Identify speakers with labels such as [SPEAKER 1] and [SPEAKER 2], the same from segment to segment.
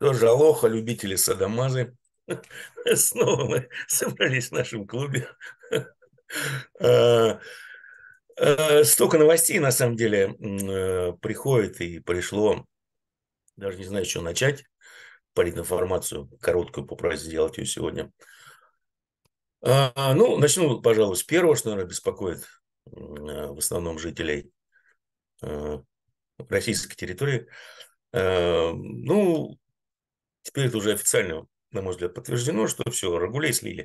[SPEAKER 1] Тоже алоха, любители садомазы. Снова мы собрались в нашем клубе. А, Столько новостей, на самом деле, приходит и пришло. Даже не знаю, с чего начать. Политинформацию короткую попросить сделать ее сегодня. Ну, начну, пожалуй, с первого, что, наверное, беспокоит в основном жителей э, российской территории. Ну, теперь это уже официально, на мой взгляд, подтверждено, что все, Рагулей слили.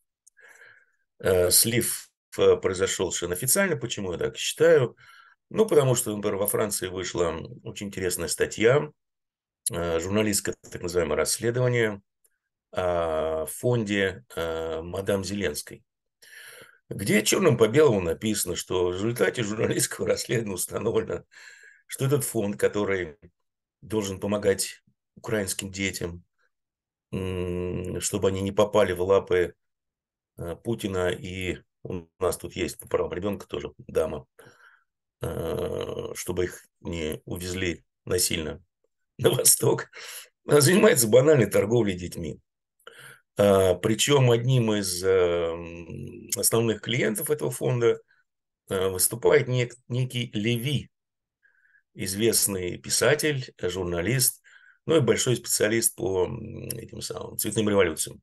[SPEAKER 1] Слив произошел совершенно официально. Почему я так считаю? Ну, потому что, например, во Франции вышла очень интересная статья, журналистское так называемое расследование о фонде мадам Зеленской, где черным по белому написано, что в результате журналистского расследования установлено, что этот фонд, который должен помогать украинским детям, чтобы они не попали в лапы Путина, и у нас тут есть по правам ребенка тоже дама, чтобы их не увезли насильно на восток, занимается банальной торговлей детьми. Причем одним из основных клиентов этого фонда выступает некий Леви, известный писатель, журналист, ну и большой специалист по этим самым цветным революциям.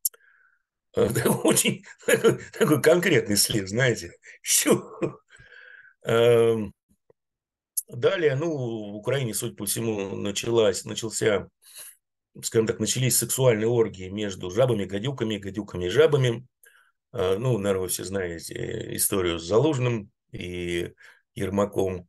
[SPEAKER 1] Очень такой конкретный слив, знаете. Эм, Далее, ну, в Украине, судя по всему, начался, скажем так, начались сексуальные оргии между жабами, гадюками и жабами. Ну, наверное, вы все знаете историю с Залужным и Ермаком,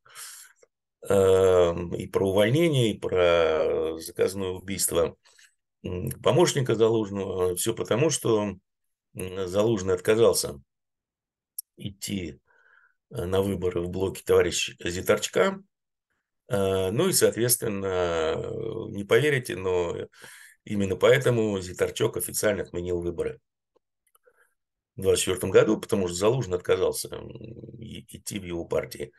[SPEAKER 1] и про увольнение, и про заказное убийство помощника Залужного. Все потому, что Залужный отказался идти на выборы в блоке товарища Зитарчка. Ну и, соответственно, не поверите, но именно поэтому Зитарчук официально отменил выборы в 2024 году, потому что Залужный отказался идти в его партии.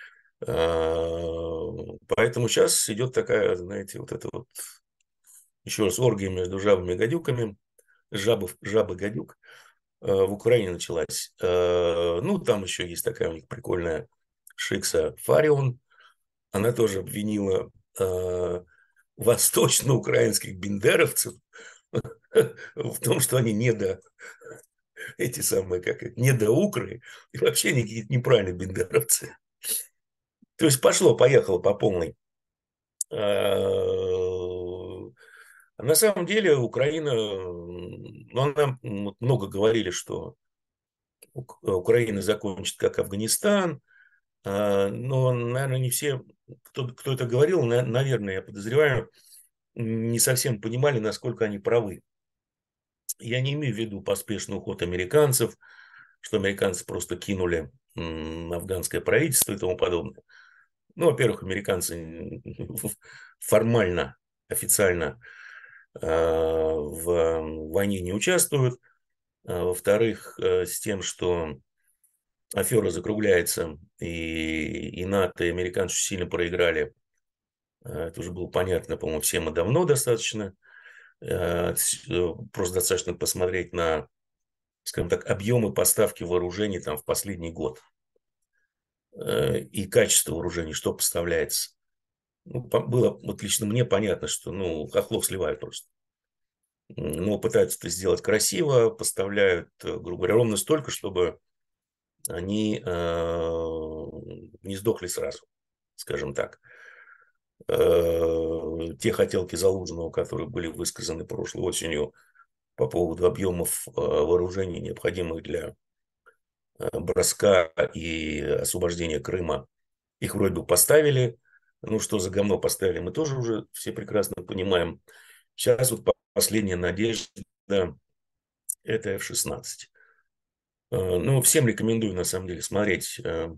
[SPEAKER 1] Поэтому сейчас идет такая, знаете, вот это вот, еще раз, оргия между жабами и гадюками, жаба-гадюк в Украине началась. Ну, там еще есть такая у них прикольная Шикса Фарион. Она тоже обвинила восточноукраинских бендеровцев в том, что они эти самые, как это, недоукры, и вообще они какие-то неправильные бендеровцы. То есть пошло-поехало по полной. На самом деле Украина, ну, нам много говорили, что Украина закончит как Афганистан, но, наверное, не все, кто это говорил, наверное, я подозреваю, не совсем понимали, насколько они правы. Я не имею в виду поспешный уход американцев, что американцы просто кинули афганское правительство и тому подобное. Ну, во-первых, американцы формально, официально в войне не участвуют. Во-вторых, с тем, что афера закругляется, и НАТО, и американцы сильно проиграли. Это уже было понятно, по-моему, всем и давно достаточно. Просто достаточно посмотреть на, скажем так, объемы поставки вооружений там в последний год и качество вооружений, что поставляется. Ну, было вот лично мне понятно, что ну, хохлов сливают просто. Но пытаются это сделать красиво, поставляют, грубо говоря, ровно столько, чтобы они не сдохли сразу, скажем так. Те хотелки Залужного, которые были высказаны прошлой осенью по поводу объемов вооружений, необходимых для броска и освобождения Крыма, их вроде бы поставили. Ну, что за говно поставили, мы тоже уже все прекрасно понимаем. Сейчас вот последняя надежда – это F-16. Ну, всем рекомендую, на самом деле, смотреть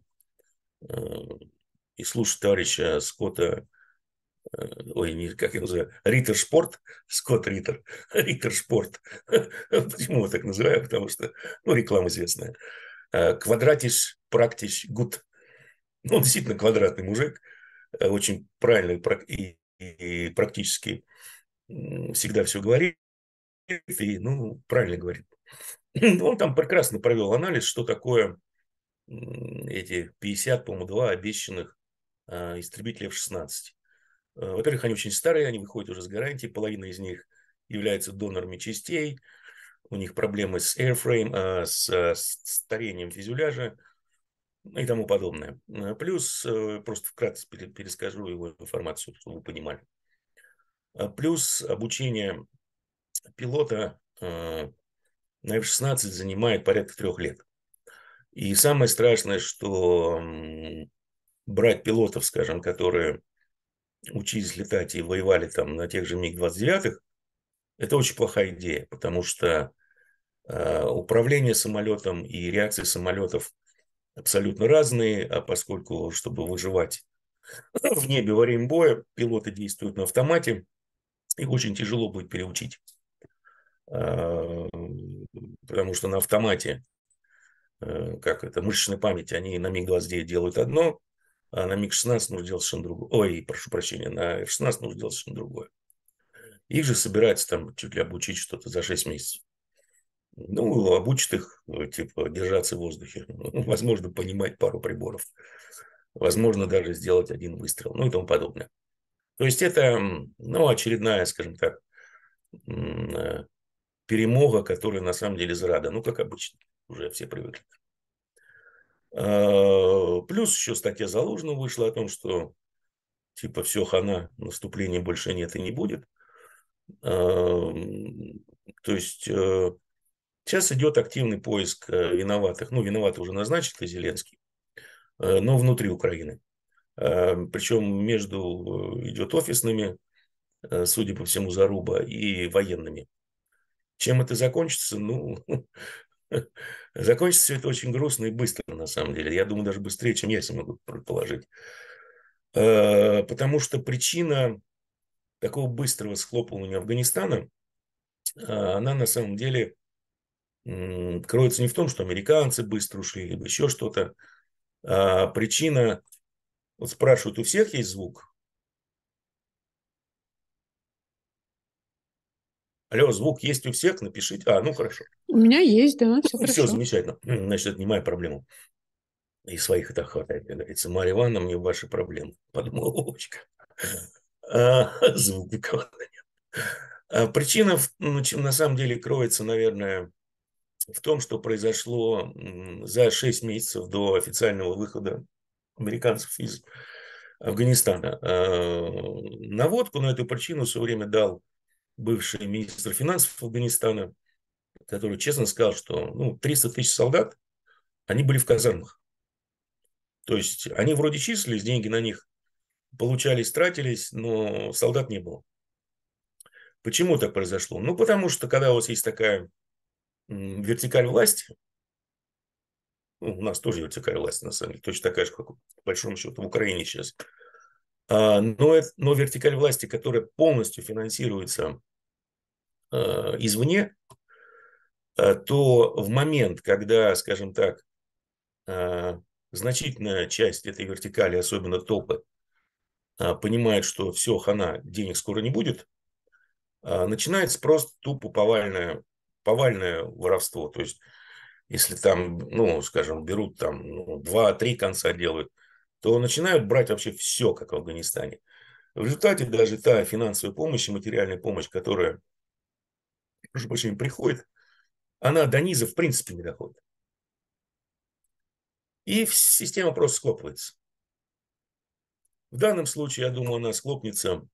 [SPEAKER 1] и слушать товарища Скотта, ой, не, как его называют, Риттер Шпорт, Скотт Риттер, Риттер Шпорт. Почему я так называю? Потому что, ну, реклама известная. Квадратиш практиш гуд. Ну, он действительно квадратный мужик, очень правильный и практически всегда все говорит и, ну, правильно говорит. Он там прекрасно провел анализ, что такое эти 50, по-моему, 2 обещанных истребителей F-16. Во-первых, они очень старые, они выходят уже с гарантией, половина из них является донорами частей, у них проблемы с airframe, с старением фюзеляжа и тому подобное. Плюс, просто вкратце перескажу его информацию, чтобы вы понимали. Плюс обучение пилота на F-16 занимает порядка 3 лет. И самое страшное, что брать пилотов, скажем, которые учились летать и воевали там на тех же МиГ-29, это очень плохая идея, потому что управление самолетом и реакции самолетов абсолютно разные, а поскольку, чтобы выживать в небе во время боя, пилоты действуют на автомате, их очень тяжело будет переучить. Потому что на автомате, как это, мышечная память, они на МиГ-29 делают одно, а на МиГ-16 нужно делать совершенно другое. Ой, прошу прощения, на F-16 нужно делать совершенно другое. Их же собираются там чуть ли обучить что-то за 6 месяцев. Ну, обучит их, типа, держаться в воздухе. Возможно, понимать пару приборов. Возможно, даже сделать один выстрел, ну и тому подобное. То есть это, ну, очередная, скажем так, перемога, которая на самом деле зрада. Ну, как обычно, уже все привыкли. Плюс еще статья Залужного вышла о том, что типа все, хана, наступления больше нет и не будет. То есть сейчас идет активный поиск виноватых. Ну, виноватый уже назначен Зеленский, но внутри Украины. Причем между идет офисными, судя по всему, заруба, и военными. Чем это закончится? Ну, закончится все это очень грустно и быстро, на самом деле. Я думаю, даже быстрее, чем я себе могу предположить. Потому что причина такого быстрого схлопывания Афганистана, она на самом деле кроется не в том, что американцы быстро ушли, либо еще что-то. Причина, вот спрашивают, у всех есть звук? Алло, звук есть у всех? Напишите. Ну хорошо.
[SPEAKER 2] У меня есть, да, все
[SPEAKER 1] Все
[SPEAKER 2] хорошо.
[SPEAKER 1] замечательно. Значит, это не моя проблема. И своих это хватает, как говорится. Марья Ивановна, мне ваши проблемы. Подумала Вовочка. Звук никого нет. Причина, на самом деле, кроется, наверное, в том, что произошло за 6 месяцев до официального выхода американцев из Афганистана. Наводку на эту причину в свое время дал бывший министр финансов Афганистана, который честно сказал, что 300 тысяч солдат, они были в казармах. То есть они вроде числились, деньги на них получались, тратились, но солдат не было. Почему так произошло? Ну, потому что когда у вас есть такая вертикаль власти, у нас тоже вертикаль власти, на самом деле, точно такая же, как по большому счету в Украине сейчас, но вертикаль власти, которая полностью финансируется извне, то в момент, когда, скажем так, значительная часть этой вертикали, особенно топы, понимает, что все, хана, денег скоро не будет, начинается просто тупо повальное воровство. То есть, если там, скажем, берут там 2-3 конца делают, то начинают брать вообще все, как в Афганистане. В результате даже та финансовая помощь и материальная помощь, которая, прошу прощения, приходит, она до низа в принципе не доходит. И система просто схлопывается. В данном случае, я думаю, она схлопнется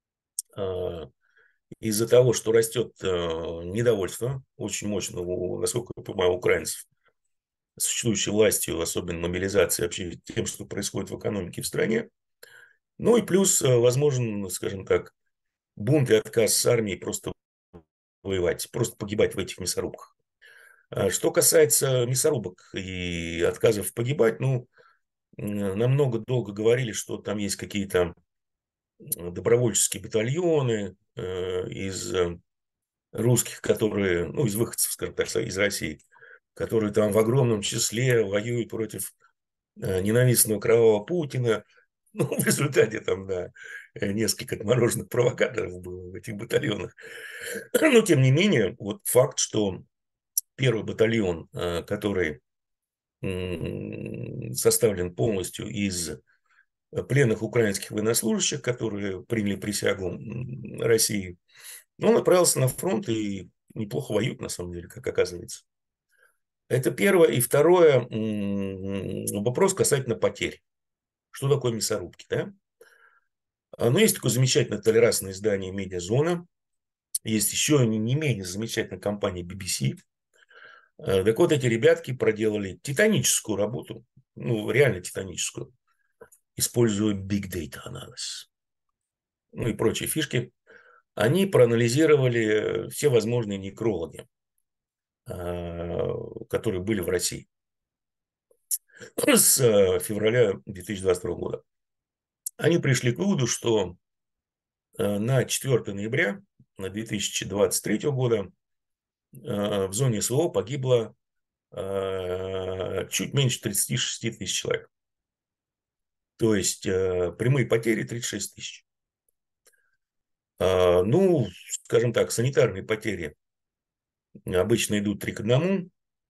[SPEAKER 1] из-за того, что растет недовольство очень мощно, насколько я понимаю, украинцев, существующей властью, особенно мобилизацией вообще тем, что происходит в экономике в стране. Ну и плюс, возможно, скажем так, бунт и отказ с армией просто воевать, просто погибать в этих мясорубках. Что касается мясорубок и отказов погибать, намного долго говорили, что там есть какие-то добровольческие батальоны из русских, которые, из выходцев, скажем так, из России, которые там в огромном числе воюют против ненавистного кровавого Путина. Ну, в результате там, да, несколько отмороженных провокаторов было в этих батальонах. Но, тем не менее, вот факт, что первый батальон, который составлен полностью из пленных украинских военнослужащих, которые приняли присягу России, он отправился на фронт и неплохо воюет, на самом деле, как оказывается. Это первое. И второе, вопрос касательно потерь. Что такое мясорубки, да? Ну, есть такое замечательное толерантное издание «Медиазона». Есть еще не менее замечательная компания BBC. Так вот, эти ребятки проделали титаническую работу, ну, реально титаническую, используя Big Data анализ, ну и прочие фишки. Они проанализировали все возможные некрологи, которые были в России с февраля 2022 года. Они пришли к выводу, что на 4 ноября 2023 года в зоне СВО погибло чуть меньше 36 тысяч человек. То есть прямые потери 36 тысяч. Ну, скажем так, санитарные потери обычно идут 3 к 1.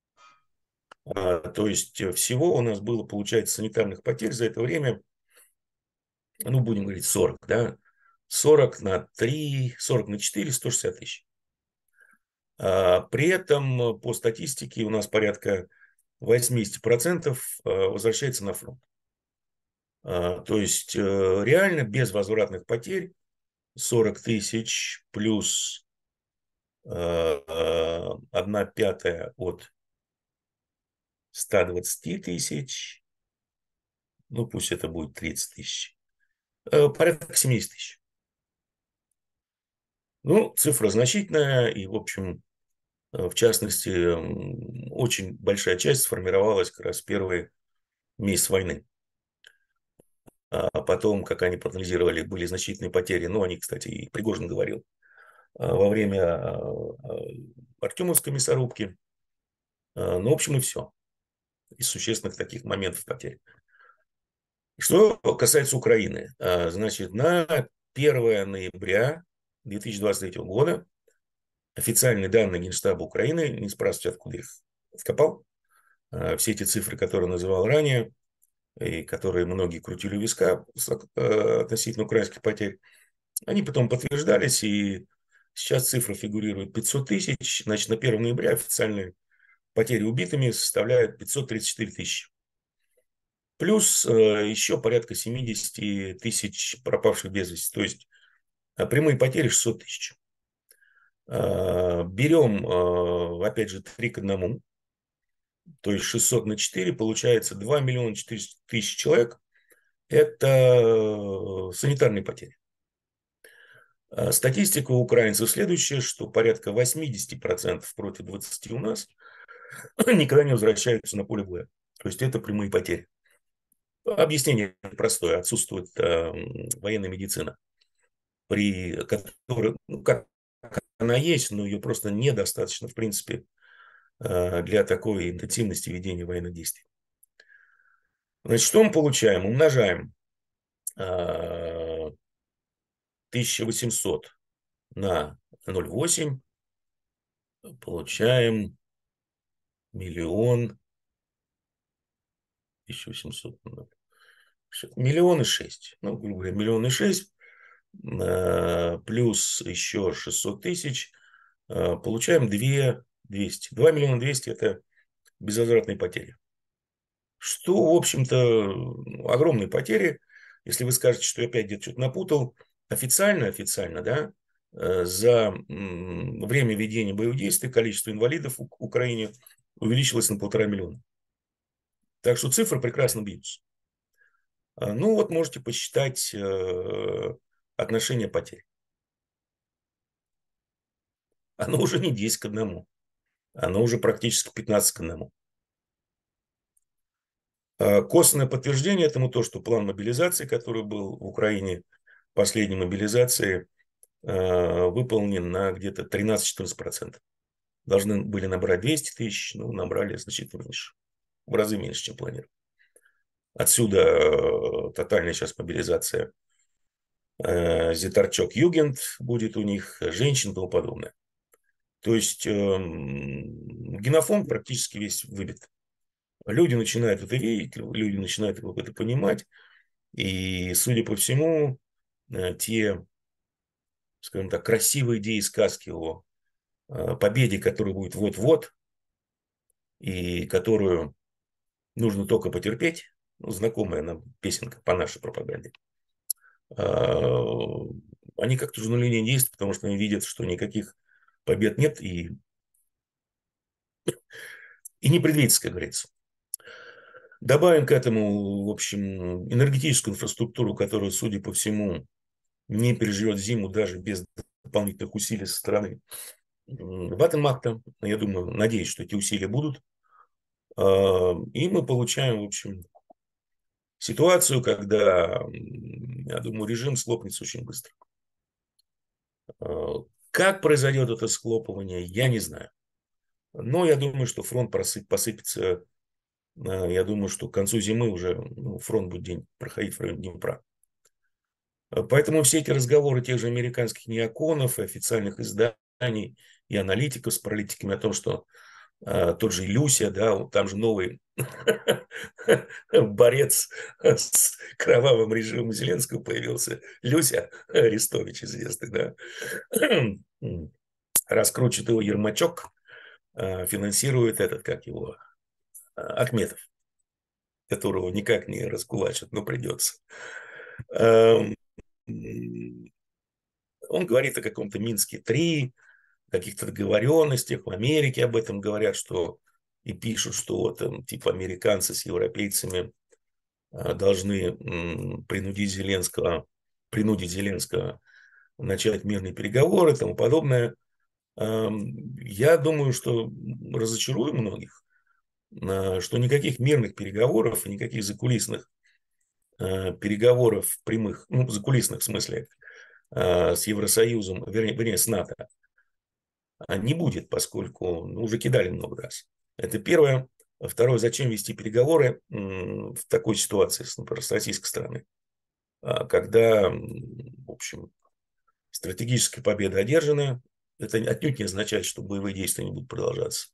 [SPEAKER 1] То есть всего у нас было, получается, санитарных потерь за это время, ну, будем говорить, 40, да, 40 на 3, 40 на 4, 160 тысяч. При этом по статистике у нас порядка 80% возвращается на фронт. То есть реально без возвратных потерь 40 тысяч плюс 1/5 от 120 тысяч, ну пусть это будет 30 тысяч, порядка 70 тысяч. Ну, цифра значительная, и, в общем, в частности, очень большая часть сформировалась как раз в первый месяц войны. А потом, как они проанализировали, были значительные потери. Ну, они, кстати, и Пригожин говорил, во время Артемовской мясорубки. Ну, в общем, и все. Из существенных таких моментов потерь. Что касается Украины. Значит, на 1 ноября 2023 года официальные данные Генштаба Украины, не спрашивайте, откуда их откопал, все эти цифры, которые называл ранее, и которые многие крутили у виска относительно украинских потерь, они потом подтверждались, и сейчас цифра фигурирует 500 тысяч. Значит, на 1 ноября официальные потери убитыми составляют 534 тысячи. Плюс еще порядка 70 тысяч пропавших без вести. То есть прямые потери 600 тысяч. Берем, опять же, 3 к 1. То есть 600 на 4 получается 2 миллиона 400 тысяч человек. Это санитарные потери. Статистика у украинцев следующая, что порядка 80% против 20% у нас никогда не возвращаются на поле боя. То есть это прямые потери. Объяснение простое. Отсутствует военная медицина, при которой, ну, как она есть, но ее просто недостаточно, в принципе, для такой интенсивности ведения военных действий. Значит, что мы получаем? Умножаем 1800 на 0,8, получаем 1 1800 миллион и 6. Ну, грубо говоря, 1,6 плюс еще 600 тысяч. Получаем 200. 2 миллиона 200 – это безвозвратные потери. Что, в общем-то, огромные потери. Если вы скажете, что я опять где-то что-то напутал, официально, да, за время ведения боевых действий количество инвалидов в Украине увеличилось на 1,5 миллиона. Так что цифры прекрасно бьются. Ну вот можете посчитать отношение потерь. Оно уже не 10 к 1. Оно уже практически 15 к 1. Косвенное подтверждение этому то, что план мобилизации, который был в Украине, последней мобилизации, выполнен на где-то 13-14%. Должны были набрать 200 тысяч, но набрали значительно меньше. В разы меньше, чем планировали. Отсюда тотальная сейчас мобилизация. Зетарчок Югент будет у них, женщин и тому подобное. То есть генофонд практически весь выбит. Люди начинают это видеть, люди начинают это понимать. И, судя по всему, те, скажем так, красивые идеи сказки о победе, которая будет вот-вот, и которую нужно только потерпеть, ну, знакомая нам песенка по нашей пропаганде, они как-то уже на линии действуют, потому что они видят, что никаких побед нет и не предвидится, как говорится. Добавим к этому, в общем, энергетическую инфраструктуру, которая, судя по всему, не переживет зиму даже без дополнительных усилий со стороны Ватенмакта. Я думаю, надеюсь, что эти усилия будут. И мы получаем, в общем, ситуацию, когда, я думаю, режим схлопнется очень быстро. Как произойдет это схлопывание, я не знаю. Но я думаю, что фронт посыпется. Я думаю, что к концу зимы уже фронт будет проходить в районе Днепра. Поэтому все эти разговоры тех же американских неоконов, и официальных изданий и аналитиков с паралитиками о том, что тот же Люся, да, там же новый борец с кровавым режимом Зеленского появился, Люся Арестович известный, да, раскручивает его Ермачок, финансирует этот, как его, Ахметов, которого никак не раскулачат, но придется. Он говорит о каком-то Минске-3, каких-то договоренностях. В Америке об этом говорят, что и пишут, что вот, типа американцы с европейцами должны принудить Зеленского начать мирные переговоры и тому подобное. Я думаю, что разочарую многих, что никаких мирных переговоров и никаких закулисных переговоров прямых, ну, закулисных в смысле, с Евросоюзом, вернее, с НАТО, не будет, поскольку уже кидали много раз. Это первое. Второе, зачем вести переговоры в такой ситуации, например, с российской стороны, когда, в общем, стратегическая победа одержана, это отнюдь не означает, что боевые действия не будут продолжаться.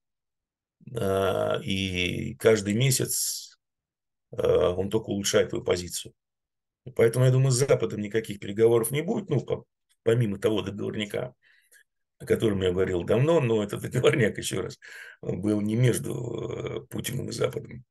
[SPEAKER 1] И каждый месяц он только улучшает твою позицию. Поэтому, я думаю, с Западом никаких переговоров не будет, ну, помимо того договорника, о котором я говорил давно, но этот договорняк, еще раз, был не между Путиным и Западом.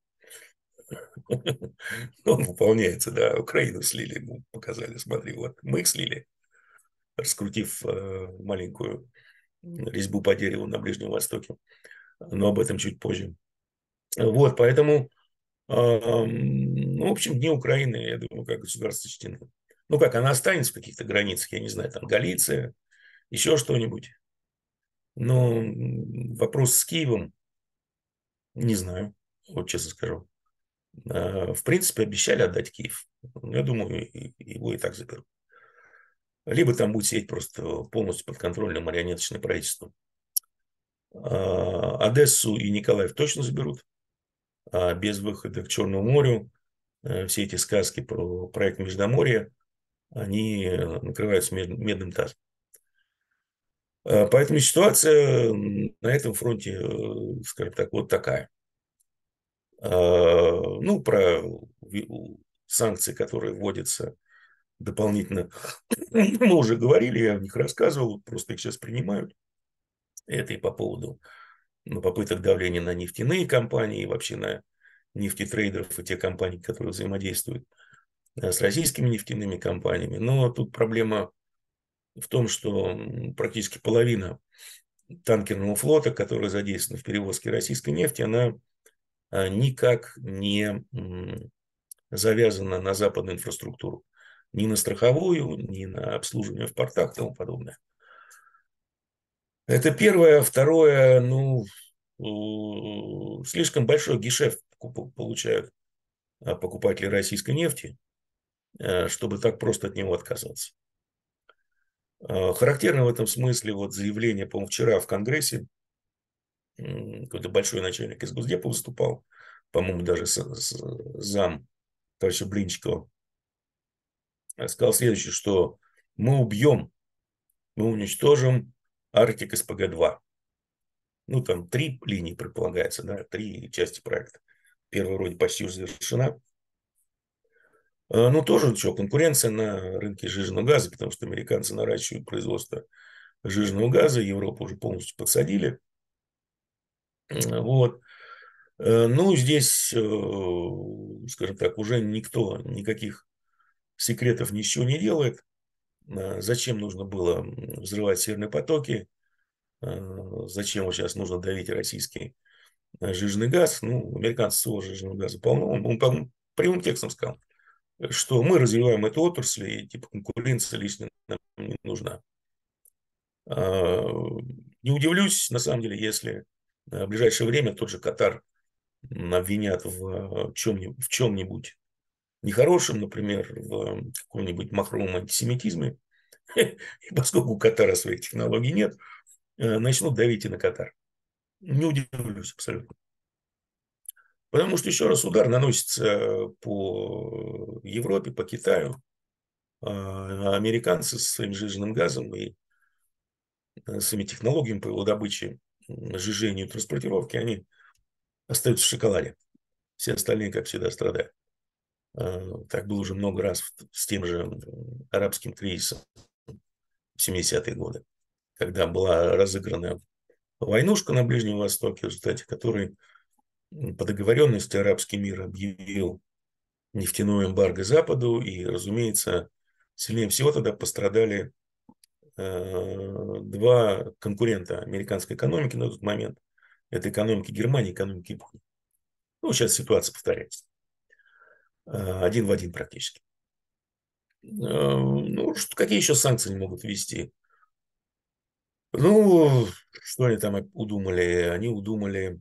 [SPEAKER 1] Он выполняется, да, Украину слили, ему показали, смотри, вот мы их слили, раскрутив маленькую резьбу по дереву на Ближнем Востоке, но об этом чуть позже. Вот, поэтому, ну, в общем, дни Украины, я думаю, как государство чтены. Ну, как, она останется в каких-то границах, я не знаю, там, Галиция, еще что-нибудь. Но вопрос с Киевом, не знаю, вот честно скажу. В принципе, обещали отдать Киев. Я думаю, его и так заберут. Либо там будет сидеть просто полностью подконтрольное марионеточное правительство. Одессу и Николаев точно заберут. Без выхода к Черному морю все эти сказки про проект Междуморья, они накрываются медным тазом. Поэтому ситуация на этом фронте, скажем так, вот такая. Ну, про санкции, которые вводятся дополнительно, мы уже говорили, я о них рассказывал, просто их сейчас принимают. Это и по поводу попыток давления на нефтяные компании, и вообще на нефтетрейдеров и те компании, которые взаимодействуют с российскими нефтяными компаниями. Но тут проблема в том, что практически половина танкерного флота, который задействован в перевозке российской нефти, она никак не завязана на западную инфраструктуру. Ни на страховую, ни на обслуживание в портах и тому подобное. Это первое. Второе, ну, слишком большой гешефт получают покупатели российской нефти, чтобы так просто от него отказаться. Характерно в этом смысле вот заявление, по-моему, вчера в Конгрессе, какой-то большой начальник из Госдепа выступал, по-моему, даже зам товарища Блинчикова, сказал следующее, что мы уничтожим Арктик СПГ-2. Ну, там 3 линии предполагается, да, 3 части проекта. Первая вроде почти уже завершена. Ну, тоже что, конкуренция на рынке жиженного газа, потому что американцы наращивают производство жиженного газа, Европу уже полностью подсадили. Вот. Ну, здесь, скажем так, уже никто никаких секретов ничего не делает. Зачем нужно было взрывать северные потоки? Зачем вот сейчас нужно давить российский жиженый газ? Ну, американцы своего жиженного газа полно. Он прямым текстом сказал, что мы развиваем эту отрасль, и типа конкуренция лично нам не нужна. Не удивлюсь, на самом деле, если в ближайшее время тот же Катар обвинят в чем-нибудь нехорошем, например, в каком-нибудь махровом антисемитизме, и поскольку у Катара своих технологий нет, начнут давить и на Катар. Не удивлюсь абсолютно. Потому что, еще раз, удар наносится по Европе, по Китаю. А американцы со своим жиженным газом и своими технологиями по его добыче, сжижению, транспортировке, они остаются в шоколаде. Все остальные, как всегда, страдают. Так было уже много раз с тем же арабским кризисом в 70-е годы, когда была разыграна войнушка на Ближнем Востоке, в результате которой по договоренности арабский мир объявил нефтяное эмбарго Западу, и, разумеется, сильнее всего тогда пострадали 2 конкурента американской экономики на тот момент. Это экономики Германии и экономики Японии. Ну, сейчас ситуация повторяется. Один в один практически. Ну, какие еще санкции они могут ввести? Ну, что они там удумали? Они удумали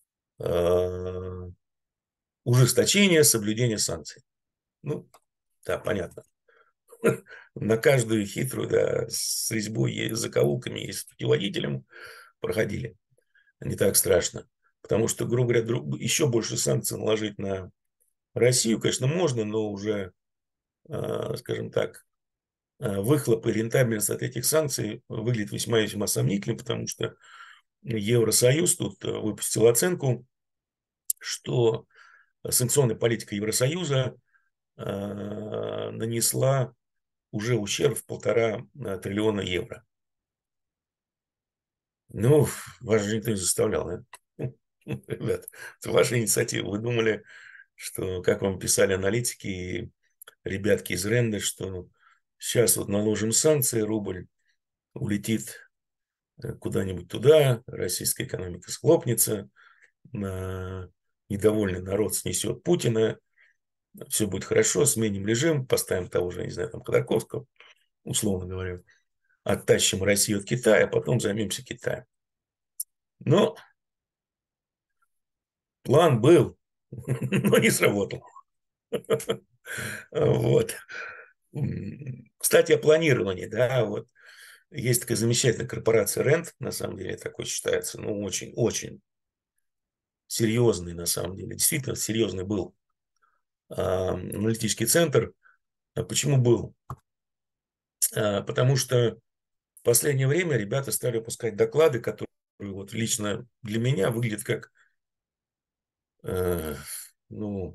[SPEAKER 1] ужесточение соблюдения санкций. Ну, да, понятно. На каждую хитрую, да, с резьбой, с закоулками и с путеводителем проходили. Не так страшно. Потому что, грубо говоря, еще больше санкций наложить на Россию, конечно, можно, но уже, скажем так, выхлоп и рентабельность от этих санкций выглядит весьма-весьма сомнительно, потому что Евросоюз тут выпустил оценку, что санкционная политика Евросоюза нанесла уже ущерб в 1,5 триллиона евро. Ну, вас же никто не заставлял, да? Ребят, это ваша инициатива. Вы думали, что, как вам писали аналитики и ребятки из Ренды, что сейчас вот наложим санкции, рубль улетит куда-нибудь туда, российская экономика схлопнется, недовольный народ снесет Путина, все будет хорошо, сменим режим, поставим того же, не знаю, там, Ходорковского, условно говоря, оттащим Россию от Китая, а потом займемся Китаем. Но план был, но не сработал. Вот. Кстати, о планировании, да, вот есть такая замечательная корпорация Рент, на самом деле, такой считается, ну, очень-очень серьезный, на самом деле, действительно серьезный был аналитический центр. Почему был? Потому что в последнее время ребята стали выпускать доклады, которые вот лично для меня выглядят как, ну,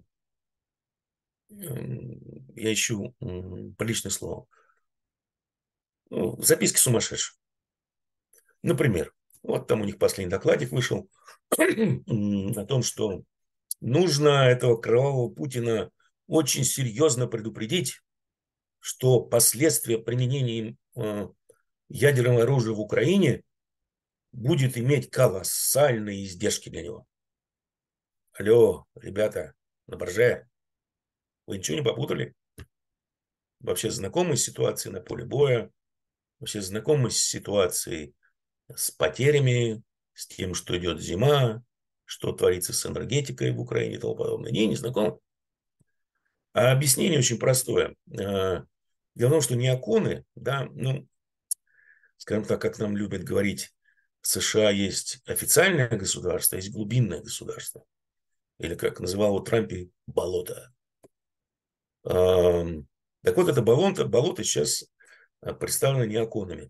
[SPEAKER 1] я ищу приличное слово, ну, записки сумасшедших. Например, вот там у них последний докладик вышел о том, что нужно этого кровавого Путина очень серьезно предупредить, что последствия применения ядерного оружия в Украине будет иметь колоссальные издержки для него. Алло, ребята, на борже, вы ничего не попутали? Вообще знакомы с ситуацией на поле боя? Вообще знакомы с ситуацией с потерями, с тем, что идет зима, что творится с энергетикой в Украине и тому подобное? Не знакомы. А объяснение очень простое. Дело в том, что неоконы, да, ну, скажем так, как нам любят говорить, в США есть официальное государство, есть глубинное государство. Или, как называл его Трампе, болото. Так вот, это болото сейчас представлено неоконами.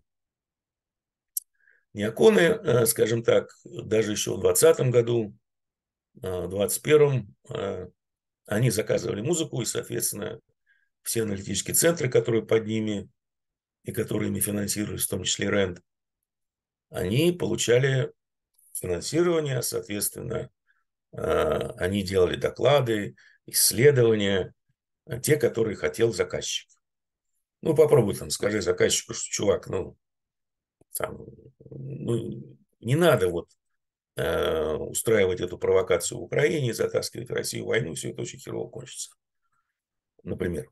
[SPEAKER 1] Неоконы, скажем так, даже еще в 2020 году, в 2021, они заказывали музыку, и, соответственно, все аналитические центры, которые под ними и которыми финансировались, в том числе РЭНД, они получали финансирование, соответственно, они делали доклады, исследования, те, которые хотел заказчик. Ну, попробуй там, скажи заказчику, что, чувак, там, не надо вот устраивать эту провокацию в Украине, затаскивать Россию в войну, все это очень херово кончится. Например.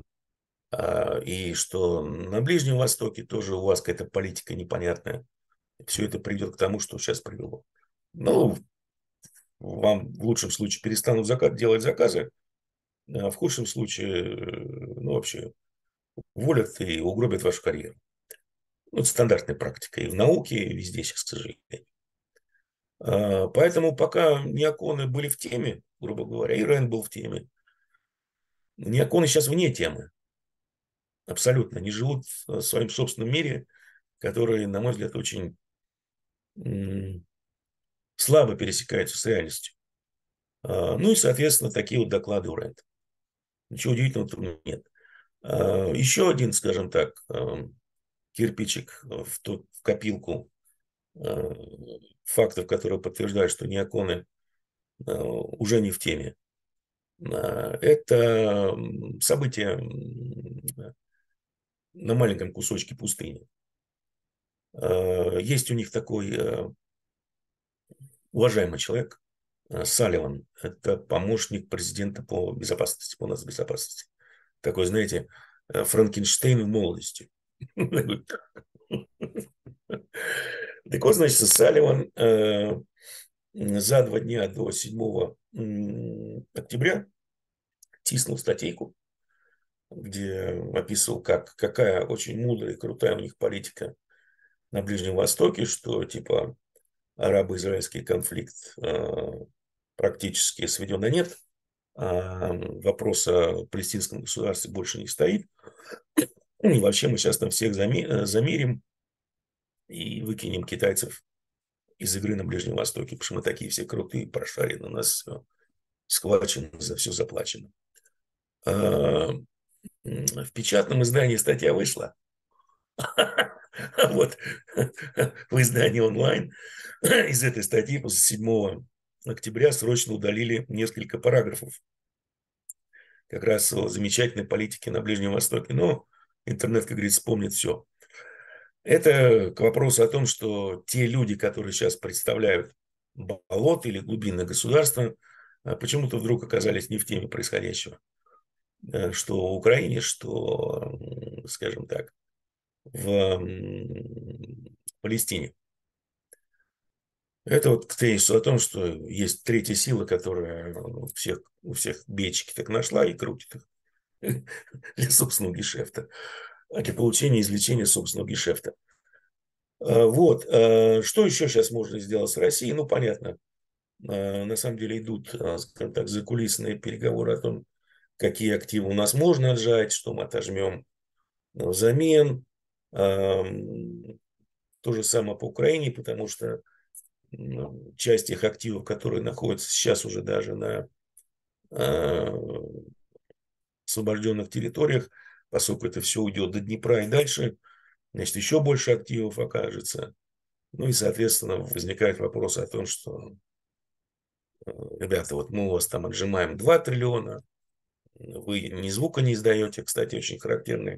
[SPEAKER 1] И что на Ближнем Востоке тоже у вас какая-то политика непонятная. Все это придет к тому, что сейчас привело. Ну, вам в лучшем случае перестанут делать заказы, а в худшем случае, вообще, уволят и угробят вашу карьеру. Ну, это стандартная практика и в науке, и везде сейчас, к сожалению. Поэтому пока неоконы были в теме, грубо говоря, и Рэнд был в теме, неоконы сейчас вне темы. Абсолютно. Они живут в своем собственном мире, который, на мой взгляд, очень слабо пересекается с реальностью. Ну и, соответственно, такие вот доклады у Рэнд. Ничего удивительного тут нет. Еще один, скажем так, кирпичик в копилку фактов, которые подтверждают, что неоконы уже не в теме. Это события на маленьком кусочке пустыни. Есть у них такой уважаемый человек, Салливан. Это помощник президента по безопасности, по безопасности. Такой, знаете, Франкенштейн в молодости. Так вот, значит, Салливан за 2 дня до 7 октября тиснул статейку, где описывал, какая очень мудрая и крутая у них политика на Ближнем Востоке, что типа арабо-израильский конфликт практически сведен на нет, вопрос о палестинском государстве больше не стоит. И вообще мы сейчас там всех замерим и выкинем китайцев из игры на Ближнем Востоке, потому что мы такие все крутые, прошарены, у нас все схвачено, за все заплачено. В печатном издании статья вышла. Вот в издании онлайн из этой статьи после 7 октября срочно удалили несколько параграфов как раз о замечательной политике на Ближнем Востоке. Но интернет, как говорится, помнит все. Это к вопросу о том, что те люди, которые сейчас представляют болото или глубинное государство, почему-то вдруг оказались не в теме происходящего. Что в Украине, что, скажем так, в Палестине. Это вот к тезису о том, что есть третья сила, которая у всех бечки так нашла и крутит их для собственного гешефта, для получения и извлечения собственного гешефта. Вот. Что еще сейчас можно сделать с Россией? Ну, понятно. На самом деле идут, скажем так, закулисные переговоры о том, какие активы у нас можно отжать, что мы отожмем взамен. То же самое по Украине, потому что часть их активов, которые находятся сейчас уже даже на освобожденных территориях, поскольку это все уйдет до Днепра и дальше, значит, еще больше активов окажется. Ну и, соответственно, возникает вопрос о том, что, ребята, вот мы у вас там отжимаем 2 триллиона, вы ни звука не издаете. Кстати, очень характерный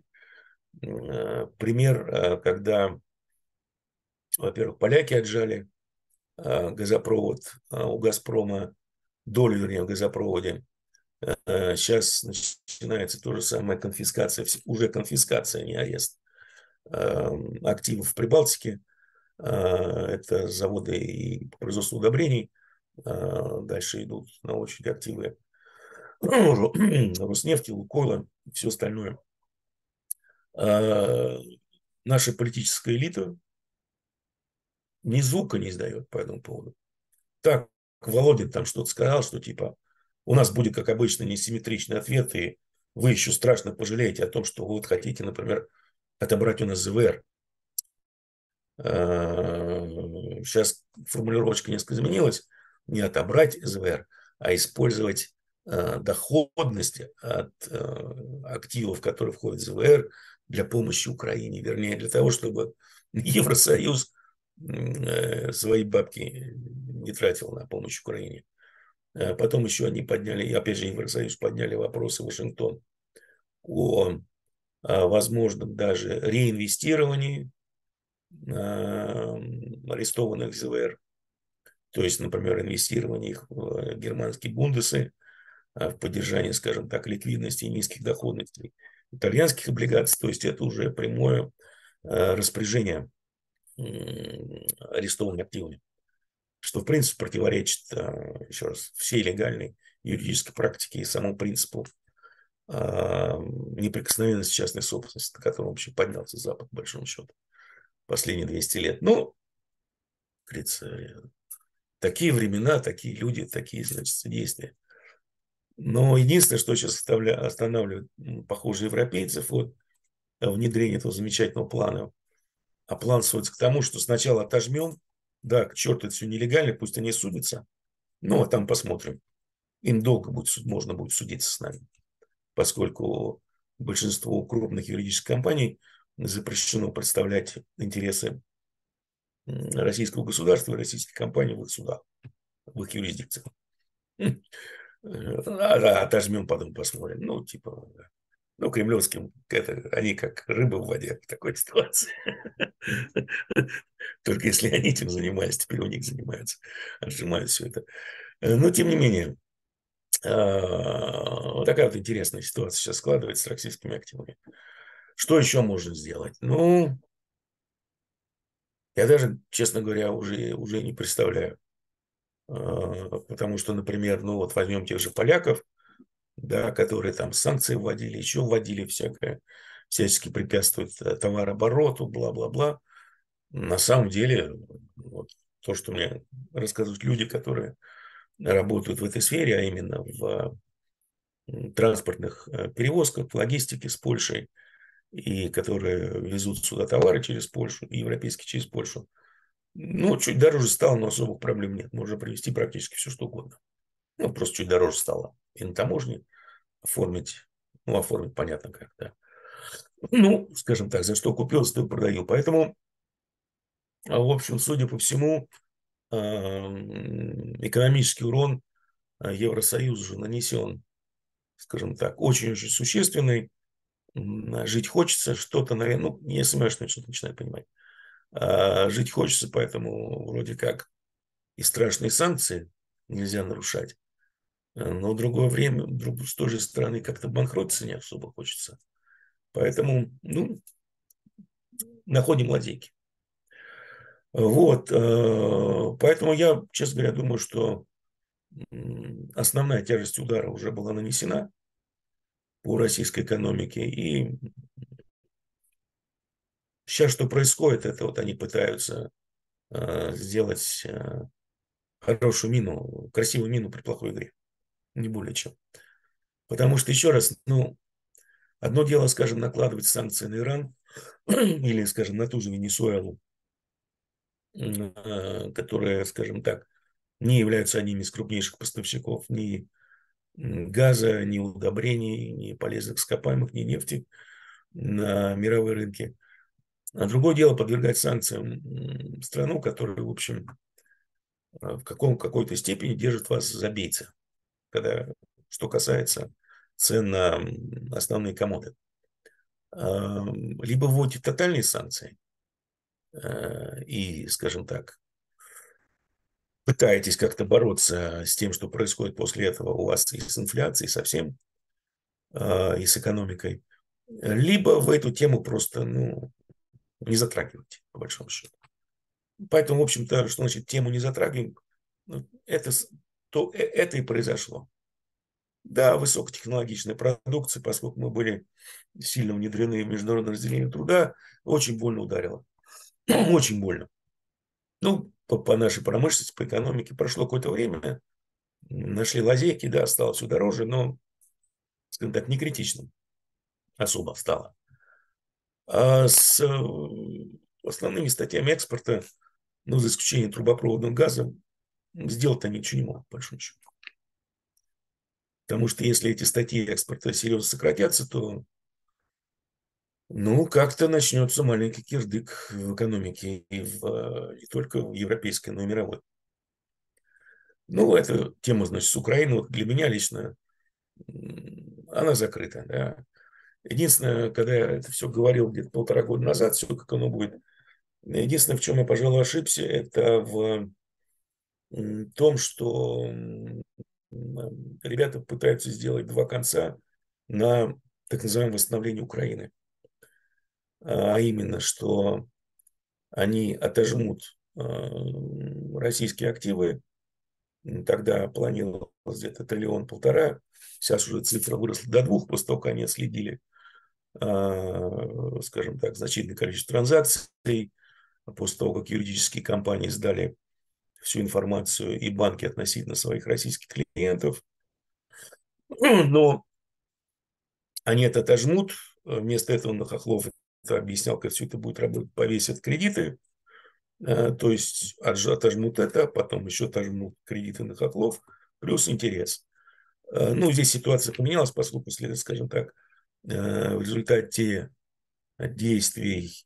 [SPEAKER 1] пример, когда, во-первых, поляки отжали газопровод у «Газпрома», долю, вернее, в газопроводе. Сейчас начинается то же самое, конфискация, уже конфискация, не арест, активов в Прибалтике. Это заводы и по производству удобрений. Дальше идут на очередь активы Роснефти, Лукойла и все остальное. Наша политическая элита ни звука не издает по этому поводу. Так, Володин там что-то сказал, что типа у нас будет, как обычно, несимметричный ответ, и вы еще страшно пожалеете о том, что вы вот хотите, например, отобрать у нас ЗВР. Сейчас формулировочка несколько изменилась. Не отобрать ЗВР, а использовать доходность от активов, которые входят в ЗВР, для помощи Украине. Вернее, для того, чтобы Евросоюз свои бабки не тратил на помощь Украине. Потом еще они подняли, и опять же Евросоюз подняли вопросы в Вашингтон о возможном даже реинвестировании арестованных ЗВР, то есть, например, инвестирование их в германские бундесы, в поддержание, скажем так, ликвидности и низких доходностей итальянских облигаций, то есть это уже прямое распоряжение арестованными активами, что, в принципе, противоречит, еще раз, всей легальной юридической практике и самому принципу неприкосновенности частной собственности, на котором вообще поднялся Запад, по большому счету, последние 200 лет. Ну, говорится, такие времена, такие люди, такие, значит, действия. Но единственное, что сейчас останавливает, похоже, европейцев от внедрения этого замечательного плана, а план сводится к тому, что сначала отожмем, да, к черту это все нелегально, пусть они судятся, ну, а там посмотрим. Им долго будет, можно будет судиться с нами, поскольку большинству крупных юридических компаний запрещено представлять интересы российского государства и российских компаний в их судах, в их юрисдикциях. Отожмем, потом посмотрим. Ну, типа, ну, кремлевским, это, они как рыбы в воде в такой ситуации. Только если они этим занимались, теперь у них занимаются, отжимают все это. Но, тем не менее, вот такая вот интересная ситуация сейчас складывается с российскими активами. Что еще можно сделать? Ну, я даже, честно говоря, уже не представляю. Потому что, например, ну вот возьмем тех же поляков, да, которые там санкции вводили, еще вводили всякое, всячески препятствуют товарообороту, бла-бла-бла. На самом деле, вот то, что мне рассказывают люди, которые работают в этой сфере, а именно в транспортных перевозках, в логистике с Польшей, и которые везут сюда товары через Польшу, и европейские через Польшу, ну, чуть дороже стало, но особых проблем нет. Можно привезти практически все, что угодно. Ну, просто чуть дороже стало. И на таможне оформить, ну, оформить понятно как, да. Ну, скажем так, за что купил, за что продаю. Поэтому, в общем, судя по всему, экономический урон Евросоюзу уже нанесен, скажем так, очень-очень существенный. Жить хочется, что-то, наверное, ну, я сомневаюсь, что я что-то начинаю понимать. Жить хочется, поэтому вроде как и страшные санкции нельзя нарушать. Но в другое время, с той же стороны, как-то банкротиться не особо хочется. Поэтому, ну, находим лазейки. Вот, поэтому я, честно говоря, думаю, что основная тяжесть удара уже была нанесена по российской экономике. И сейчас что происходит, это вот они пытаются сделать хорошую мину, красивую мину при плохой игре. Не более чем. Потому что, еще раз, ну, одно дело, скажем, накладывать санкции на Иран или, скажем, на ту же Венесуэлу, которые, скажем так, не являются одними из крупнейших поставщиков ни газа, ни удобрений, ни полезных ископаемых, ни нефти на мировые рынки. А другое дело подвергать санкциям страну, которая, в общем, в какой-то степени держит вас за бейца, когда, что касается цен на основные комоды. Либо вводите тотальные санкции и, скажем так, пытаетесь как-то бороться с тем, что происходит после этого у вас и с инфляцией совсем, и с экономикой, либо вы эту тему просто, ну, не затрагиваете, по большому счету. Поэтому, в общем-то, что значит тему не затрагиваем, ну, это и произошло. Да, высокотехнологичная продукция, поскольку мы были сильно внедрены в международное разделение труда, очень больно ударило. Очень больно. Ну, по нашей промышленности, по экономике прошло какое-то время, нашли лазейки, да, стало все дороже, но скажем так, не критичным особо стало. А с основными статьями экспорта, ну, за исключением трубопроводного газа, сделать-то ничего не могут, по большому счету. Потому что если эти статьи экспорта серьезно сократятся, то, ну, как-то начнется маленький кирдык в экономике и не только в европейской, но и мировой. Ну, эта тема, значит, с Украиной, вот для меня лично, она закрыта, да. Единственное, когда я это все говорил где-то 1,5 года назад, все как оно будет, единственное, в чем я, пожалуй, ошибся, это в том, что ребята пытаются сделать два конца на так называемом восстановлении Украины. А именно, что они отожмут российские активы, тогда планировалось где-то 1,5 триллиона, сейчас уже цифра выросла до 2, после того, как они отследили, скажем так, значительное количество транзакций, после того, как юридические компании сдали всю информацию и банки относительно своих российских клиентов. Но они это отожмут, вместо этого Нахохлов это объяснял, как все это будет работать, повесят кредиты, то есть отожмут это, потом еще отожмут кредиты Нахохлов, плюс интерес. Ну, здесь ситуация поменялась, поскольку, скажем так, в результате действий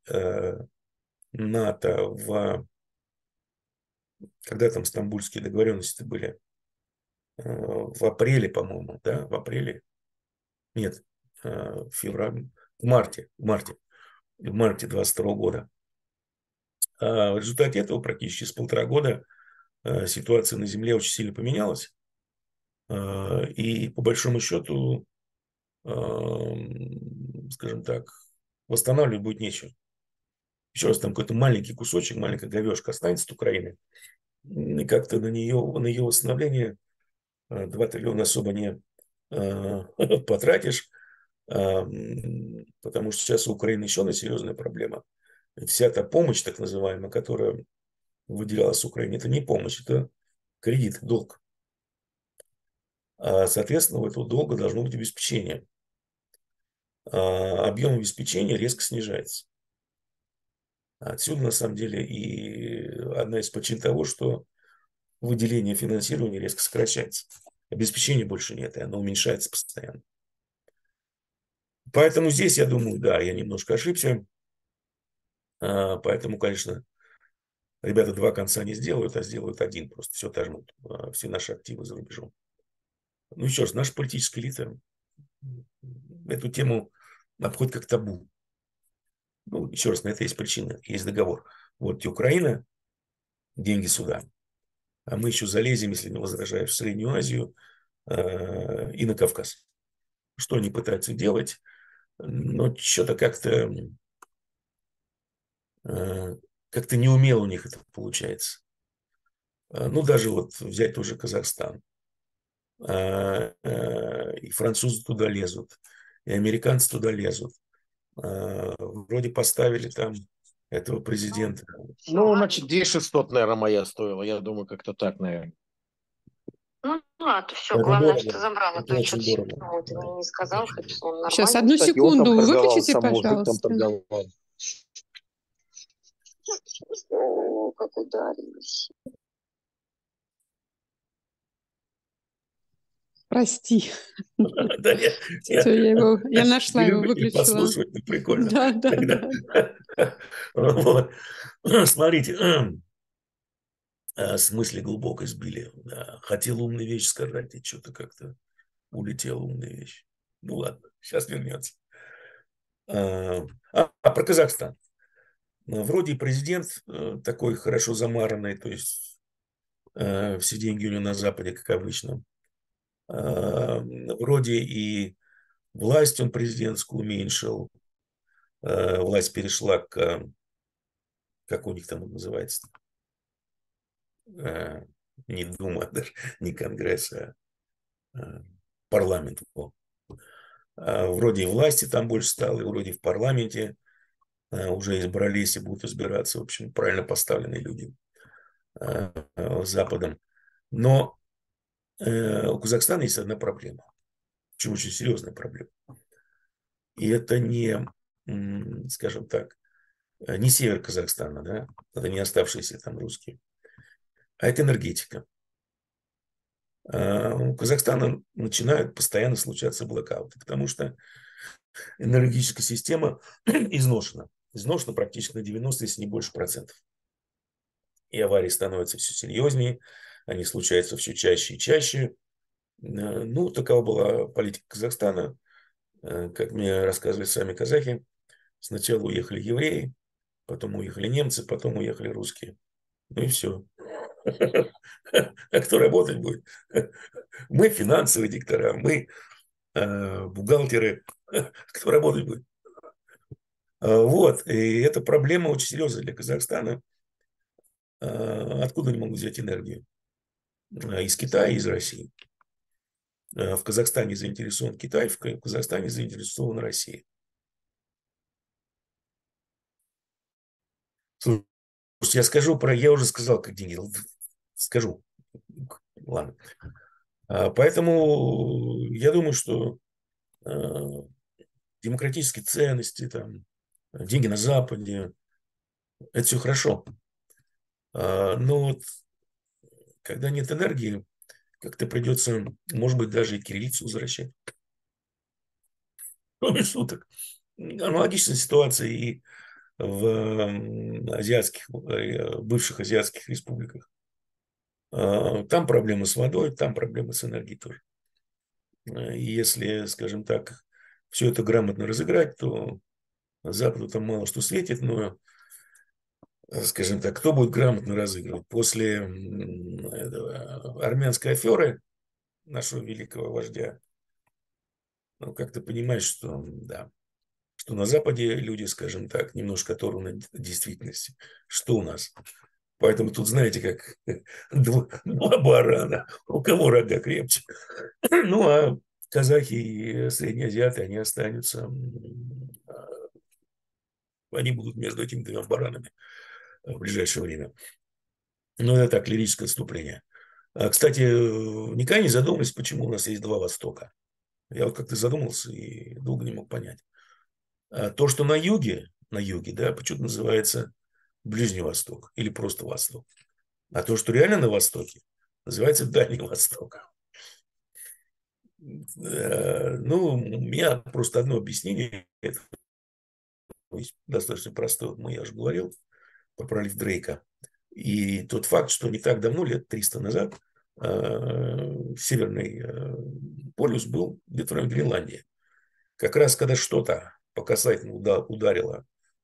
[SPEAKER 1] НАТО когда там стамбульские договоренности были, в апреле, по-моему, да, в апреле, нет, в феврале, в марте 22 года. В результате этого практически с 1,5 года ситуация на Земле очень сильно поменялась. И по большому счету, скажем так, восстанавливать будет нечего. Еще раз, там какой-то маленький кусочек, маленькая говешка останется от Украины. И как-то на ее восстановление 2 триллиона особо не потратишь, потому что сейчас у Украины еще одна серьезная проблема. Вся та помощь, так называемая, которая выделялась Украине, это не помощь, это кредит, долг. Соответственно, у этого долга должно быть обеспечение. Объем обеспечения резко снижается. Отсюда, на самом деле, и одна из причин того, что выделение финансирования резко сокращается. Обеспечения больше нет, и оно уменьшается постоянно. Поэтому здесь, я думаю, да, я немножко ошибся. Поэтому, конечно, ребята два конца не сделают, а сделают один. Просто все отожмут, все наши активы за рубежом. Ну, еще раз, наша политическая элита эту тему обходит как табу. Ну, еще раз, на это есть причина, есть договор. Вот тебе Украина, деньги сюда. А мы еще залезем, если не возражаешь, в Среднюю Азию и на Кавказ. Что они пытаются делать, но что-то как-то неумело у них это получается. Ну, даже вот взять тоже Казахстан. И французы туда лезут, и американцы туда лезут. Вроде поставили там этого президента.
[SPEAKER 2] Ну, значит, 2600, наверное, моя стоила. Я думаю, как-то так, наверное.
[SPEAKER 3] Ну, ладно, все,
[SPEAKER 1] Это
[SPEAKER 3] главное,
[SPEAKER 1] дорого.
[SPEAKER 3] что ты забрала.
[SPEAKER 1] Это
[SPEAKER 3] То,
[SPEAKER 1] очень
[SPEAKER 3] что
[SPEAKER 1] дорого.
[SPEAKER 3] ты мне не сказал,
[SPEAKER 1] Очень
[SPEAKER 3] хоть
[SPEAKER 1] дорого.
[SPEAKER 3] он нормально.
[SPEAKER 4] Сейчас, одну
[SPEAKER 2] Кстати, он там
[SPEAKER 4] секунду,
[SPEAKER 2] торговал,
[SPEAKER 4] выключите,
[SPEAKER 2] сам мужик там
[SPEAKER 4] пожалуйста.
[SPEAKER 2] торговал.
[SPEAKER 3] О, как ударилась.
[SPEAKER 4] Прости.
[SPEAKER 1] Да,
[SPEAKER 4] Всё, я нашла его,
[SPEAKER 1] любитель
[SPEAKER 4] выключила.
[SPEAKER 1] послушать, это прикольно.
[SPEAKER 4] Да.
[SPEAKER 1] Вот. Смотрите, с мысли глубоко сбили. Да. Хотел умную вещь сказать, и что-то как-то улетела умная вещь. Ну ладно, сейчас вернется. Про Казахстан. Вроде президент такой хорошо замаранный, то есть все деньги у него на Западе, как обычно. Вроде и власть он президентскую уменьшил. Власть перешла как у них там называется, не Дума, даже не Конгресс, парламент. Вроде и власти там больше стало, и вроде в парламенте уже избрались и будут избираться, в общем, правильно поставленные люди Западом. Но у Казахстана есть одна проблема. Очень, очень серьезная проблема. И это не, скажем так, не север Казахстана, да, это не оставшиеся там русские, а это энергетика. У Казахстана начинают постоянно случаться блэкауты, потому что энергетическая система изношена. Изношена практически на 90, если не больше процентов. И аварии становятся все серьезнее, они случаются все чаще и чаще. Ну, такова была политика Казахстана. Как мне рассказывали сами казахи, сначала уехали евреи, потом уехали немцы, потом уехали русские. Ну и все. А кто работать будет? Мы финансовые диктора, мы бухгалтеры. Кто работать будет? Вот. И эта проблема очень серьезная для Казахстана. Откуда они могут взять энергию? Из Китая, из России. В Казахстане заинтересован Китай, в Казахстане заинтересована Россия. Слушайте, я уже сказал, как деньги. Скажу. Ладно. Поэтому я думаю, что демократические ценности, там, деньги на Западе, это все хорошо. Но вот, когда нет энергии, как-то придется, может быть, даже и кириллицу возвращать. Кроме шуток. Аналогичная ситуация и в бывших азиатских республиках. Там проблемы с водой, там проблемы с энергией тоже. И если, скажем так, все это грамотно разыграть, то Западу там мало что светит, но, скажем так, кто будет грамотно разыгрывать? После армянской аферы нашего великого вождя, ну, как ты понимаешь, что, да, что на Западе люди, скажем так, немножко оторваны от действительности. Что у нас? Поэтому тут, знаете, как два барана, у кого рога крепче. Ну, а казахи и средние азиаты, они останутся, они будут между этими двумя баранами в ближайшее время. Ну, это так, лирическое отступление. Кстати, никогда не задумывались, почему у нас есть два Востока. Я вот как-то задумался и долго не мог понять. То, что на юге, да, почему-то называется Ближний Восток или просто Восток. А то, что реально на Востоке, называется Дальний Восток. Ну, у меня просто одно объяснение. Это достаточно простое. Я же говорил про пролив Дрейка. И тот факт, что не так давно, лет 300 назад, Северный полюс был где-то в районе Гренландии. Как раз когда что-то по касательно ударило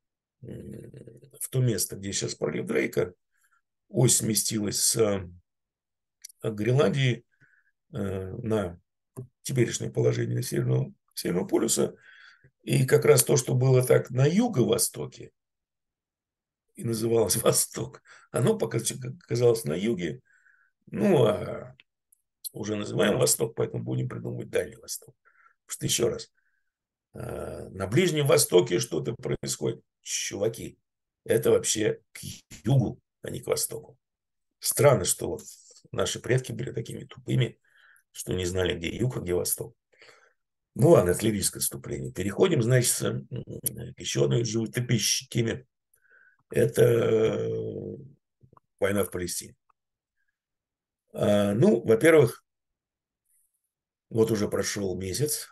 [SPEAKER 1] в то место, где сейчас пролив Дрейка, ось сместилась с Гренландии на теперешнее положение Северного полюса. И как раз то, что было так на юго-востоке и называлось Восток, оно пока оказалось на юге. Ну, а уже называем Восток, поэтому будем придумывать Дальний Восток. Потому что, еще раз, на Ближнем Востоке что-то происходит. Чуваки, это вообще к югу, а не к востоку. Странно, что вот наши предки были такими тупыми, что не знали, где юг, а где восток. Ну ладно, это лирическое отступление. Переходим, значит, к еще одной животрепещущей теме. Это война в Палестине. Ну, во-первых, вот уже прошел месяц.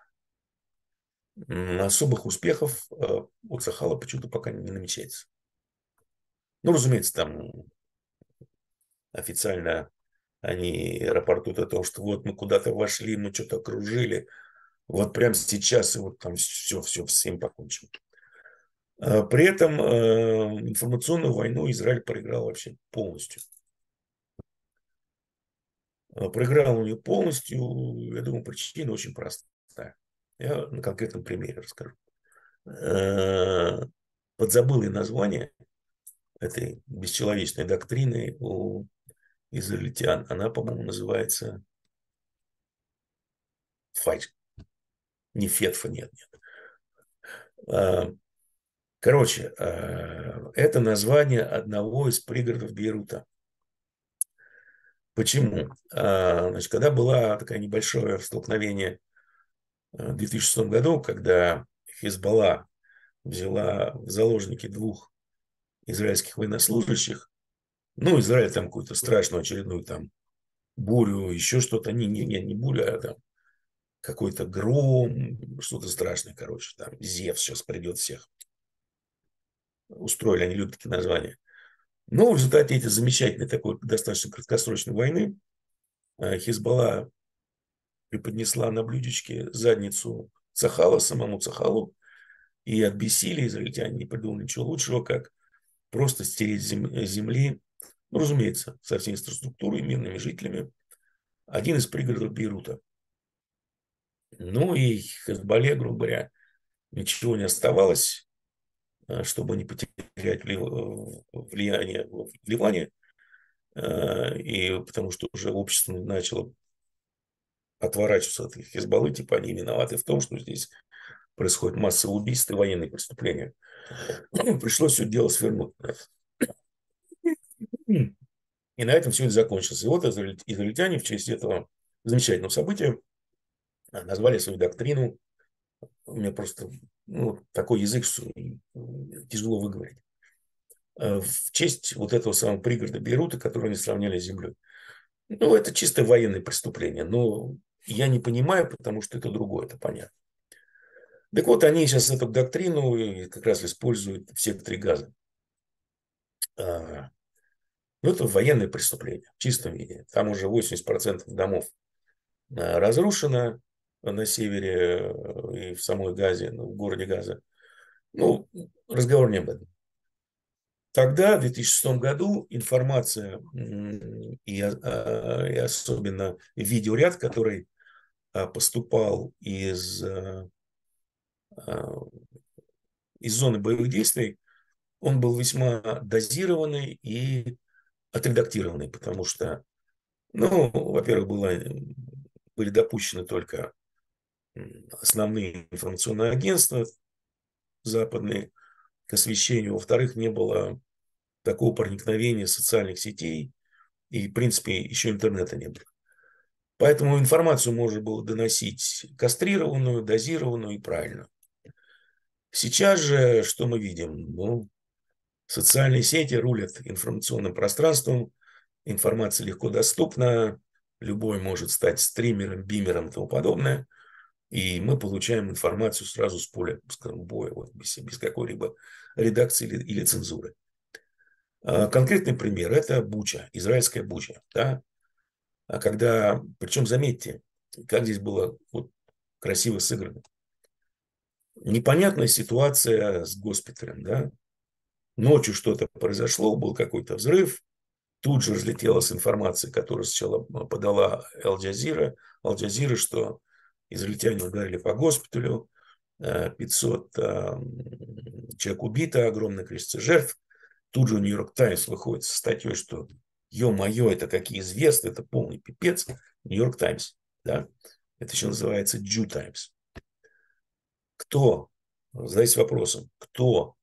[SPEAKER 1] Особых успехов от Сахала почему-то пока не намечается. Ну, разумеется, там официально они рапортуют о том, что вот мы куда-то вошли, мы что-то окружили. Вот прямо сейчас и вот там все всем покончим. При этом информационную войну Израиль проиграл вообще полностью. Проиграл у нее полностью, я думаю, причина очень простая. Я на конкретном примере расскажу. Подзабыл я название этой бесчеловечной доктрины у израильтян. Она, по-моему, называется файт. Не фетфа, нет. Короче, это название одного из пригородов Бейрута. Почему? Значит, когда было такое небольшое столкновение в 2006 году, когда Хизбалла взяла в заложники 2 израильских военнослужащих. Ну, Израиль там какую-то страшную очередную там бурю, еще что-то. Не буря, а там какой-то гром, что-то страшное, короче. Там Зевс сейчас придет всех. Устроили, они любят такие названия. Но в результате этой замечательной такой достаточно краткосрочной войны Хизбалла преподнесла на блюдечке задницу Цахала, самому Цахалу, и от бессилия израильтяне не придумали ничего лучшего, как просто стереть с земли, ну, разумеется, со всей инфраструктурой, мирными жителями, один из пригородов Бейрута. Ну и Хезболле, грубо говоря, ничего не оставалось, чтобы не потерять влияние в Ливане, и потому что уже общество начало отворачиваться от Хезболлы, типа они виноваты в том, что здесь происходит массовое убийство и военные преступления. Пришлось все дело свернуть. И на этом все это закончилось. И вот израильтяне в честь этого замечательного события назвали свою доктрину. У меня просто такой язык, что тяжело выговорить. В честь вот этого самого пригорода Бейрута, который они сравняли с землей. Ну, это чисто военное преступление. Но я не понимаю, потому что это другое, это понятно. Так вот, они сейчас эту доктрину как раз используют в секторе Газа. Ну, это военное преступление в чистом виде. Там уже 80% домов разрушено на севере и в самой Газе, в городе Газа. Ну, разговор не об этом. Тогда, в 2006 году, информация и особенно видеоряд, который поступал из зоны боевых действий, он был весьма дозированный и отредактированный, потому что, ну, во-первых, были допущены только основные информационные агентства западные к освещению. Во-вторых, не было такого проникновения социальных сетей. И, в принципе, еще интернета не было. Поэтому информацию можно было доносить кастрированную, дозированную и правильную. Сейчас же что мы видим? Ну, социальные сети рулят информационным пространством. Информация легко доступна. Любой может стать стримером, бимером и тому подобное. И мы получаем информацию сразу с поля, скажем, боя, вот, без какой-либо редакции или цензуры. Конкретный пример – это Буча, израильская Буча. Да? Причем заметьте, как здесь было вот красиво сыграно. Непонятная ситуация с госпиталем. Да? Ночью что-то произошло, был какой-то взрыв. Тут же разлетелась информация, которую сначала подала Аль-Джазира, что израильтяне ударили по госпиталю, 500 человек убито, огромное количество жертв. Тут же Нью-Йорк Таймс выходит со статьей, что ё-моё, это какие зверства, это полный пипец. Нью-Йорк Таймс, да? Это еще называется Jew Times. Кто, задайтесь вопросом, кто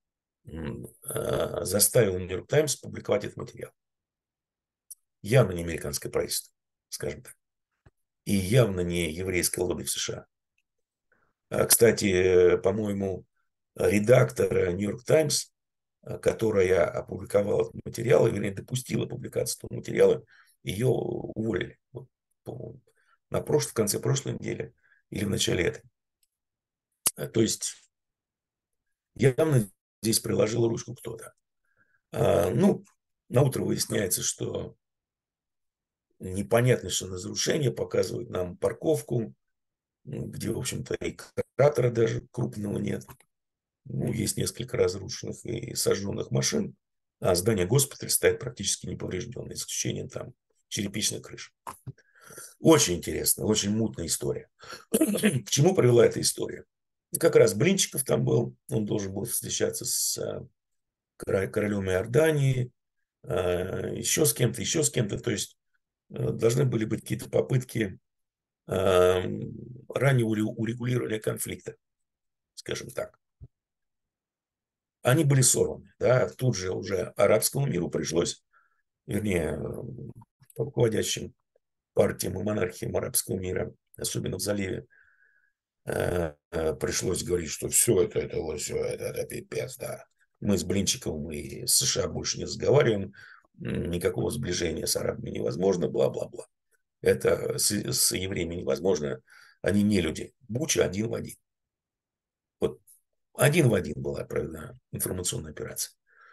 [SPEAKER 1] заставил Нью-Йорк Таймс публиковать этот материал? Явно не американское правительство, скажем так. И явно не еврейское лобби в США. Кстати, по-моему, редактора Нью-Йорк Таймс, которая опубликовала этот материал, вернее, допустила публикацию этого материала, ее уволили. Вот, в конце прошлой недели или в начале этой. То есть, явно здесь приложил ручку кто-то. Ну, на утро выясняется, что непонятно, что разрушение, показывают нам парковку, где, в общем-то, и кратера даже крупного нет. Ну, есть несколько разрушенных и сожженных машин, а здание госпиталя стоит практически неповрежденное, за исключением там черепичной крыши. Очень интересно, очень мутная история. К чему привела эта история? Как раз Блинчиков там был, он должен был встречаться с королем Иордании, еще с кем-то. То есть должны были быть какие-то попытки раннего урегулирования конфликта, скажем так. Они были сорваны. Да? Тут же уже арабскому миру пришлось, вернее, руководящим партиям и монархиям арабского мира, особенно в заливе, пришлось говорить, что все это пипец, да. Мы с Блинчиковым и с США больше не разговариваем, никакого сближения с арабами невозможно, бла-бла-бла. Это с евреями невозможно, они не люди. Буча один в один. Вот один в один была проведена информационная операция.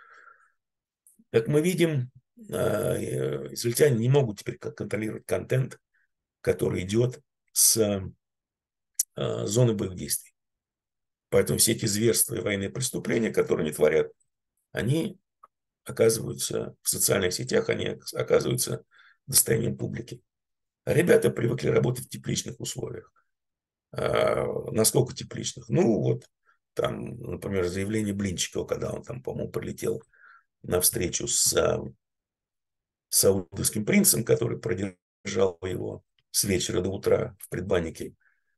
[SPEAKER 1] Как мы видим, израильтяне не могут теперь контролировать контент, который идет с зоны боевых действий. Поэтому все эти зверства и военные преступления, которые они творят, они оказываются в социальных сетях, они оказываются достоянием публики. А ребята привыкли работать в тепличных условиях. Насколько тепличных? Ну, вот там, например, заявление Блинчикова, когда он там, по-моему, прилетел на встречу с саудовским принцем, который продержал его с вечера до утра в предбаннике.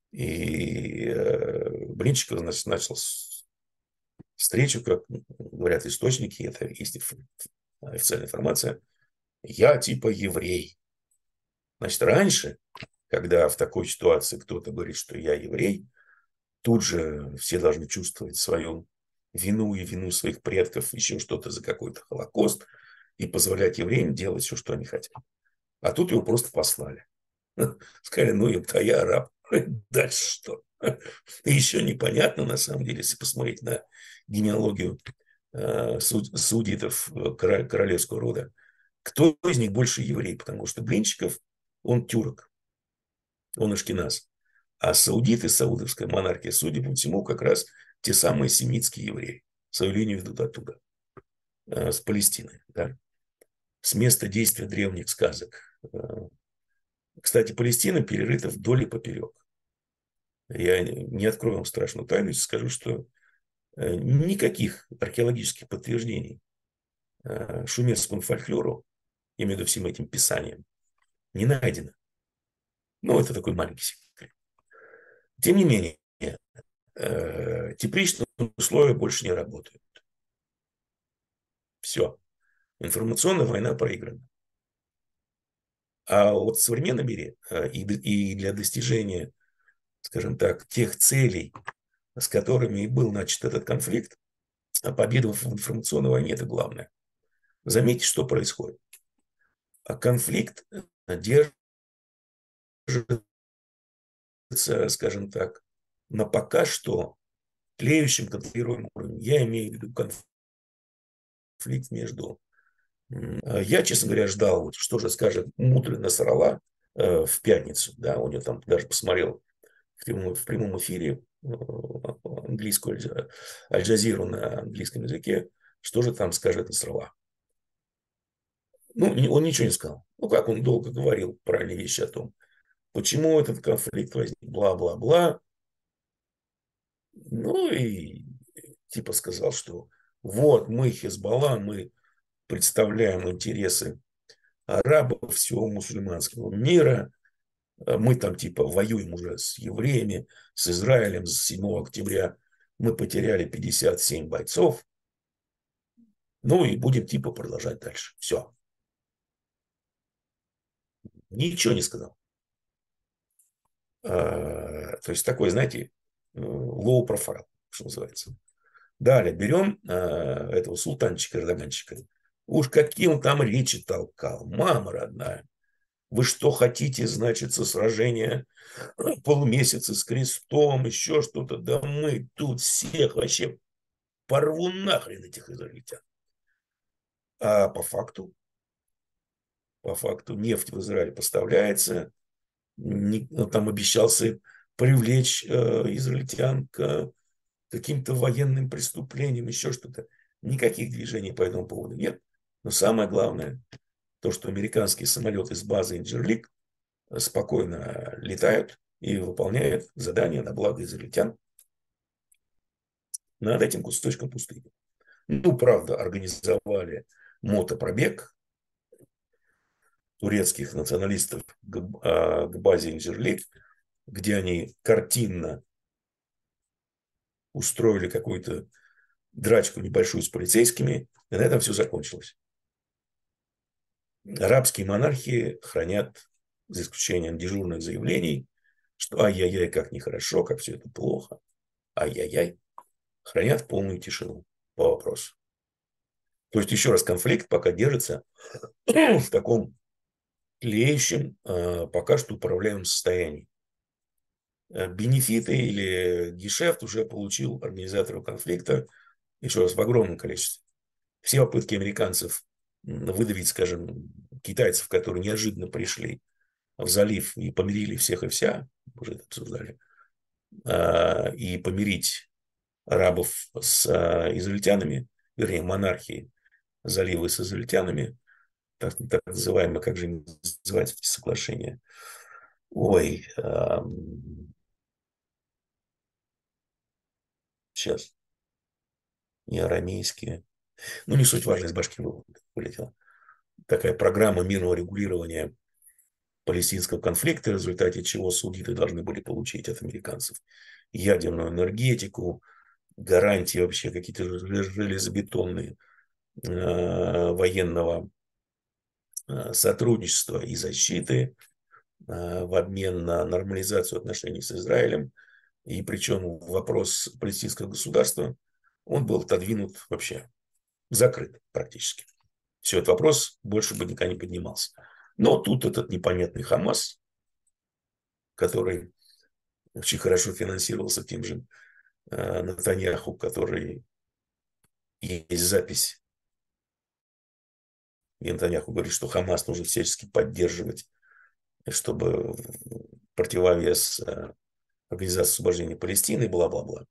[SPEAKER 1] И Блинчиков, значит, начал встречу, как говорят источники, это есть официальная информация, я типа еврей. Значит, раньше, когда в такой ситуации кто-то говорит, что я еврей, тут же все должны чувствовать свою вину и вину своих предков, еще что-то за какой-то Холокост, и позволять евреям делать все, что они хотят. А тут его просто послали. Сказали, ну, я араб. Дальше что? И еще непонятно, на самом деле, если посмотреть на генеалогию судитов королевского рода, кто из них больше еврей, потому что Блинчиков, он тюрок, он ашкеназ. А саудиты, саудовская монархия, судя по всему, как раз те самые семитские евреи. Свою линию ведут оттуда, с Палестины, да? С места действия древних сказок. Кстати, Палестина перерыта вдоль и поперек. Я не открою вам страшную тайну, если скажу, что никаких археологических подтверждений шумерскому фольклору, я имею в виду всем этим писаниям, не найдено. Ну, это такой маленький секрет. Тем не менее, тепличные условия больше не работают. Все. Информационная война проиграна. А вот в современном мире и для достижения, скажем так, тех целей, с которыми и был начат этот конфликт, а победа в информационной войне – это главное. Заметьте, что происходит. А конфликт держится, скажем так, на пока что тлеющем контролируемом уровне. Я имею в виду конфликт между... Я, честно говоря, ждал, что же скажет мудрый Насралла в пятницу. Да, у него там даже посмотрел в прямом эфире английскую Аль-Джазиру на английском языке, что же там скажет Насралла. Ну, он ничего не сказал. Ну, как он долго говорил правильные вещи о том, почему этот конфликт возник, бла-бла-бла. Ну, и типа сказал, что вот мы Хизбалла, мы представляем интересы арабов, всего мусульманского мира. Мы там типа воюем уже с евреями, с Израилем с 7 октября. Мы потеряли 57 бойцов. Ну и будем типа продолжать дальше. Все. Ничего не сказал. То есть такой, знаете, low profile, что называется. Далее берем этого султанчика, Эрдоганчика. Уж какие он там речи толкал. Мама родная. Вы что хотите, значит, сражение полумесяца с крестом, еще что-то. Да мы тут всех вообще порву нахрен этих израильтян. А по факту нефть в Израиль поставляется. Там обещался привлечь израильтян к каким-то военным преступлениям, еще что-то. Никаких движений по этому поводу нет. Но самое главное, то, что американские самолеты с базы Инджерлик спокойно летают и выполняют задания на благо израильтян над этим кусочком пустыни. Ну, правда, организовали мотопробег турецких националистов к базе Инджерлик, где они картинно устроили какую-то драчку небольшую с полицейскими, и на этом все закончилось. Арабские монархии хранят, за исключением дежурных заявлений, что ай-яй-яй, как нехорошо, как все это плохо, ай-яй-яй, хранят полную тишину по вопросу. То есть, еще раз, конфликт пока держится в таком тлеющем, пока что управляемом состоянии. Бенефиты или гешефт уже получил организатор конфликта, еще раз, в огромном количестве. Все попытки американцев выдавить, скажем, китайцев, которые неожиданно пришли в залив и помирили всех и вся, уже это обсуждали, и помирить арабов с израильтянами, вернее, монархии залива с израильтянами, так называемые, как же называются эти соглашения? Ой, сейчас, не арамейские. Ну, не суть, важно, из башки вылетело. Такая программа мирного регулирования палестинского конфликта, в результате чего судиты должны были получить от американцев ядерную энергетику, гарантии вообще какие-то железобетонные военного сотрудничества и защиты в обмен на нормализацию отношений с Израилем. И причем вопрос палестинского государства, он был отодвинут вообще, закрыт практически. Все, этот вопрос больше бы никогда не поднимался. Но тут этот непонятный Хамас, который очень хорошо финансировался тем же Нетаньяху, который есть запись. И Нетаньяху говорит, что Хамас нужно всячески поддерживать, чтобы противовес Организации освобождения Палестины, бла-бла-бла.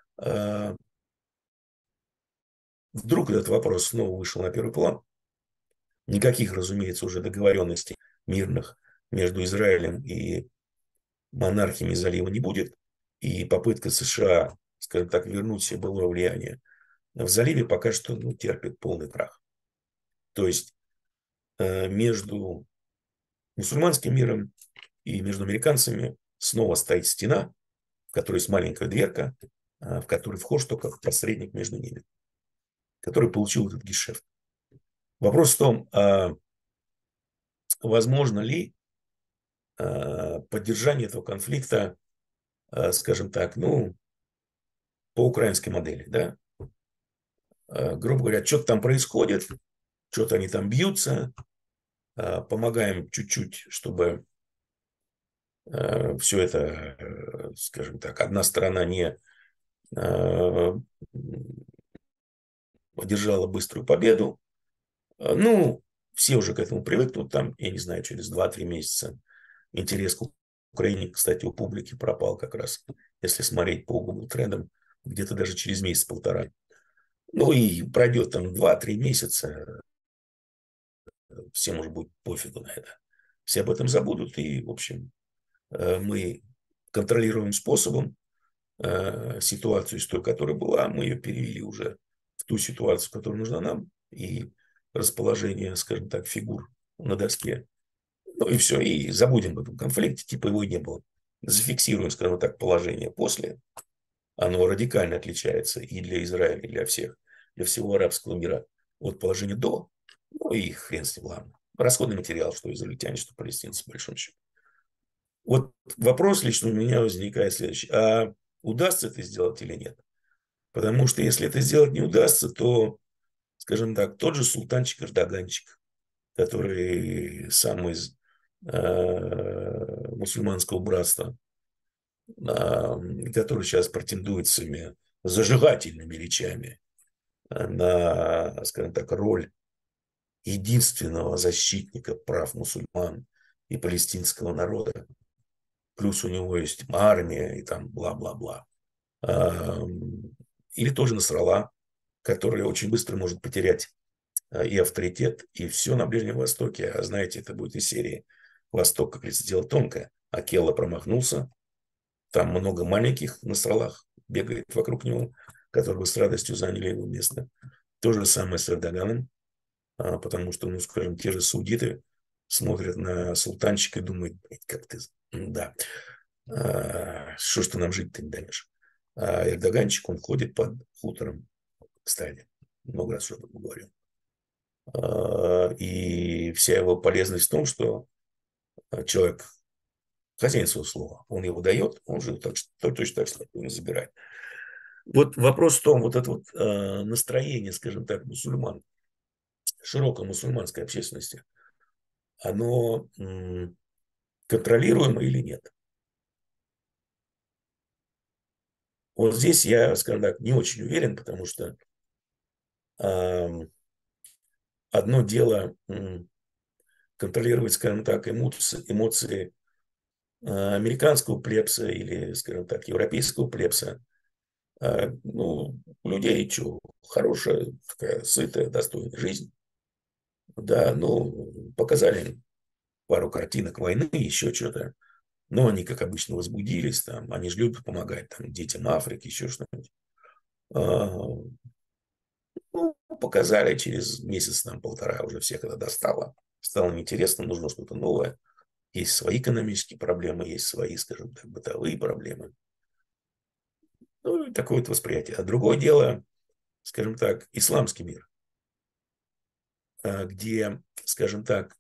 [SPEAKER 1] Вдруг этот вопрос снова вышел на первый план. Никаких, разумеется, уже договоренностей мирных между Израилем и монархиями залива не будет. И попытка США, скажем так, вернуть себе былое влияние в заливе пока что терпит полный крах. То есть между мусульманским миром и между американцами снова стоит стена, в которой есть маленькая дверка, в которой вхож только посредник между ними, который получил этот гешефт. Вопрос в том, возможно ли поддержание этого конфликта, скажем так, по украинской модели, да? Грубо говоря, что-то там происходит, что-то они там бьются, помогаем чуть-чуть, чтобы все это, скажем так, одна сторона не одержала быструю победу. Все уже к этому привыкнут, там, я не знаю, через 2-3 месяца интерес к Украине, кстати, у публики пропал как раз, если смотреть по Google трендам, где-то даже через месяц-полтора. И пройдет там 2-3 месяца, всем уже будет пофигу на это. Все об этом забудут, и, в общем, мы контролируемым способом ситуацию из той, которая была, мы ее перевели уже в ту ситуацию, которая нужна нам, и расположение, скажем так, фигур на доске. И все, и забудем об этом конфликте, типа его и не было. Зафиксируем, скажем так, положение после. Оно радикально отличается и для Израиля, и для всего арабского мира от положения до. И хрен с ним, ладно. Расходный материал, что израильтяне, что палестинцы, по большому счету. Вот вопрос лично у меня возникает следующий. А удастся это сделать или нет? Потому что если это сделать не удастся, то, скажем так, тот же султанчик Эрдоганчик, который сам из мусульманского братства, который сейчас претендует своими зажигательными речами на, скажем так, роль единственного защитника прав мусульман и палестинского народа. Плюс у него есть армия и там бла-бла-бла. Или тоже Насралла, который очень быстро может потерять и авторитет, и все на Ближнем Востоке. А знаете, это будет из серии «Восток, как говорится, дело тонкое». Акелла промахнулся. Там много маленьких Насраллах бегает вокруг него, которые бы с радостью заняли его место. То же самое с Эрдоганом, потому что, скажем, те же саудиты смотрят на султанчика и думают, как ты, да, что ж ты нам жить-то не даешь. А Эрдоганчик, он ходит под хутором, кстати, много раз уже об этом говорил. И вся его полезность в том, что человек Хозяин своего слова. Он его дает, он же точно так же не забирает. Вот вопрос в том, вот это вот настроение, скажем так, мусульман, широкой мусульманской общественности, оно контролируемо или нет? Вот здесь я, скажем так, не очень уверен, потому что одно дело контролировать, скажем так, эмоции американского плебса или, скажем так, европейского плебса. Ну, у людей что, хорошая, такая сытая, достойная жизнь. Да, ну, показали им пару картинок войны, еще что-то. Но они, как обычно, возбудились, там, они же любят помогать там, детям Африки, еще что-нибудь. Ну, показали через месяц, там, полтора уже всех это достало. Стало неинтересно, нужно что-то новое. Есть свои экономические проблемы, есть свои, скажем так, бытовые проблемы. Ну, и такое вот восприятие. А другое дело, скажем так, исламский мир, где, скажем так,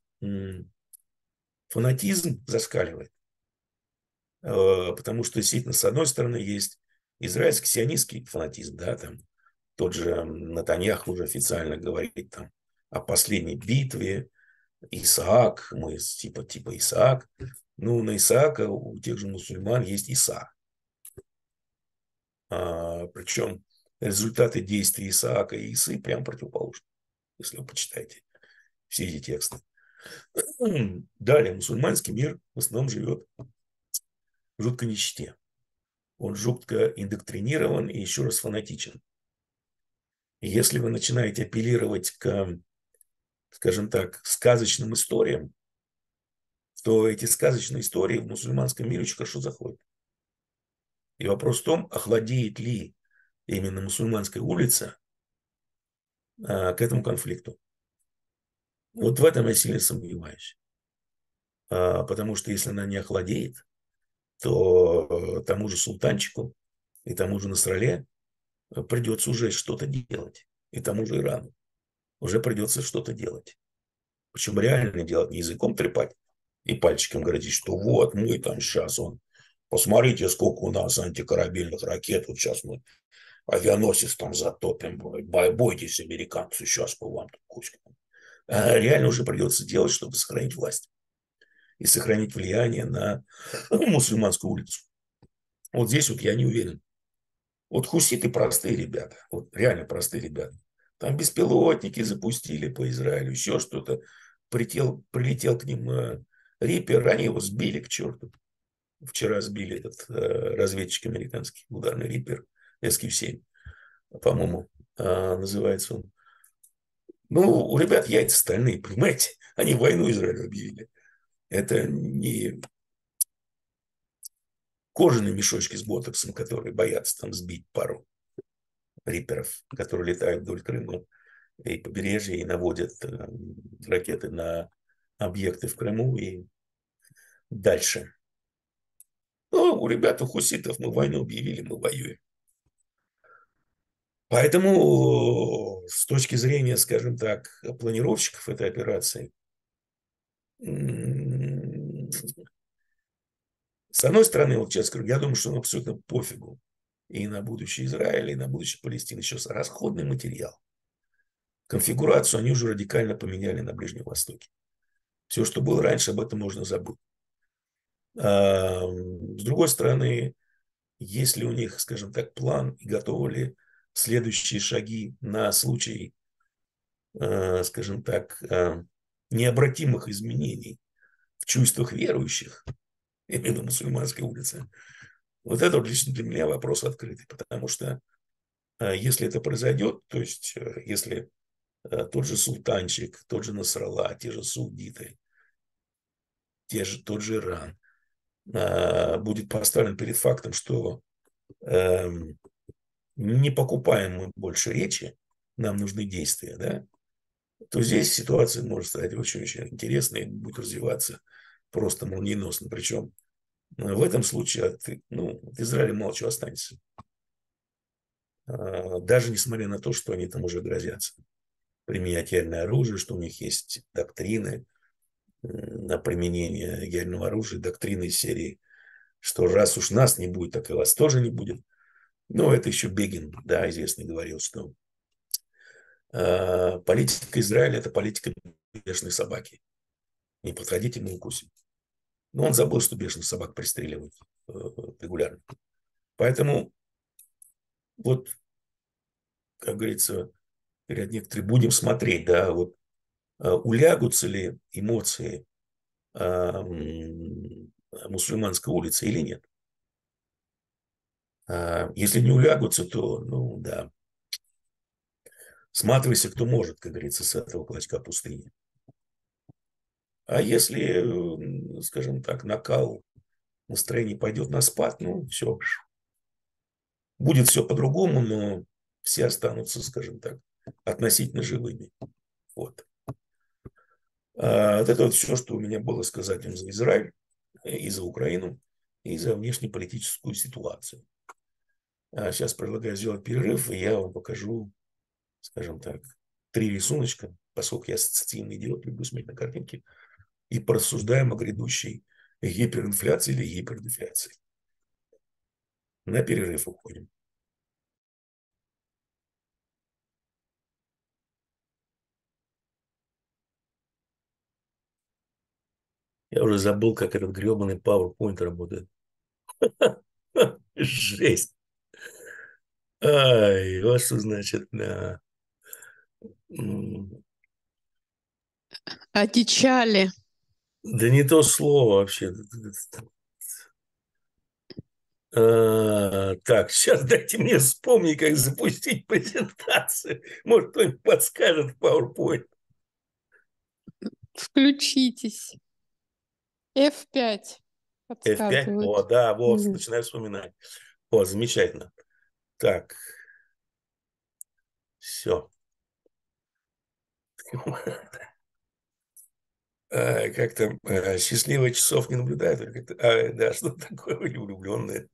[SPEAKER 1] фанатизм зашкаливает. Потому что, действительно, с одной стороны, есть израильский сионистский фанатизм, да, там тот же Натаньяху уже официально говорит там о последней битве, Исаак, мы типа Исаак. Ну, на Исаака у тех же мусульман есть Иса. Причем результаты действий Исаака и Исы прям противоположны, если вы почитаете все эти тексты. Далее, мусульманский мир в основном живет в жуткой нищете. Он жутко индоктринирован и еще раз фанатичен. И если вы начинаете апеллировать к, скажем так, сказочным историям, то эти сказочные истории в мусульманском мире очень хорошо заходят. И вопрос в том, охладеет ли именно мусульманская улица к этому конфликту. Вот в этом я сильно сомневаюсь. Потому что если она не охладеет, то тому же султанчику и тому же Насрале придется уже что-то делать. И тому же Ирану уже придется что-то делать. Причем реально делать, не языком трепать и пальчиком говорить, что вот мы там сейчас, посмотрите, сколько у нас антикорабельных ракет, вот сейчас мы авианосец там затопим, бойтесь, американцы, сейчас по вам кучку. Реально уже придется делать, чтобы сохранить власть и сохранить влияние на мусульманскую улицу. Вот здесь вот я не уверен. Вот хуситы простые ребята, вот реально простые ребята. Там беспилотники запустили по Израилю, еще что-то. Прилетел к ним Риппер, они его сбили к черту. Вчера сбили этот разведчик американский, ударный Риппер, SQ-7, по-моему, называется он. Ну, у ребят яйца стальные, понимаете? Они войну Израилю объявили. Это не кожаные мешочки с ботоксом, которые боятся там сбить пару Рипперов, которые летают вдоль Крыма и побережья и наводят ракеты на объекты в Крыму и дальше. Ну, у ребят, у хуситов мы войну объявили, мы воюем. Поэтому с точки зрения, скажем так, планировщиков этой операции, с одной стороны, вот честно скажу, я думаю, что им абсолютно пофигу и на будущее Израиля, и на будущее Палестины. Еще расходный материал. Конфигурацию они уже радикально поменяли на Ближнем Востоке. Все, что было раньше, об этом можно забыть. С другой стороны, есть ли у них, скажем так, план и готовы ли следующие шаги на случай, скажем так, необратимых изменений в чувствах верующих, именно мусульманской улице. Вот это вот лично для меня вопрос открытый, потому что если это произойдет, то есть если тот же султанчик, тот же Насралла, те же саудиты, тот же Иран будет поставлен перед фактом, что не покупаем мы больше речи, нам нужны действия, да, то здесь ситуация может стать очень-очень интересной и будет развиваться просто молниеносно. Причем в этом случае от Израиля мало чего останется. Даже несмотря на то, что они там уже грозятся применять ядерное оружие, что у них есть доктрины, на применение ядерного оружия, доктрины из серии, что раз уж нас не будет, так и вас тоже не будет. Ну, это еще Бегин, да, известный, говорил, что политика Израиля – это политика бешеной собаки. Не подходите, мы укусим. Но он забыл, что бешеных собак пристреливают регулярно. Поэтому вот, как говорится, говорят некоторые, будем смотреть, да, вот улягутся ли эмоции мусульманской улицы или нет. Если не улягутся, то, ну, да, сматывайся, кто может, как говорится, с этого клочка пустыни. А если, скажем так, накал настроение пойдет на спад, ну, все. Будет все по-другому, но все останутся, скажем так, относительно живыми. Вот. Вот это вот все, что у меня было сказать им за Израиль, и за Украину, и за внешнеполитическую ситуацию. Сейчас предлагаю сделать перерыв, и я вам покажу, скажем так, 3 рисуночка, поскольку я ассоциативный идиот, люблю смотреть на картинки, и порассуждаем о грядущей гиперинфляции или гипердефляции. На перерыв уходим. Я уже забыл, как этот гребаный PowerPoint работает. Жесть. Ай, вот что значит, да.
[SPEAKER 4] Одичали.
[SPEAKER 1] Да не то слово вообще. Так, сейчас дайте мне вспомнить, как запустить презентацию. Может, кто-нибудь подскажет в PowerPoint.
[SPEAKER 4] Включитесь. F5
[SPEAKER 1] F5?
[SPEAKER 4] подсказывают.
[SPEAKER 1] О, да, вот,
[SPEAKER 4] Мгм.
[SPEAKER 1] начинаю вспоминать. О, замечательно. Так, все. Как там, счастливые часов не наблюдают? Да, что такое влюбленные?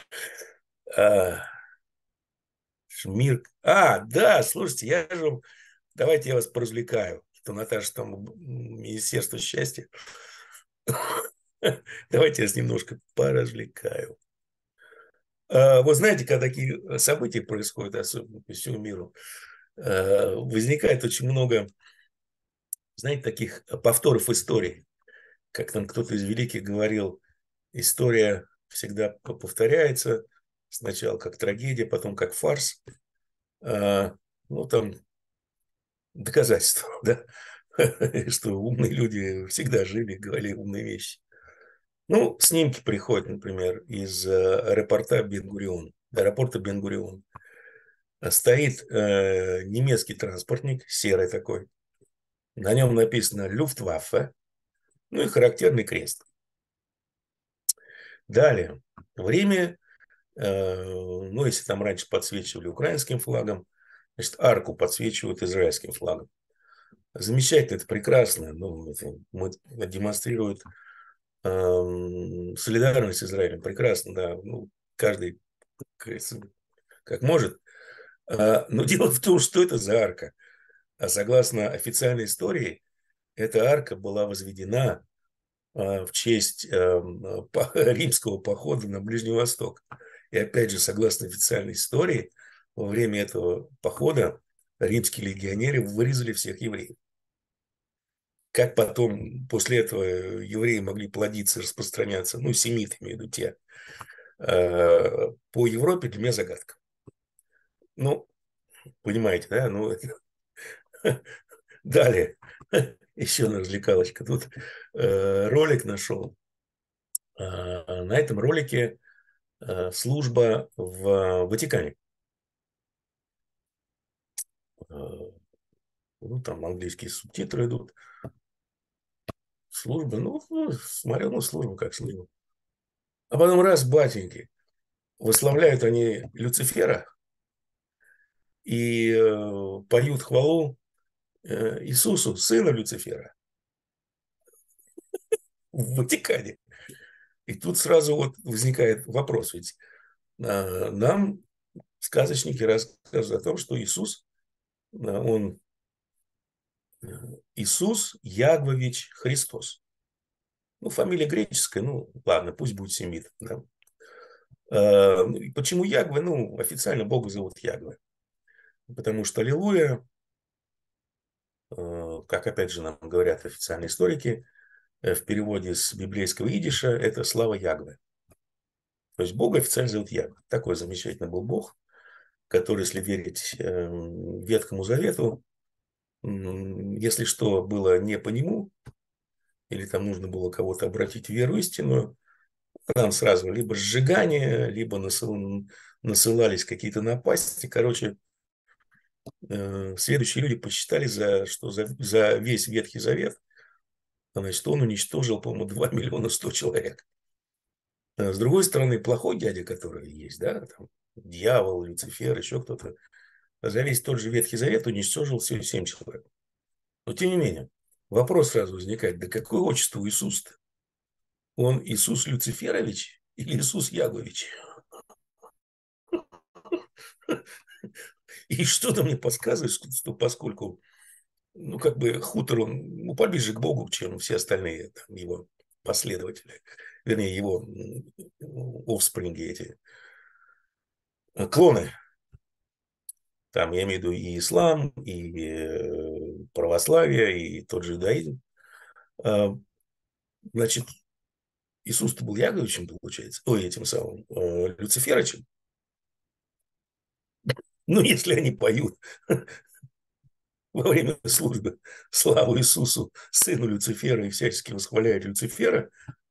[SPEAKER 1] Шмир. Да, слушайте, давайте я вас поразвлекаю. Что Наташа там Министерство счастья. Давайте я вас немножко поразвлекаю. Вы знаете, когда такие события происходят, особенно по всему миру, возникает очень много, знаете, таких повторов истории. Как там кто-то из великих говорил, история всегда повторяется. Сначала как трагедия, потом как фарс. Ну, там доказательства, да, что умные люди всегда жили, говорили умные вещи. Ну, снимки приходят, например, из аэропорта Бен-Гурион. Аэропорта Бен-Гурион. Стоит немецкий транспортник, серый такой. На нем написано «Люфтваффе», ну и характерный крест. Далее. Время, ну, если там раньше подсвечивали украинским флагом, значит, арку подсвечивают израильским флагом. Замечательно, это прекрасно. Ну, это демонстрирует солидарность с Израилем. Прекрасно, да. Ну, каждый, как может. Но дело в том, что это за арка. А согласно официальной истории, эта арка была возведена в честь римского похода на Ближний Восток. И опять же, согласно официальной истории, во время этого похода римские легионеры вырезали всех евреев. Как потом, после этого, евреи могли плодиться, распространяться, ну, семиты, имею в виду те, по Европе, для меня загадка. Ну, понимаете, да? Ну, далее. Еще одна развлекалочка. Тут ролик нашел. На этом ролике служба в Ватикане. Ну, там английские субтитры идут. Служба, смотрел, служба как служба. А потом раз, батеньки, выславляют они Люцифера и поют хвалу Иисусу, сына Люцифера, в Ватикане. И тут сразу вот возникает вопрос, ведь нам сказочники рассказывают о том, что Иисус, он Иисус Ягович Христос. Ну, фамилия греческая, ну, ладно, пусть будет семит. Да. Ну, и почему Ягве? Ну, официально Бога зовут Ягве. Потому что Аллилуйя, как опять же нам говорят официальные историки, в переводе с библейского идиша, это слава Ягве. То есть Бога официально зовут Ягве. Такой замечательный был Бог, который, если верить Ветхому Завету, если что было не по нему, или там нужно было кого-то обратить в веру истинную, там сразу либо сжигание, либо насылались какие-то напасти. Короче, следующие люди посчитали, что за весь Ветхий Завет, значит, он уничтожил, по-моему, 2 миллиона 100 человек. С другой стороны, плохой дядя, который есть, да, там, дьявол, Люцифер, еще кто-то, за весь тот же Ветхий Завет уничтожил всего 7 человек. Но тем не менее, вопрос сразу возникает, да какое отчество у Иисуса-то? Он Иисус Люциферович или Иисус Ягович? И что-то мне подсказывает, что поскольку, ну, как бы хутор, он ну, поближе к Богу, чем все остальные там, его последователи, вернее, его офспринги эти, клоны. Там я имею в виду и ислам, и православие, и тот же иудаизм. Значит, Иисус-то был Яговичем, получается, ой, этим самым Люциферычем. Ну, если они поют во время службы славу Иисусу, сыну Люцифера, и всячески восхваляют Люцифера,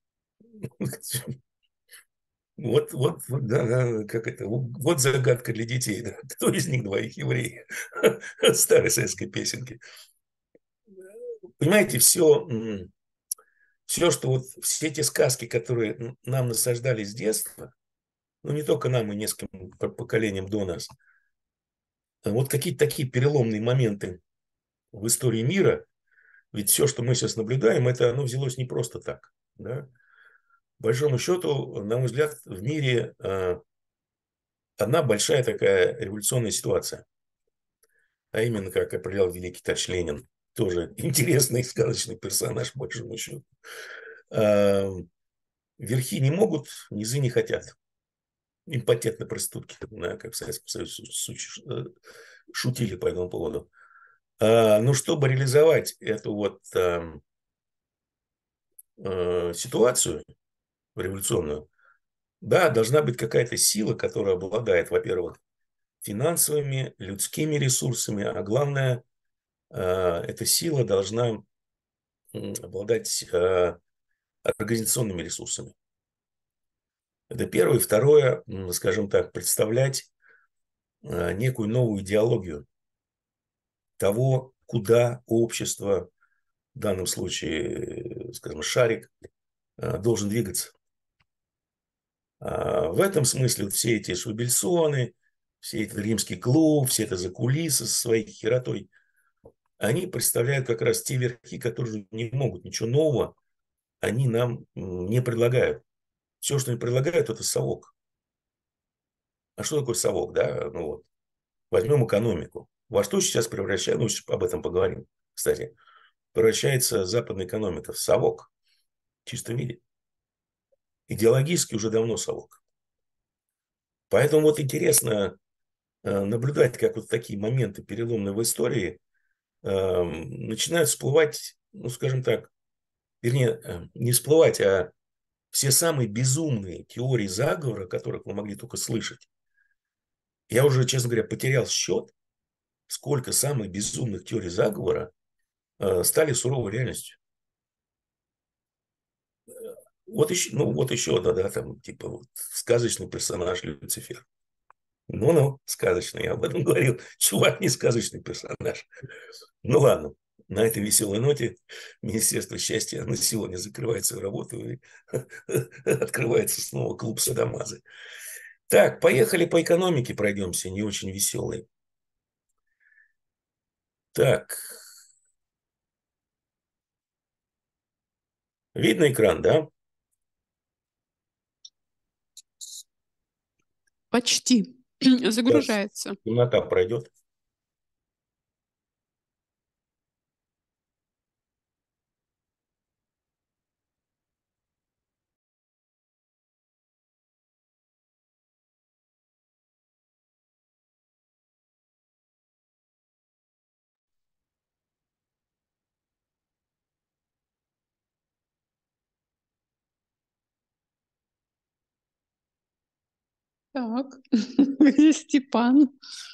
[SPEAKER 1] да, да, как это, вот загадка для детей, да. Кто из них двоих евреи? Старой советской песенки. Понимаете, все, что вот все эти сказки, которые нам насаждали с детства, ну не только нам и нескольким поколениям до нас, вот какие-то такие переломные моменты в истории мира, ведь все, что мы сейчас наблюдаем, это оно взялось не просто так. Да? По большому счету, на мой взгляд, в мире одна большая такая революционная ситуация. А именно, как определял великий товарищ Ленин, тоже интересный сказочный персонаж, по большому счету. Верхи не могут, низы не хотят. Импотентные проститутки, да, как в Советском Союзе шутили по этому поводу. Но чтобы реализовать эту вот ситуацию революционную, да, должна быть какая-то сила, которая обладает, во-первых, финансовыми, людскими ресурсами, а главное, эта сила должна обладать организационными ресурсами. Это первое. Второе, скажем так, представлять некую новую идеологию того, куда общество, в данном случае, скажем, шарик, должен двигаться. В этом смысле вот все эти швабельсоны, все этот римский клуб, все это закулисы со своей херотой, они представляют как раз те верхи, которые не могут ничего нового, они нам не предлагают. Все, что они предлагают, это совок. А что такое совок, да? Ну вот, возьмем экономику. Во что сейчас превращается, ну, об этом поговорим, кстати, превращается западная экономика в совок в чистом виде. Идеологически уже давно совок. Поэтому вот интересно наблюдать, как вот такие моменты переломные в истории начинают всплывать, ну, скажем так, вернее, не всплывать, а все самые безумные теории заговора, которых вы могли только слышать. Я уже, честно говоря, потерял счет, сколько самых безумных теорий заговора стали суровой реальностью. Вот еще одна, да, там, типа, вот, сказочный персонаж Люцифер. Ну, сказочный, я об этом говорил. Чувак не сказочный персонаж. Ну, ладно. На этой веселой ноте Министерство счастья на сегодня закрывает свою работу и открывается снова клуб Садамазы. Так, поехали по экономике пройдемся, не очень веселый. Так. Видно экран, да?
[SPEAKER 4] Почти.
[SPEAKER 1] Сейчас
[SPEAKER 4] Загружается.
[SPEAKER 1] темнота пройдет.
[SPEAKER 4] Так. Где Степан?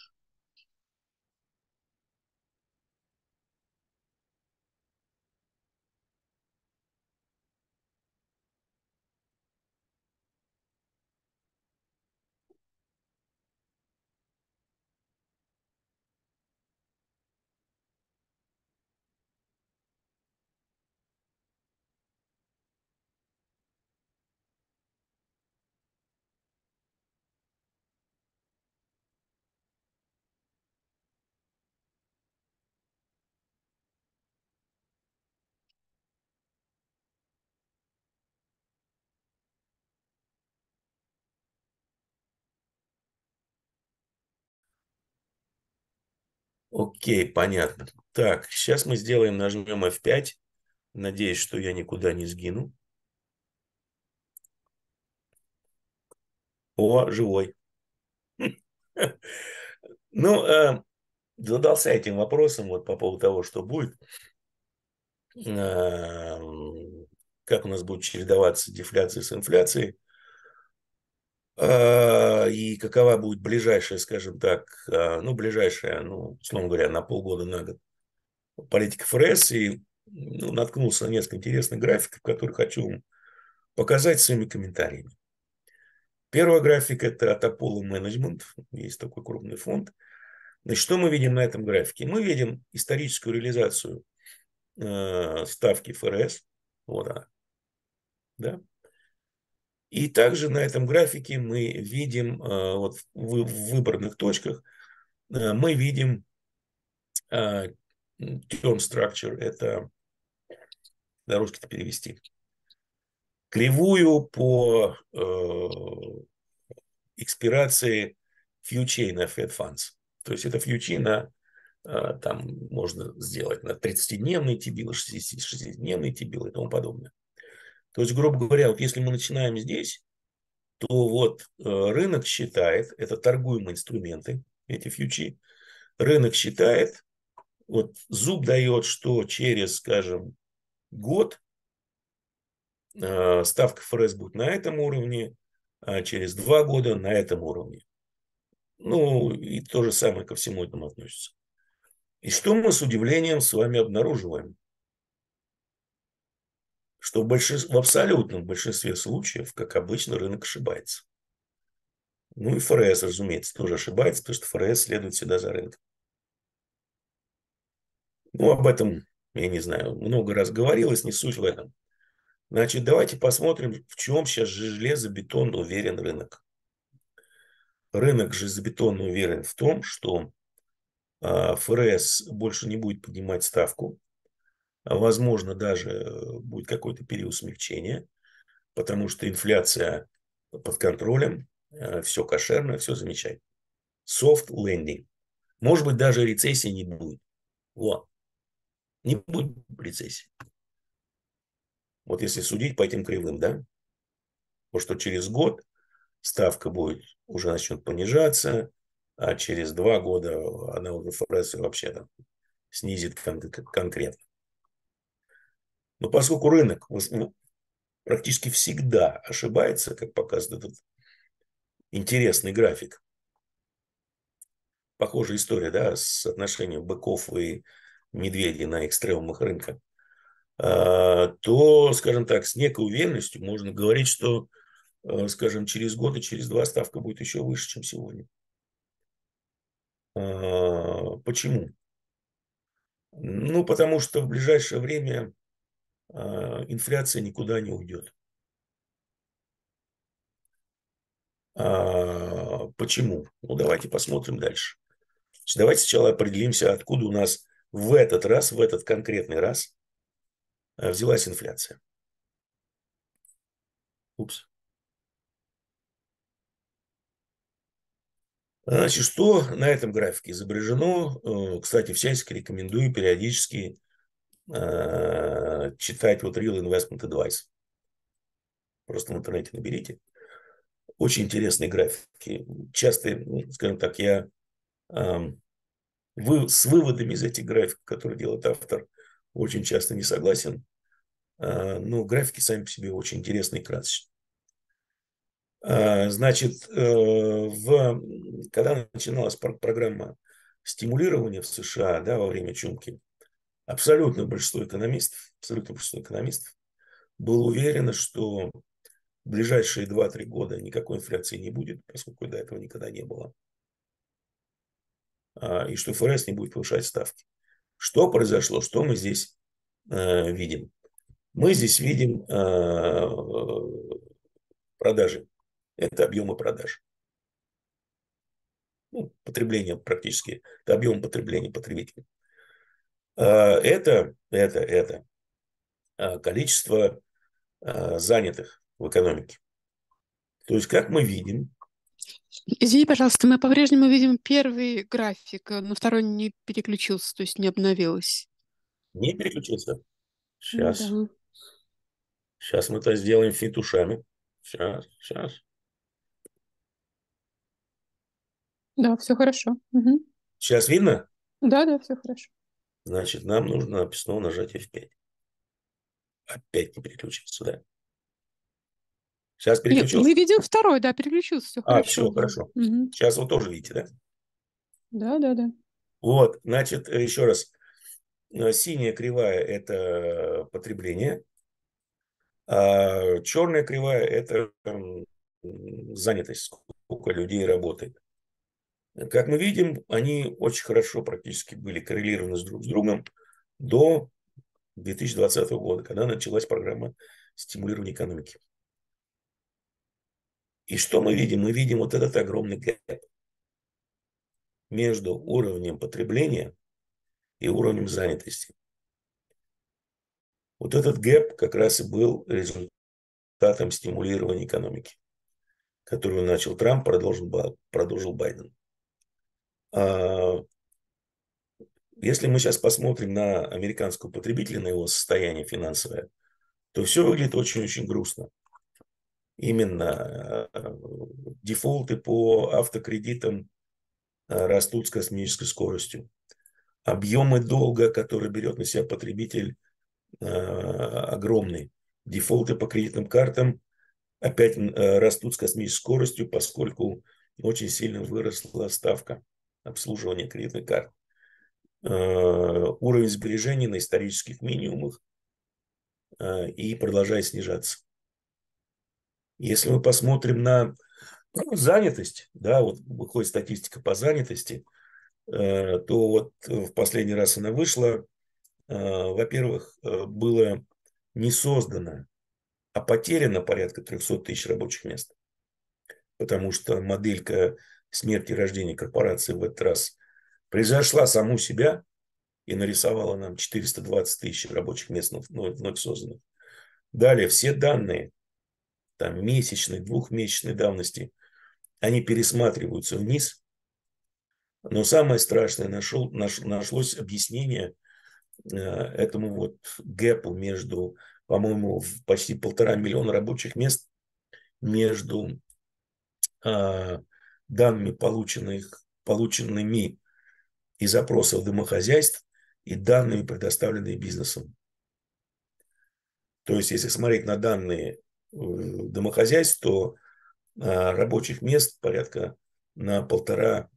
[SPEAKER 1] Окей, понятно. Так, сейчас мы сделаем, нажмем F5. Надеюсь, что я никуда не сгину. О, живой. Ну, задался этим вопросом вот по поводу того, что будет. Как у нас будет чередоваться дефляция с инфляцией. И какова будет ближайшая, скажем так, ну, ближайшая, ну, условно говоря, на полгода, на год политика ФРС. И ну, наткнулся на несколько интересных графиков, которые хочу вам показать своими комментариями. Первый график – это от Apollo Management. Есть такой крупный фонд. Значит, что мы видим на этом графике? Мы видим историческую реализацию ставки ФРС. Вот она. Да? И также на этом графике мы видим, вот в выбранных точках, мы видим term structure, это на русский-то перевести, кривую по экспирации фьючей на Fed Funds. То есть это фьючи на, там можно сделать на 30-дневный T-билл, 60-дневный T-билл и тому подобное. То есть, грубо говоря, вот если мы начинаем здесь, то вот рынок считает, это торгуемые инструменты, эти фьючи, рынок считает, вот зуб дает, что через, скажем, год ставка ФРС будет на этом уровне, а через 2 года на этом уровне. Ну, и то же самое ко всему этому относится. И что мы с удивлением с вами обнаруживаем? Что в абсолютном большинстве случаев, как обычно, рынок ошибается. Ну и ФРС, разумеется, тоже ошибается, потому что ФРС следует всегда за рынком. Ну, об этом, я не знаю, много раз говорилось, не суть в этом. Значит, давайте посмотрим, в чем сейчас железобетонно уверен рынок. Рынок железобетонно уверен в том, что ФРС больше не будет поднимать ставку. Возможно, даже будет какой-то период смягчения, потому что инфляция под контролем, все кошерно, все замечательно. Soft landing. Может быть, даже рецессии не будет. Вот. Не будет рецессии. Вот если судить по этим кривым, да? Потому что через год ставка будет уже начнет понижаться, а через 2 года она уже ФРС вообще там снизит конкретно. Но поскольку рынок практически всегда ошибается, как показывает этот интересный график, похожая история, да, с отношением быков и медведей на экстремумах рынка, то, скажем так, с некой уверенностью можно говорить, что, скажем, через год и через 2 ставка будет еще выше, чем сегодня. Почему? Ну, потому что в ближайшее время инфляция никуда не уйдет. Почему? Ну, давайте посмотрим дальше. Значит, давайте сначала определимся, откуда у нас в этот раз, в этот конкретный раз взялась инфляция. Упс. Значит, что на этом графике изображено? Кстати, всячески рекомендую периодически читать вот Real Investment Advice. Просто в интернете наберите. Очень интересные графики. Часто, скажем так, я с выводами из этих графиков, которые делает автор, очень часто не согласен. Но графики сами по себе очень интересные и красочные. Значит, когда начиналась программа стимулирования в США, да, во время чумки, абсолютное большинство экономистов было уверено, что в ближайшие 2-3 года никакой инфляции не будет, поскольку до этого никогда не было, и что ФРС не будет повышать ставки. Что произошло? Что мы здесь видим? Мы здесь видим продажи. Это объемы продаж. Ну, потребление практически. Это объем потребления потребителя. Это количество занятых в экономике. То есть, как мы видим...
[SPEAKER 4] Извини, пожалуйста, мы по-прежнему видим первый график, на второй не переключился, то есть не обновилось.
[SPEAKER 1] Не переключился.
[SPEAKER 4] Да.
[SPEAKER 1] Сейчас мы это сделаем финт ушами. Сейчас.
[SPEAKER 4] Да, все хорошо. Мгм.
[SPEAKER 1] Сейчас видно?
[SPEAKER 4] Да, все хорошо.
[SPEAKER 1] Значит, нам нужно снова нажать F5. Опять не переключился, да? Сейчас
[SPEAKER 4] Нет, мы
[SPEAKER 1] переключился?
[SPEAKER 4] видим второй, да, переключился, все хорошо.
[SPEAKER 1] Все, хорошо.
[SPEAKER 4] Мгм.
[SPEAKER 1] Сейчас вы тоже видите, да?
[SPEAKER 4] Да.
[SPEAKER 1] Вот, значит, еще раз. Синяя кривая – это потребление, а черная кривая – это занятость, сколько людей работает. Как мы видим, они очень хорошо практически были коррелированы друг с другом до 2020 года, когда началась программа стимулирования экономики. И что мы видим? Мы видим вот этот огромный гэп между уровнем потребления и уровнем занятости. Вот этот гэп как раз и был результатом стимулирования экономики, которую начал Трамп, продолжил Байден. Если мы сейчас посмотрим на американского потребителя, на его состояние финансовое, то все выглядит очень-очень грустно. Именно дефолты по автокредитам растут с космической скоростью. Объемы долга, которые берет на себя потребитель, огромные. Дефолты по кредитным картам опять растут с космической скоростью, поскольку очень сильно выросла ставка обслуживания кредитных карт. Уровень сбережений на исторических минимумах и продолжает снижаться. Если мы посмотрим на занятость, да, вот выходит статистика по занятости, то вот в последний раз она вышла. Во-первых, было не создано, а потеряно порядка 300 тысяч рабочих мест, потому что моделька смерти и рождения корпорации в этот раз превзошла саму себя и нарисовала нам 420 тысяч рабочих мест вновь созданных. Далее, все данные там, месячной, двухмесячной давности, они пересматриваются вниз. Но самое страшное, нашлось объяснение этому вот гэпу между, по-моему, почти 1,5 миллиона рабочих мест между данными, полученными из опросов домохозяйств и данными, предоставленными бизнесом. То есть, если смотреть на данные домохозяйств, то рабочих мест порядка на 1,5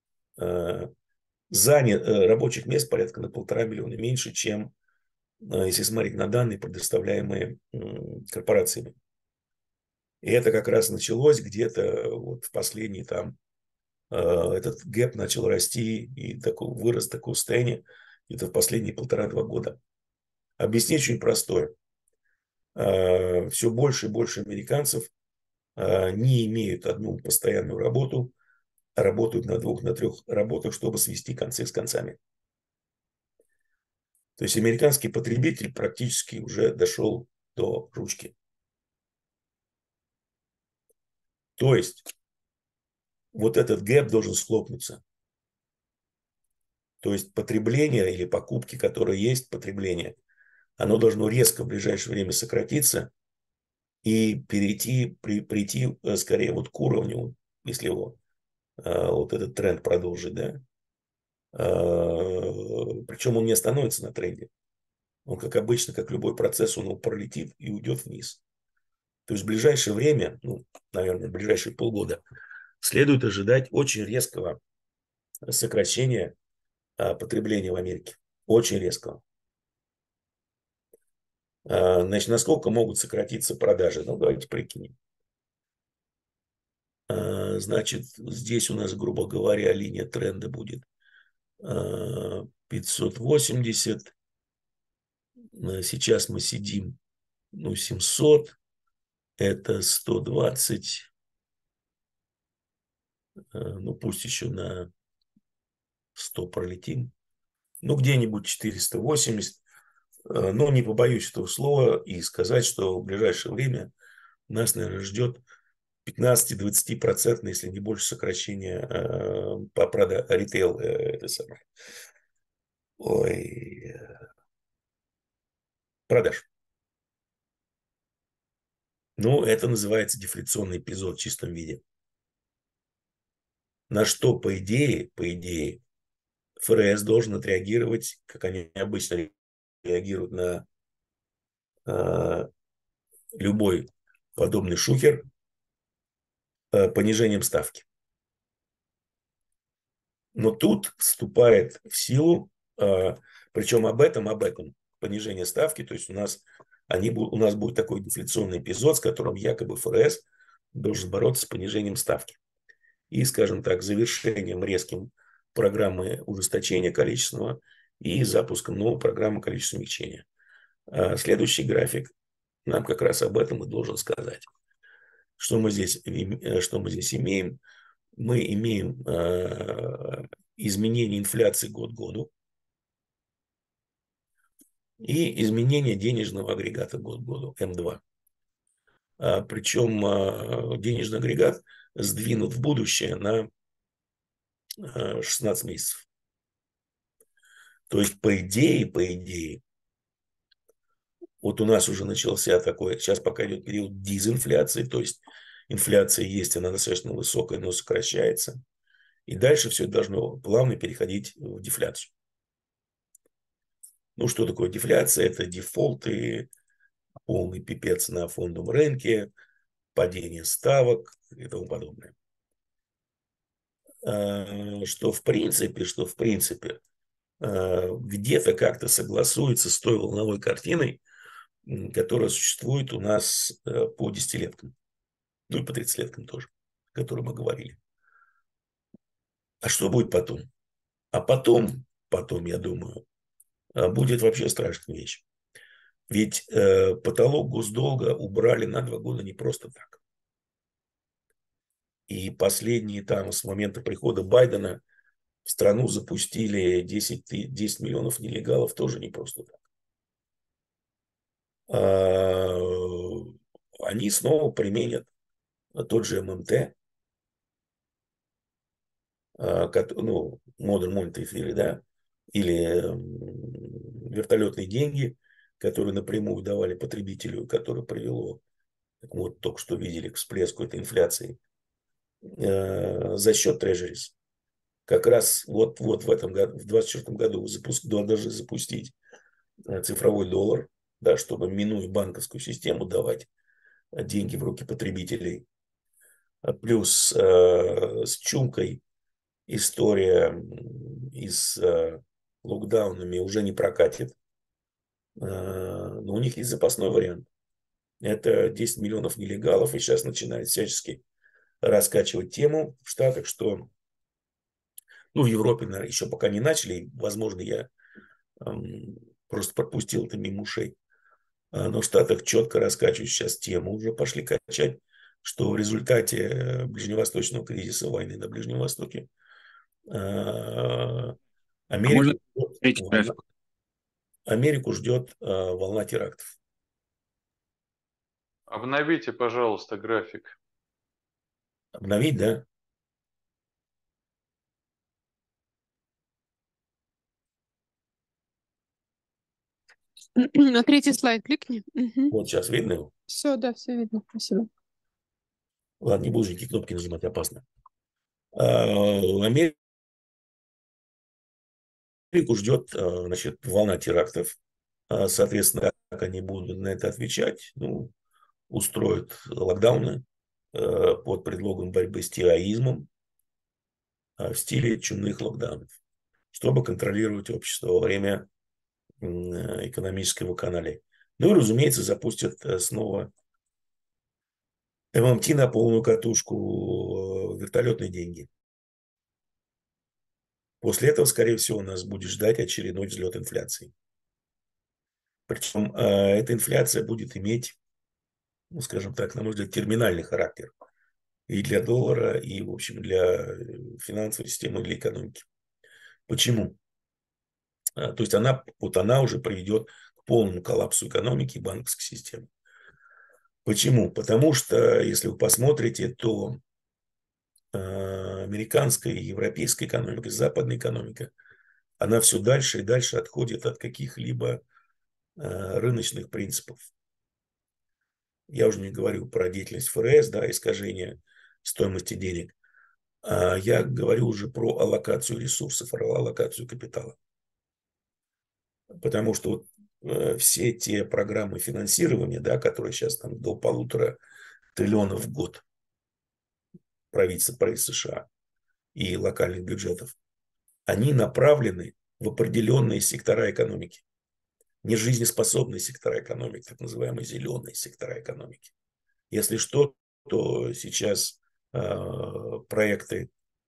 [SPEAKER 1] рабочих мест порядка на 1,5 миллиона меньше, чем если смотреть на данные, предоставляемые корпорациями. И это как раз началось где-то вот в последние там, этот гэп начал расти и вырос такое состояние где-то в последние 1,5-2 года. Объяснение очень простое. Все больше и больше американцев не имеют одну постоянную работу, а работают на 2, на 3 работах, чтобы свести концы с концами. То есть американский потребитель практически уже дошел до ручки. То есть вот этот гэп должен схлопнуться. То есть потребление или покупки, которые есть, потребление, оно должно резко в ближайшее время сократиться и прийти скорее вот к уровню, если его вот этот тренд продолжит, да. Причем он не остановится на тренде. Он, как обычно, как любой процесс, он пролетит и уйдет вниз. То есть в ближайшее время, ну, наверное, в ближайшие полгода, следует ожидать очень резкого сокращения потребления в Америке. Очень резкого. Значит, насколько могут сократиться продажи? Ну, давайте прикинем. Значит, здесь у нас, грубо говоря, линия тренда будет 580. Сейчас мы сидим, ну, 700. Это 120. Ну, пусть еще на 100 пролетим. Ну, где-нибудь 480. Но не побоюсь этого слова и сказать, что в ближайшее время нас, наверное, ждет 15-20%, если не больше, сокращение по ритейл продаж. Ну, это называется дефляционный эпизод в чистом виде. На что, по идее, ФРС должен отреагировать, как они обычно реагируют на любой подобный шухер, понижением ставки. Но тут вступает в силу, причем об этом, понижение ставки, то есть у нас будет такой дефляционный эпизод, с которым якобы ФРС должен бороться с понижением ставки. И, скажем так, завершением резким программы ужесточения количественного и запуском новой программы количественного смягчения. Следующий график нам как раз об этом и должен сказать. Что мы здесь имеем? Мы имеем изменение инфляции год к году и изменение денежного агрегата год к году, М2. Причем денежный агрегат сдвинут в будущее на 16 месяцев. То есть, по идее, вот у нас уже начался такой, сейчас пока идет период дизинфляции, то есть инфляция есть, она достаточно высокая, но сокращается. И дальше все должно плавно переходить в дефляцию. Ну, что такое дефляция? Это дефолты, полный пипец на фондовом рынке, падение ставок и тому подобное. Что в принципе, где-то как-то согласуется с той волновой картиной, которая существует у нас по десятилеткам. Ну и по 30-леткам тоже, о которой мы говорили. А что будет потом? А потом, я думаю, будет вообще страшная вещь. Ведь потолок госдолга убрали на 2 года не просто так. И последние там с момента прихода Байдена в страну запустили 10 миллионов нелегалов тоже не просто так. Они снова применят тот же ММТ, ну, Modern Monetary Theory, да, или вертолетные деньги, которые напрямую давали потребителю, которое привело, как мы вот только что видели, к всплеску этой инфляции, за счет трежерис. Как раз вот в этом году, в 2024 году должны запустить цифровой доллар, да, чтобы, минуя банковскую систему, давать деньги в руки потребителей. Плюс с чумкой история с локдаунами уже не прокатит. Но у них есть запасной вариант. Это 10 миллионов нелегалов, и сейчас начинают всячески раскачивать тему в Штатах, что, ну, в Европе, наверное, еще пока не начали, возможно, я просто пропустил это мимо ушей, но в Штатах четко раскачивают сейчас тему, уже пошли качать, что в результате ближневосточного кризиса, войны на Ближнем Востоке, Америку ждет волна терактов.
[SPEAKER 5] Обновите, пожалуйста, график.
[SPEAKER 1] Обновить, да?
[SPEAKER 4] На третий слайд кликни. Угу.
[SPEAKER 1] Вот сейчас видно его?
[SPEAKER 4] Все, да, все видно. Спасибо.
[SPEAKER 1] Ладно, не буду никакие кнопки нажимать, опасно. Америку ждет, значит, волна терактов. Соответственно, как они будут на это отвечать, ну, устроят локдауны под предлогом борьбы с терроризмом в стиле чумных локдаунов, чтобы контролировать общество во время экономического канала. Ну и, разумеется, запустят снова ММТ на полную катушку, вертолетные деньги. После этого, скорее всего, нас будет ждать очередной взлет инфляции. Причем эта инфляция будет иметь, ну, скажем так, на мой взгляд, терминальный характер и для доллара, и, в общем, для финансовой системы, и для экономики. Почему? То есть она уже приведет к полному коллапсу экономики и банковской системы. Почему? Потому что, если вы посмотрите, то американская и европейская экономика, западная экономика, она все дальше и дальше отходит от каких-либо рыночных принципов. Я уже не говорю про деятельность ФРС, да, искажение стоимости денег. Я говорю уже про аллокацию ресурсов, про аллокацию капитала. Потому что все те программы финансирования, да, которые сейчас там до 1,5 триллиона в год правительства США и локальных бюджетов, они направлены в определенные сектора экономики. Не жизнеспособные сектора экономики, так называемые зеленые сектора экономики. Если что, то сейчас проекты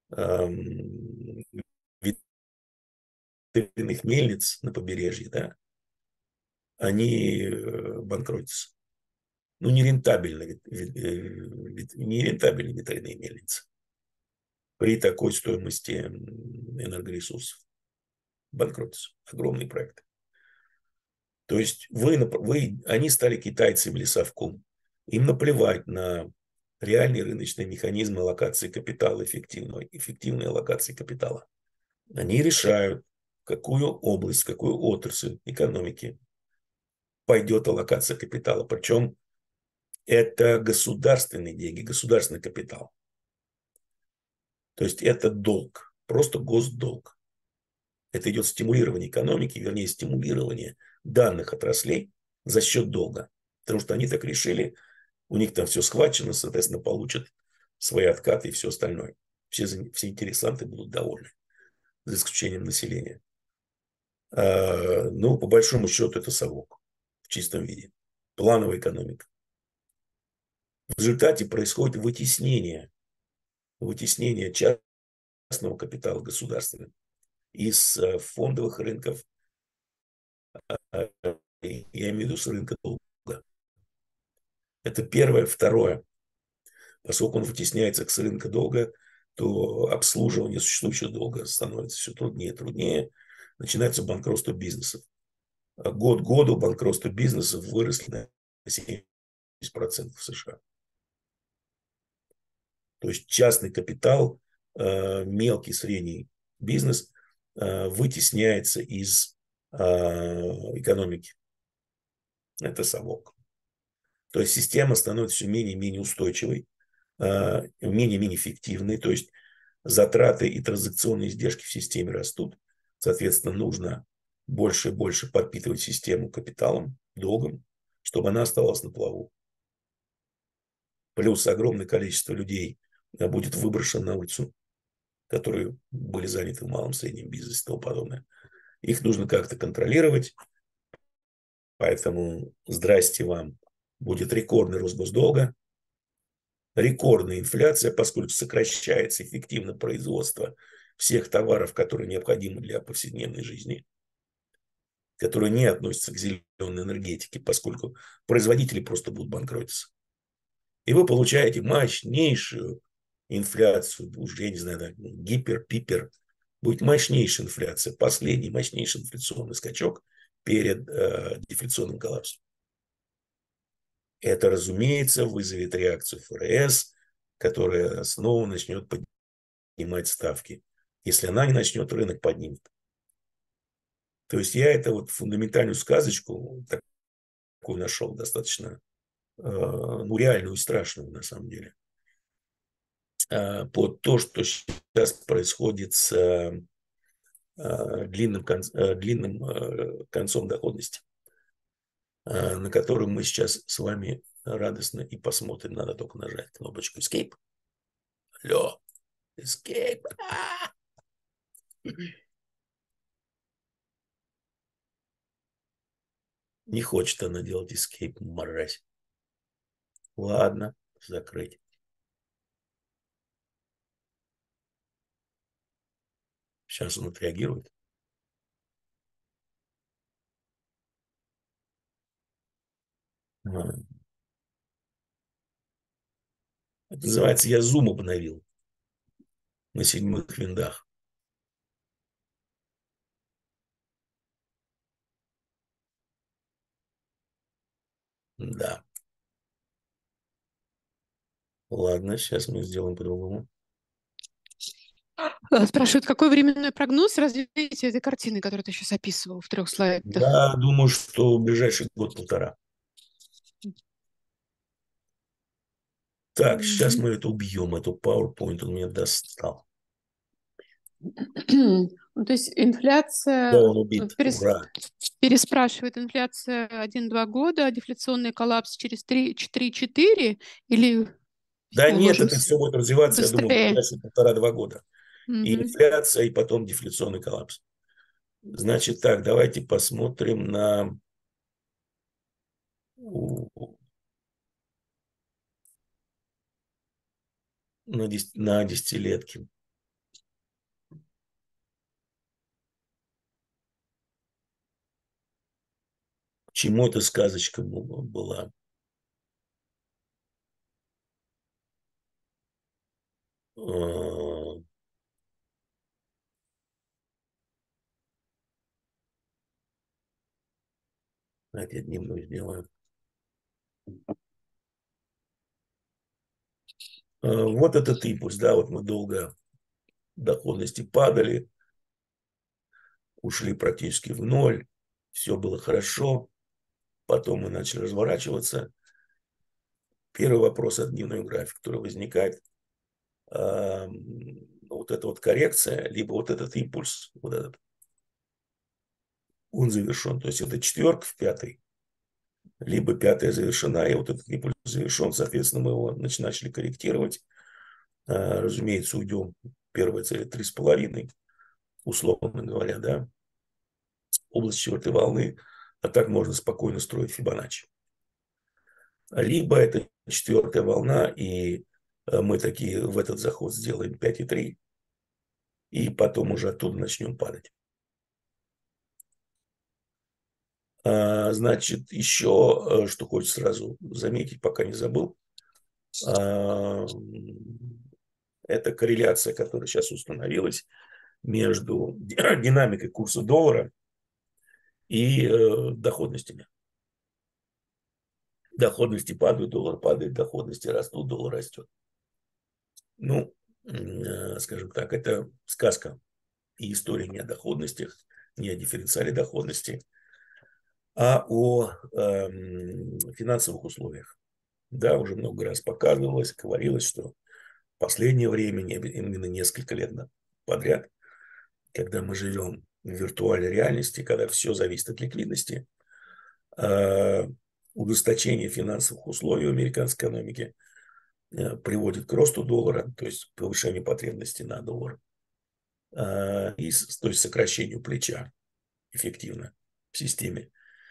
[SPEAKER 1] ветряных мельниц на побережье, да, они банкротятся. Ну, нерентабельны ветряные мельницы при такой стоимости энергоресурсов. Банкротятся. Огромные проекты. То есть они стали китайцами лесовком. Им наплевать на реальные рыночные механизмы аллокации капитала, эффективной аллокации капитала. Они решают, в какую область, в какую отрасль экономики пойдет аллокация капитала. Причем это государственные деньги, государственный капитал. То есть это долг, просто госдолг. Это идет стимулирование экономики, вернее, стимулирование данных отраслей за счет долга. Потому что они так решили, у них там все схвачено, соответственно, получат свои откаты и все остальное. Все интересанты будут довольны, за исключением населения. Ну, по большому счету, это совок в чистом виде. Плановая экономика. В результате происходит вытеснение частного капитала государственным из фондовых рынков, я имею в виду с рынка долга. Это первое. Второе. Поскольку он вытесняется с рынка долга, то обслуживание существующего долга становится все труднее и труднее. Начинается банкротство бизнесов. Год к году банкротство бизнесов выросли на 70% в США. То есть частный капитал, мелкий, средний бизнес вытесняется из экономики. Это совок. То есть система становится все менее и менее устойчивой, менее и менее эффективной. То есть затраты и транзакционные издержки в системе растут. Соответственно, нужно больше и больше подпитывать систему капиталом, долгом, чтобы она оставалась на плаву. Плюс огромное количество людей будет выброшено на улицу, которые были заняты в малом, среднем бизнесе и тому подобное. Их нужно как-то контролировать. Поэтому здрасте вам. Будет рекордный рост госдолга, рекордная инфляция, поскольку сокращается эффективно производство всех товаров, которые необходимы для повседневной жизни, которые не относятся к зеленой энергетике, поскольку производители просто будут банкротиться. И вы получаете мощнейшую инфляцию, уже, я не знаю, гипер-пипер, будет мощнейшая инфляция, последний мощнейший инфляционный скачок перед дефляционным коллапсом. Это, разумеется, вызовет реакцию ФРС, которая снова начнет поднимать ставки. Если она не начнет, рынок поднимет. То есть я эту фундаментальную сказочку такую нашел, достаточно реальную и страшную на самом деле. Под то, что сейчас происходит с длинным концом доходности, на котором мы сейчас с вами радостно и посмотрим. Надо только нажать кнопочку Escape. Алло, Escape. Не хочет она делать Escape, мразь. Ладно, закрыть. Сейчас он отреагирует. Это называется, я зум обновил на 7-х виндах. Да. Ладно, сейчас мы сделаем по-другому.
[SPEAKER 4] Спрашивают, какой временной прогноз развития этой картины, которую ты сейчас описывал в 3 слайдах?
[SPEAKER 1] Я думаю, что в ближайший год-полтора. Так, сейчас мы это убьем, эту PowerPoint, он меня достал.
[SPEAKER 4] Ну, то есть инфляция,
[SPEAKER 1] Да, он убит. Ура.
[SPEAKER 4] переспрашивает, инфляция 1-2 года, а дефляционный коллапс через 3-4 или
[SPEAKER 1] Да
[SPEAKER 4] мы
[SPEAKER 1] нет,
[SPEAKER 4] можем
[SPEAKER 1] это все будет развиваться, я думаю, в
[SPEAKER 4] быстрее?
[SPEAKER 1] ближайшие 1,5-2 года. И
[SPEAKER 4] Мгм.
[SPEAKER 1] инфляция, и потом дефляционный коллапс. Значит так, давайте посмотрим на десятилетки. К чему эта сказочка была? Давайте я дневную сделаю. Вот этот импульс, да, вот мы долго доходности падали, ушли практически в ноль, все было хорошо, потом мы начали разворачиваться. Первый вопрос от дневной графики, который возникает, вот эта вот коррекция, либо вот этот импульс, вот этот, он завершен. То есть это 4 в 5, либо 5 завершена, и вот этот импульс завершен, соответственно, мы его начали корректировать. Разумеется, уйдем, первая цель 3,5, условно говоря, да, область 4 волны, а так можно спокойно строить Фибоначчи. Либо это 4 волна, и мы такие в этот заход сделаем 5,3, и потом уже оттуда начнем падать. Значит, еще, что хочется сразу заметить, пока не забыл, это корреляция, которая сейчас установилась между динамикой курса доллара и доходностями. Доходности падают, доллар падает, доходности растут, доллар растет. Ну, скажем так, это сказка и история не о доходностях, не о дифференциале доходности, а о финансовых условиях. Да, уже много раз показывалось, говорилось, что в последнее время, именно несколько лет подряд, когда мы живем в виртуальной реальности, когда все зависит от ликвидности, ужесточение финансовых условий в американской экономике приводит к росту доллара, то есть к повышению потребностей на доллар, то есть сокращению плеча эффективно в системе.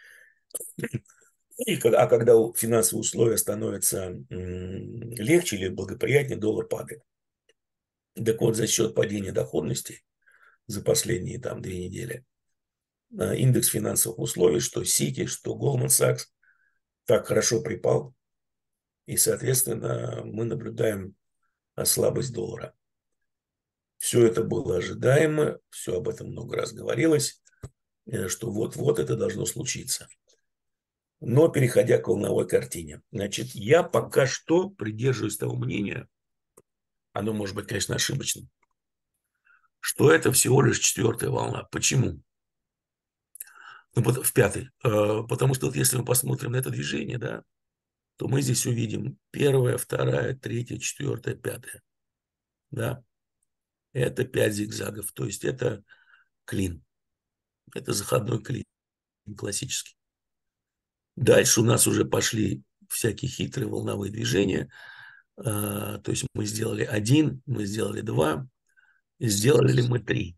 [SPEAKER 1] А когда финансовые условия становятся легче или благоприятнее, доллар падает. Так вот, за счет падения доходности за последние 2 недели индекс финансовых условий, что Citi, что Goldman Sachs, так хорошо припал. И, соответственно, мы наблюдаем слабость доллара. Все это было ожидаемо, все об этом много раз говорилось, что вот-вот это должно случиться. Но переходя к волновой картине. Значит, я пока что придерживаюсь того мнения, оно может быть, конечно, ошибочным, что это всего лишь 4 волна. Почему? Ну, в 5. Потому что вот если мы посмотрим на это движение, да, то мы здесь увидим 1, 2, 3, 4, 5. Да? Это 5 зигзагов. То есть это клин. Это заходной клин классический. Дальше у нас уже пошли
[SPEAKER 6] всякие хитрые волновые движения. То есть мы сделали 1, мы сделали 2, сделали ли мы 3.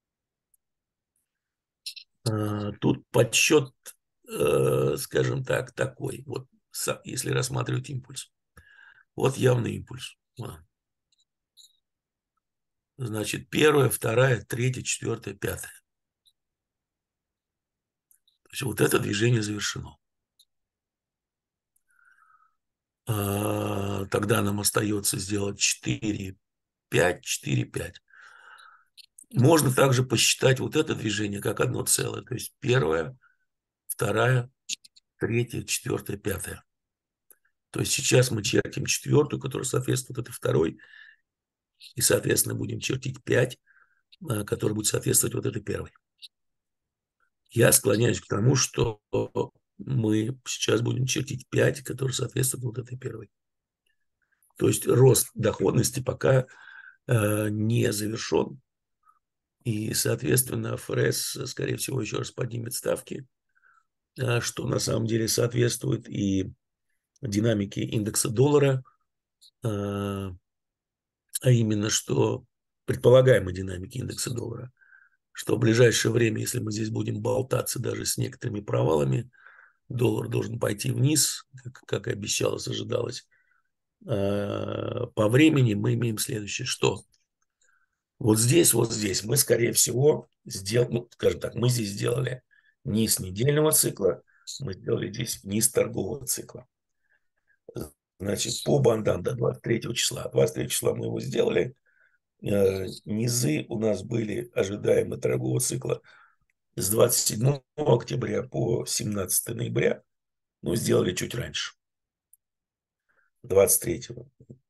[SPEAKER 6] Тут подсчет, скажем так, такой. Вот если рассматривать импульс. Вот явный импульс. Значит, 1, 2, 3, 4, 5. То есть вот это движение завершено. Тогда нам остается сделать 4, 5, 4, 5. Можно также посчитать вот это движение как одно целое. То есть 1, 2, 3, 4, 5. То есть сейчас мы чертим 4, которая соответствует этой 2. И, соответственно, будем чертить 5, который будет соответствовать вот этой 1. Я склоняюсь к тому, что мы сейчас будем чертить 5, который соответствует вот этой 1. То есть рост доходности пока не завершен. И, соответственно, ФРС, скорее всего, еще раз поднимет ставки, что на самом деле соответствует и динамике индекса доллара, а именно что предполагаемой динамике индекса доллара, что в ближайшее время, если мы здесь будем болтаться даже с некоторыми провалами, доллар должен пойти вниз, как и обещалось, ожидалось. По времени мы имеем следующее, что вот здесь мы, скорее всего, скажем так, мы здесь сделали низ недельного цикла, мы сделали здесь низ торгового цикла. Значит, по бандам до 23 числа. 23 числа мы его сделали. Низы у нас были ожидаемые торгового цикла с 27 октября по 17 ноября. Но сделали чуть раньше. 23-го.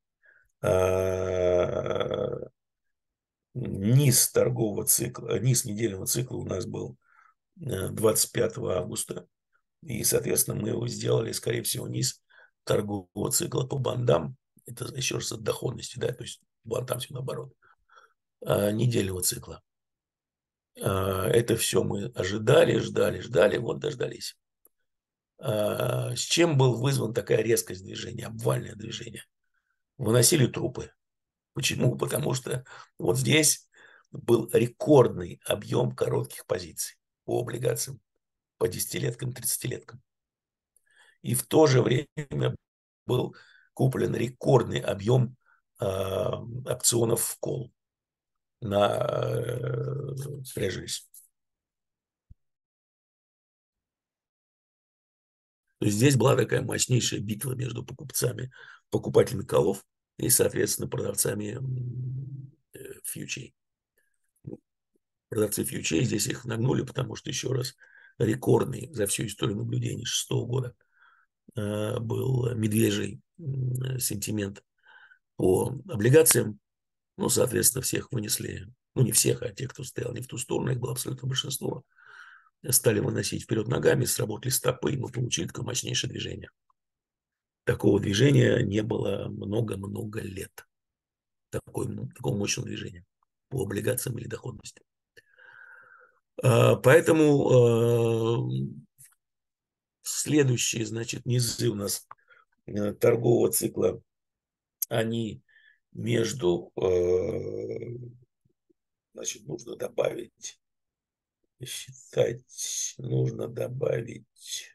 [SPEAKER 6] Низ торгового цикла, низ недельного цикла у нас был 25 августа. И, соответственно, мы его сделали, скорее всего, низ торгового цикла по бандам. Это еще раз от доходности, да, то есть бандам все наоборот. Недельного цикла. Это все мы ожидали, ждали, вот дождались. С чем был вызван такая резкость движения, обвальное движение? Выносили трупы. Почему? Потому что вот здесь был рекордный объем коротких позиций по облигациям, по 10-леткам, 30-леткам. И в то же время был куплен рекордный объем опционов в колл на трежерис. То есть здесь была такая мощнейшая битва между покупателями коллов и, соответственно, продавцами фьючей. Продавцы фьючей здесь их нагнули, потому что, еще раз, рекордный за всю историю наблюдений 2006 года был медвежий сентимент по облигациям. Ну, соответственно, всех вынесли, ну, не всех, а те, кто стоял не в ту сторону, их было абсолютно большинство, стали выносить вперед ногами, сработали стопы, и мы получили такое мощнейшее движение. Такого движения не было много-много лет. Такого мощного движения по облигациям или доходности. Поэтому следующие, значит, низы у нас торгового цикла, они между, значит, нужно добавить, считать, нужно добавить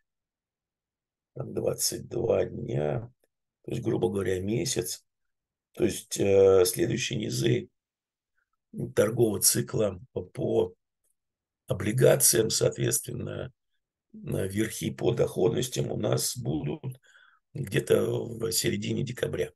[SPEAKER 6] 22 дня, то есть, грубо говоря, месяц. То есть следующие низы торгового цикла по облигациям, соответственно, верхи по доходностям у нас будут где-то в середине декабря.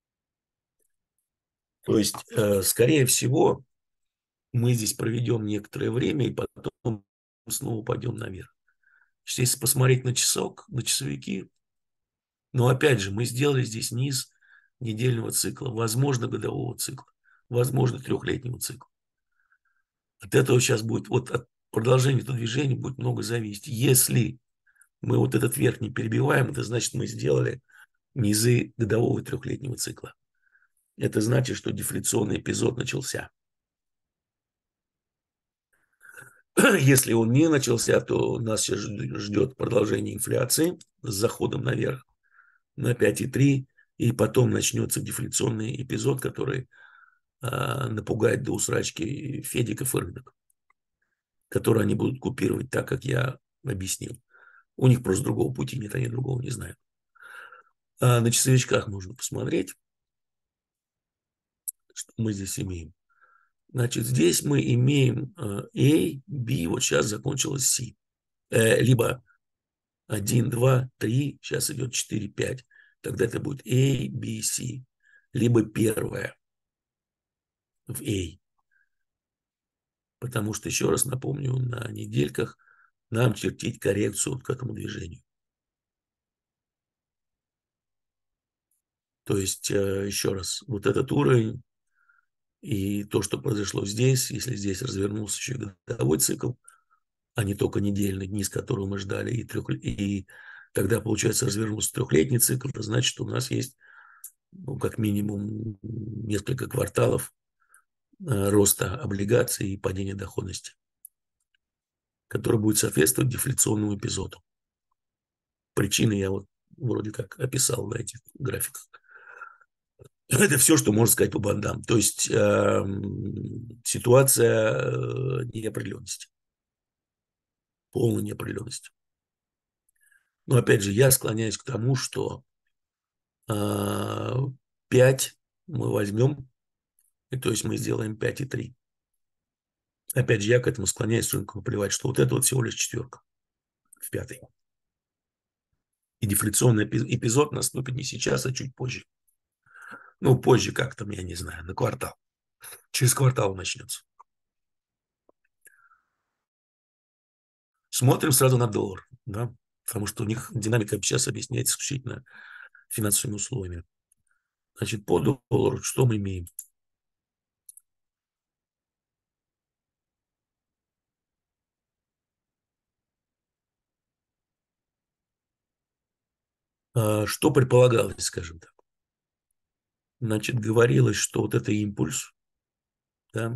[SPEAKER 6] То есть, скорее всего, мы здесь проведем некоторое время и потом снова пойдем наверх. Если посмотреть на часок, на часовики, но опять же, мы сделали здесь низ недельного цикла, возможно, годового цикла, возможно, 3-летнего цикла. От этого сейчас будет, вот от продолжения этого движения будет много зависеть. Если мы вот этот верх не перебиваем, это значит, мы сделали низы годового и 3-летнего цикла. Это значит, что дефляционный эпизод начался. Если он не начался, то нас сейчас ждет продолжение инфляции с заходом наверх. на 5,3, и потом начнется дефляционный эпизод, который напугает до усрачки федиков и рынок, который они будут купировать так, как я объяснил. У них просто другого пути нет, они другого не знают. На часовичках можно посмотреть, что мы здесь имеем. Значит, здесь мы имеем A, B, вот сейчас закончилось C. Либо 1, 2, 3, сейчас идет 4, 5. Тогда это будет A, B, C. Либо первое в A. Потому что, еще раз напомню, на недельках нам чертить коррекцию к этому движению. То есть, еще раз, вот этот уровень и то, что произошло здесь, если здесь развернулся еще и годовой цикл, а не только недельный, низ которого мы ждали, и тогда, получается, развернулся трехлетний цикл, это значит, что у нас есть, ну, как минимум несколько кварталов роста облигаций и падения доходности, который будет соответствовать дефляционному эпизоду. Причины я вот вроде как описал на этих графиках. Это все, что можно сказать по бандам. То есть ситуация неопределенности. Полной неопределенности. Но опять же, я склоняюсь к тому, что 5 мы возьмем, и то есть мы сделаем 5,3. Опять же, я к этому склоняюсь, рынку плевать, что вот это вот всего лишь четверка в пятой. И дефляционный эпизод наступит не сейчас, а чуть позже. Ну, позже как там, я не знаю, на квартал. Через квартал начнется. Смотрим сразу на доллар, да, потому что у них динамика сейчас объясняется исключительно финансовыми условиями. Значит, по доллару что мы имеем? Что предполагалось, скажем так? Значит, говорилось, что вот это импульс, да,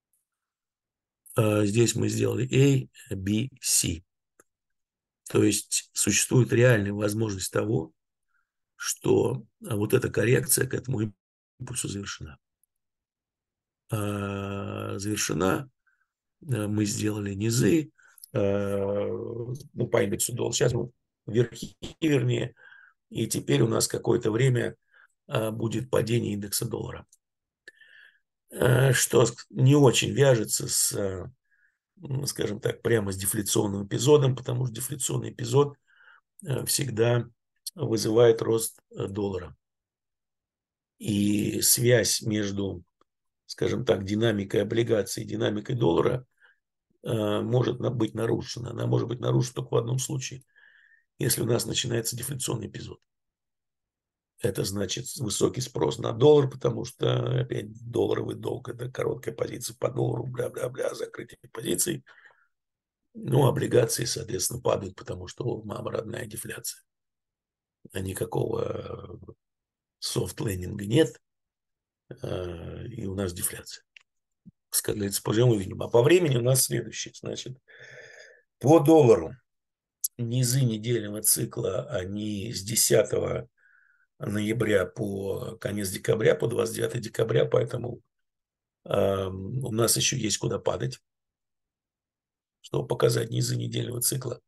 [SPEAKER 6] здесь мы сделали A, B, C. То есть существует реальная возможность того, что вот эта коррекция к этому импульсу завершена. Завершена, мы сделали низы, ну, по индексу доллара. Сейчас мы верхи, вернее, и теперь у нас какое-то время будет падение индекса доллара. Что не очень вяжется с, скажем так, прямо с дефляционным эпизодом, потому что дефляционный эпизод всегда вызывает рост доллара. И связь между, скажем так, динамикой облигаций и динамикой доллара может быть нарушена. Она может быть нарушена только в одном случае, если у нас начинается дефляционный эпизод. Это значит высокий спрос на доллар, потому что опять долларовый долг – это короткая позиция по доллару, бля-бля-бля, закрытие позиций. Ну, облигации, соответственно, падают, потому что мама родная дефляция. А никакого софт-лендинга нет, и у нас дефляция. Сказать, пожалуй, мы видим. А по времени у нас следующее. Значит, по доллару низы недельного цикла, они с 10 ноября по конец декабря, по 29 декабря, поэтому у нас еще есть куда падать, чтобы показать низы недельного цикла.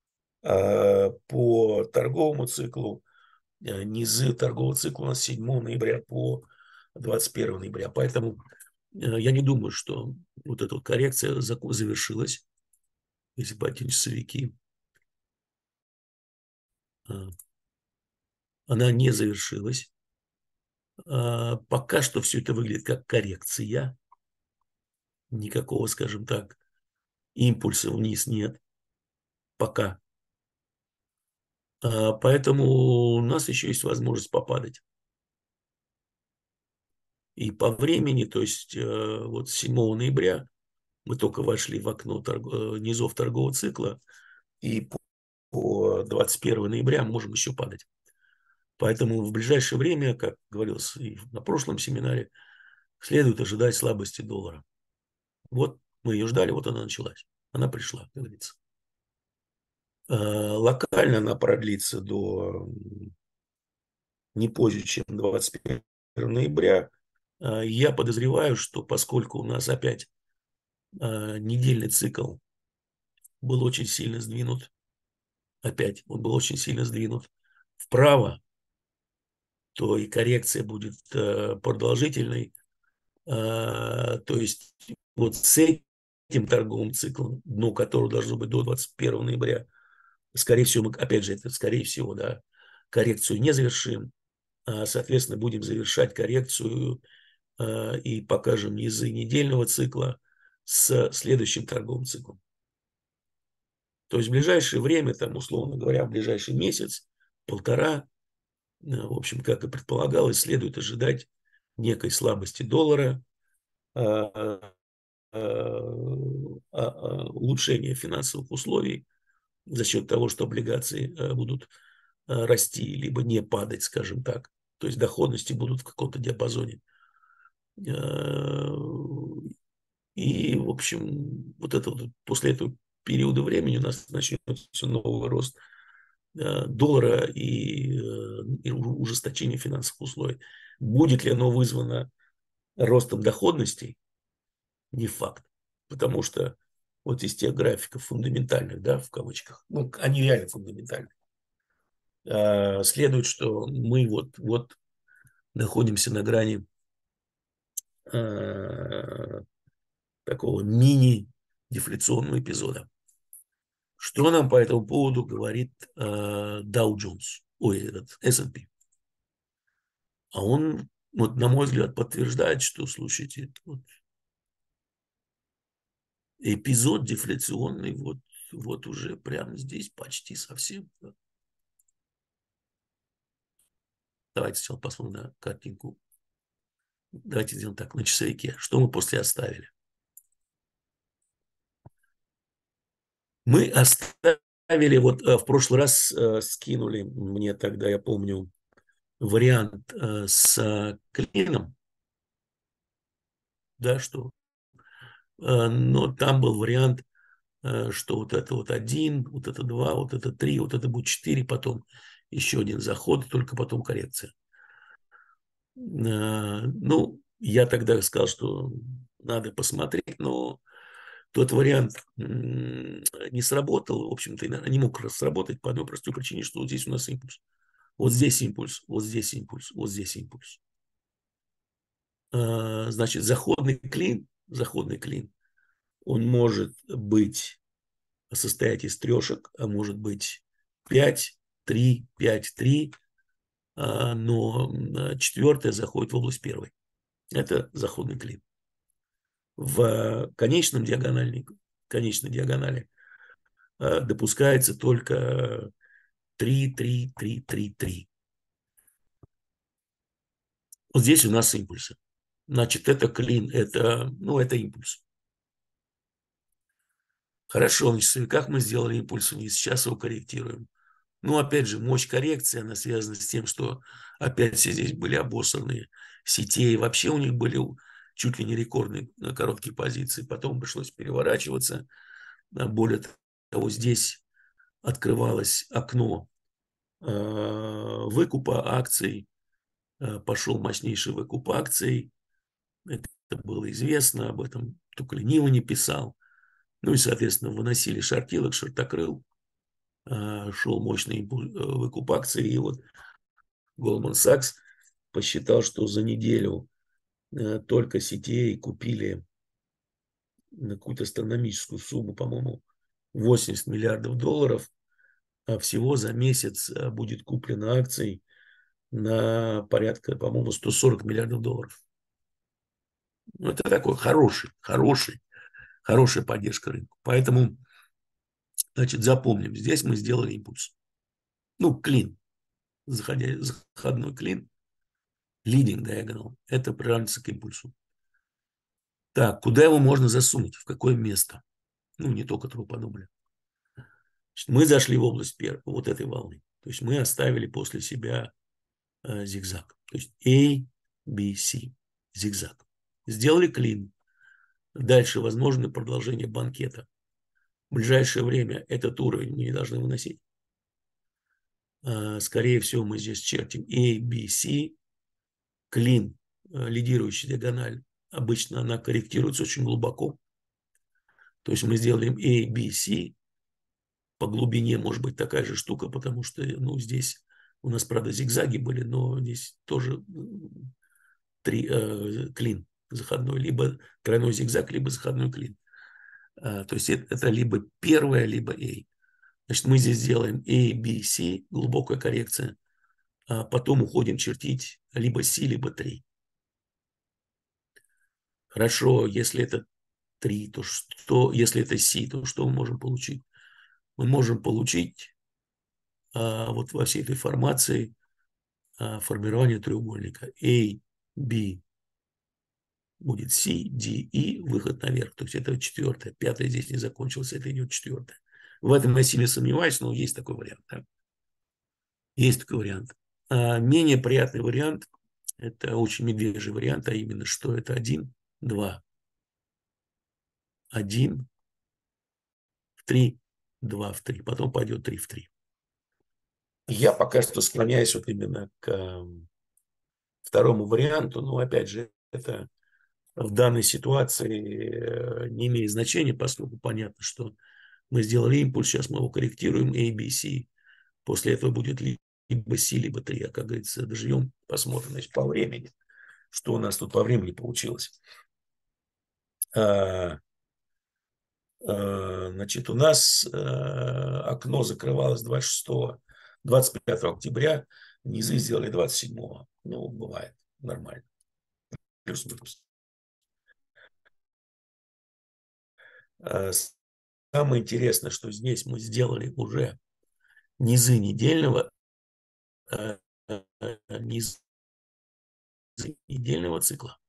[SPEAKER 6] По торговому циклу, низы торгового цикла у нас с 7 ноября по 21 ноября. Поэтому я не думаю, что вот эта вот коррекция завершилась, если пойти на часовики. Она не завершилась. Пока что все это выглядит как коррекция. Никакого, скажем так, импульса вниз нет. Пока. Поэтому у нас еще есть возможность попадать. И по времени, то есть вот с 7 ноября мы только вошли в окно низов торгового цикла, и по 21 ноября можем еще падать. Поэтому в ближайшее время, как говорилось и на прошлом семинаре, следует ожидать слабости доллара. Вот мы ее ждали, вот она началась. Она пришла, как говорится. Локально она продлится до не позже, чем 21 ноября. Я подозреваю, что поскольку у нас опять недельный цикл был очень сильно сдвинут, опять он был очень сильно сдвинут вправо, то и коррекция будет продолжительной. То есть вот с этим торговым циклом, дно которого должно быть до 21 ноября, скорее всего, мы, опять же, это скорее всего, да, коррекцию не завершим, соответственно, будем завершать коррекцию и покажем низы недельного цикла с следующим торговым циклом. То есть в ближайшее время, там, условно говоря, в ближайший месяц, полтора, в общем, как и предполагалось, следует ожидать некой слабости доллара, улучшения финансовых условий за счет того, что облигации будут расти, либо не падать, скажем так. То есть доходности будут в каком-то диапазоне. И, в общем, вот это вот, после этого периода времени у нас начнется новый рост доллара и ужесточение финансовых условий. Будет ли оно вызвано ростом доходностей? Не факт. Потому что вот из тех графиков фундаментальных, да, в кавычках, ну, они реально фундаментальные, следует, что мы вот находимся на грани такого мини-дефляционного эпизода. Что нам по этому поводу говорит Dow Jones, этот S&P? А он, вот, на мой взгляд, подтверждает, что, слушайте, вот, эпизод дефляционный вот уже прямо здесь почти совсем. Давайте сначала посмотрим на картинку. Давайте сделаем так, на часовике. Что мы после оставили? Мы оставили, вот в прошлый раз скинули мне тогда, я помню, вариант с клином, да, что, но там был вариант, что вот это вот 1, вот это 2, вот это 3, вот это будет 4, потом еще один заход, только потом коррекция. Ну, я тогда сказал, что надо посмотреть, но тот вариант не сработал, в общем-то, и, наверное, не мог сработать по одной простой причине, что вот здесь у нас импульс. Вот здесь импульс, вот здесь импульс, вот здесь импульс. Значит, заходный клин, он может быть состоять из трешек, а может быть 5, 3, 5, 3, но четвертое заходит в область первой. Это заходный клин. В конечной диагонали допускается только 3, 3, 3, 3, 3. Вот здесь у нас импульсы. Значит, это клин, это импульс. Хорошо, на часовиках мы сделали импульс вниз, сейчас его корректируем. Ну, опять же, мощь коррекции, она связана с тем, что опять все здесь были обоссанные сетей. Вообще у них были чуть ли не рекордные короткие позиции. Потом пришлось переворачиваться. Более того, здесь открывалось окно выкупа акций. Пошел мощнейший выкуп акций. Это было известно, об этом только лениво не писал. Ну и, соответственно, выносили шортилок, шортокрыл. Шел мощный выкуп акций. И вот Goldman Sachs посчитал, что за неделю только сетей купили на какую-то астрономическую сумму, по-моему, 80 миллиардов долларов. А всего за месяц будет куплено акций на порядка, по-моему, 140 миллиардов долларов. Ну, это такой хорошая поддержка рынка. Поэтому, значит, запомним, здесь мы сделали импульс. Ну, клин, заходной клин, leading diagonal, это приравнивается к импульсу. Так, куда его можно засунуть, в какое место? Ну, не только труподобля. Мы зашли в область вот этой волны. То есть мы оставили после себя зигзаг. То есть A, B, C, зигзаг. Сделали клин. Дальше возможно продолжение банкета. В ближайшее время этот уровень мы не должны выносить. Скорее всего, мы здесь чертим A, B, C. Клин, лидирующая диагональ, обычно она корректируется очень глубоко. То есть мы сделаем A, B, C. По глубине может быть такая же штука, потому что здесь у нас, правда, зигзаги были, но здесь тоже клин заходной, либо тройной зигзаг, либо заходной клин. То есть это либо первое, либо A. Значит, мы здесь делаем A, B, C, глубокая коррекция, а потом уходим чертить либо C, либо 3. Хорошо, если это 3, то что, если это C, то что мы можем получить? Мы можем получить вот во всей этой формации формирование треугольника. A, B будет C, D, E, выход наверх. То есть это четвертое. Пятое здесь не закончилось, это идет четвертое. В этом я сильно сомневаюсь, но есть такой вариант. Да? Есть такой вариант. Менее приятный вариант, это очень медвежий вариант, а именно, что это 1, 2, 1 в 3, 2 в 3, потом пойдет 3 в 3. Я пока что склоняюсь вот именно к второму варианту, но опять же, это в данной ситуации не имеет значения, поскольку понятно, что мы сделали импульс, сейчас мы его корректируем, A, B, C. После этого будет либо C, либо 3. А, как говорится, доживем, посмотрим, значит, по времени, что у нас тут по времени получилось. Значит, у нас окно закрывалось 25 октября, низы сделали 27-го. Ну, бывает, нормально. Плюс-минус. Самое интересное, что здесь мы сделали уже низы недельного, низы недельного цикла.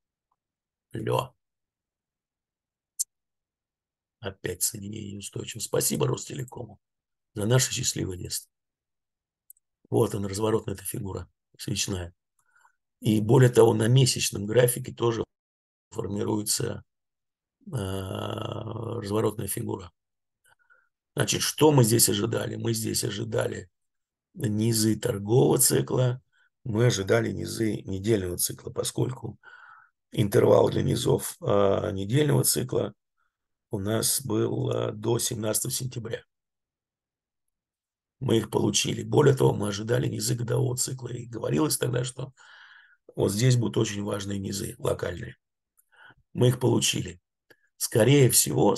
[SPEAKER 6] Опять соединение неустойчиво. Спасибо Ростелекому за наше счастливое место. Вот он, разворотная эта фигура, свечная. И более того, на месячном графике тоже формируется разворотная фигура. Значит, что мы здесь ожидали? Мы здесь ожидали низы торгового цикла, мы ожидали низы недельного цикла, поскольку интервал для низов недельного цикла у нас был до 17 сентября. Мы их получили. Более того, мы ожидали низы годового цикла. И говорилось тогда, что вот здесь будут очень важные низы локальные. Мы их получили. Скорее всего,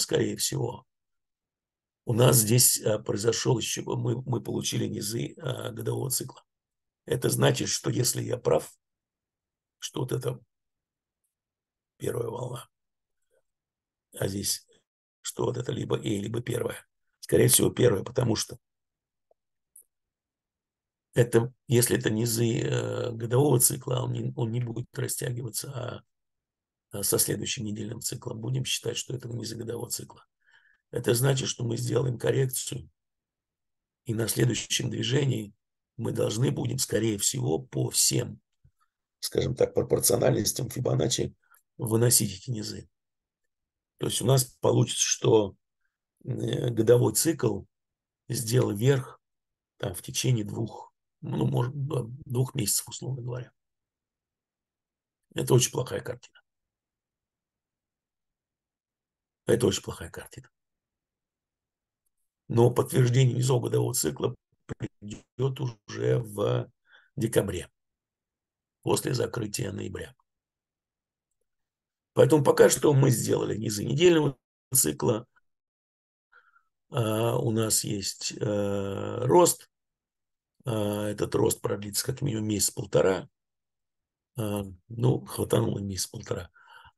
[SPEAKER 6] у нас здесь произошел еще, мы получили низы годового цикла. Это значит, что если я прав, что вот это первая волна, а здесь что вот это либо либо первая. Скорее всего, первая, потому что это, если это низы годового цикла, он не будет растягиваться, со следующим недельным циклом. Будем считать, что это низы годового цикла. Это значит, что мы сделаем коррекцию, и на следующем движении мы должны будем, скорее всего, по всем, скажем так, пропорциональностям Фибоначчи выносить эти низы. То есть у нас получится, что годовой цикл сделал вверх там, в течение 2 месяцев, условно говоря. Это очень плохая картина. Это очень плохая картина. Но подтверждение низов годового цикла придет уже в декабре, после закрытия ноября. Поэтому пока что мы сделали низы недельного цикла. У нас есть рост. Этот рост продлится как минимум месяц-полтора. Хватануло месяц-полтора.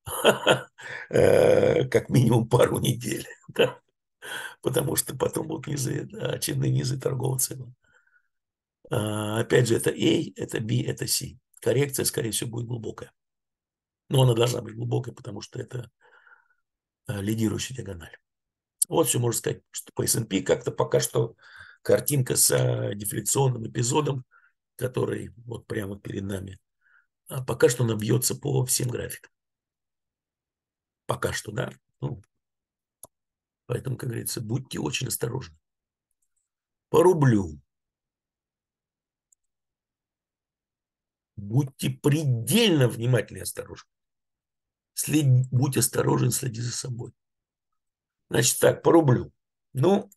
[SPEAKER 6] Как минимум пару недель. Потому что потом будут низы, очередные низы торгового цикла. Опять же, это A, это B, это C. Коррекция, скорее всего, будет глубокая. Но она должна быть глубокой, потому что это лидирующая диагональ. Вот все можно сказать, что по S&P как-то пока что картинка с дефляционным эпизодом, который вот прямо перед нами, пока что она бьется по всем графикам. Пока что, да. Поэтому, как говорится, будьте очень осторожны. По рублю. будьте предельно внимательны и осторожны. Будь осторожен, следи за собой. Значит так, по рублю. Ну,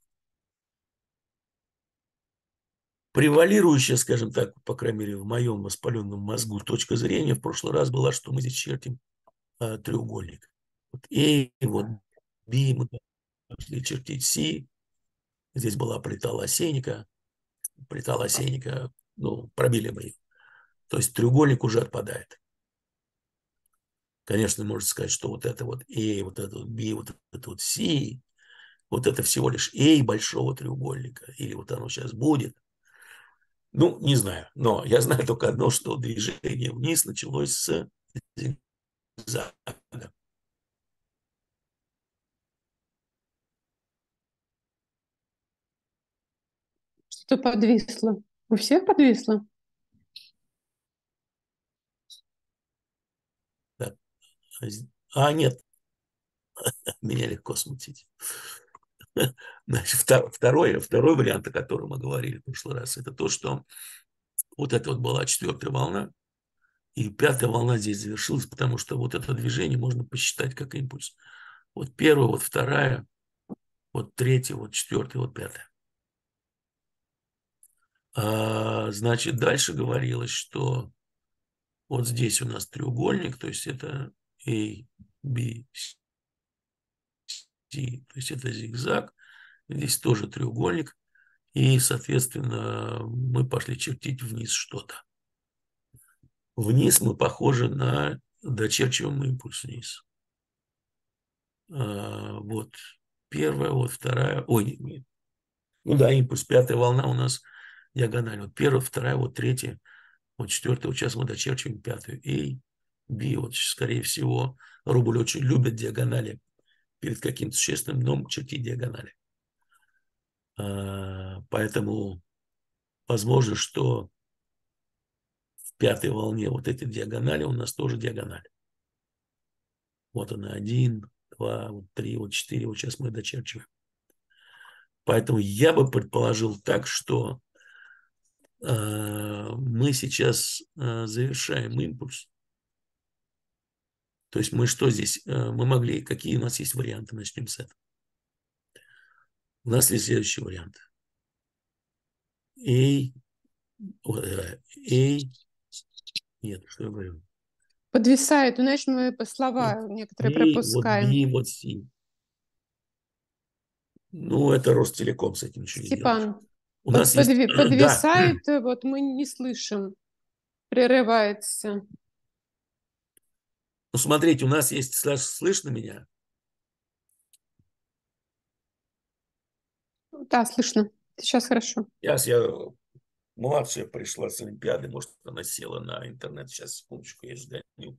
[SPEAKER 6] превалирующая, скажем так, по крайней мере, в моем воспаленном мозгу точка зрения в прошлый раз была, что мы здесь чертим треугольник. Вот A, вот B, мы пошли чертить C. Здесь была плита лосейника. Плита лосейника, ну, пробили мы ее. То есть треугольник уже отпадает. Конечно, можно сказать, что вот это вот A, вот это вот B, вот это вот C, вот это всего лишь A большого треугольника. Или вот оно сейчас будет. Ну, не знаю. Но я знаю только одно, что движение вниз началось с зигзага.
[SPEAKER 4] Что подвисло? У всех подвисло?
[SPEAKER 6] Да. Нет, меня легко смутить. Значит, второй вариант, о котором мы говорили в прошлый раз, это то, что вот это вот была 4-я волна, и 5-я волна здесь завершилась, потому что вот это движение можно посчитать как импульс. Вот 1-я, вот 2-я, вот 3-я, вот 4-я, вот 5-я. Значит, дальше говорилось, что вот здесь у нас треугольник, то есть это A, B, C, то есть это зигзаг. Здесь тоже треугольник. И, соответственно, мы пошли чертить вниз что-то. Вниз мы похожи на дочерчиваем импульс вниз. Вот 1-я, вот 2-я. Ой, нет. Ну да, импульс. 5-я волна у нас диагональ. Вот 1-я, 2-я, вот 3-я, вот 4-я. Вот сейчас мы дочерчиваем 5-ю. A, B. Вот, скорее всего, рубль очень любит диагонали. Перед каким-то существенным дном чертить диагонали. Поэтому возможно, что в 5-й волне вот эти диагонали у нас тоже диагонали. Вот она 1, 2, вот 3, вот 4. Вот сейчас мы дочерчиваем. Поэтому я бы предположил так, что мы сейчас завершаем импульс. То есть мы что здесь? Мы могли, какие у нас есть варианты? Начнем с этого. У нас есть следующий вариант. A, нет, что я говорю?
[SPEAKER 4] Подвисает. Ну, знаешь, мы слова некоторые
[SPEAKER 6] A, вот
[SPEAKER 4] пропускаем.
[SPEAKER 6] B, вот C. Ну, это Ростелеком, с этим ничего не сделаешь.
[SPEAKER 4] Степан,
[SPEAKER 6] У нас есть, да,
[SPEAKER 4] подвисает, вот мы не слышим, прерывается.
[SPEAKER 6] ну, смотрите, у нас есть, слышно меня?
[SPEAKER 4] Да, слышно. Сейчас хорошо.
[SPEAKER 6] Сейчас младшая пришла с Олимпиады, может, она села на интернет. Сейчас, секундочку, я сгоню.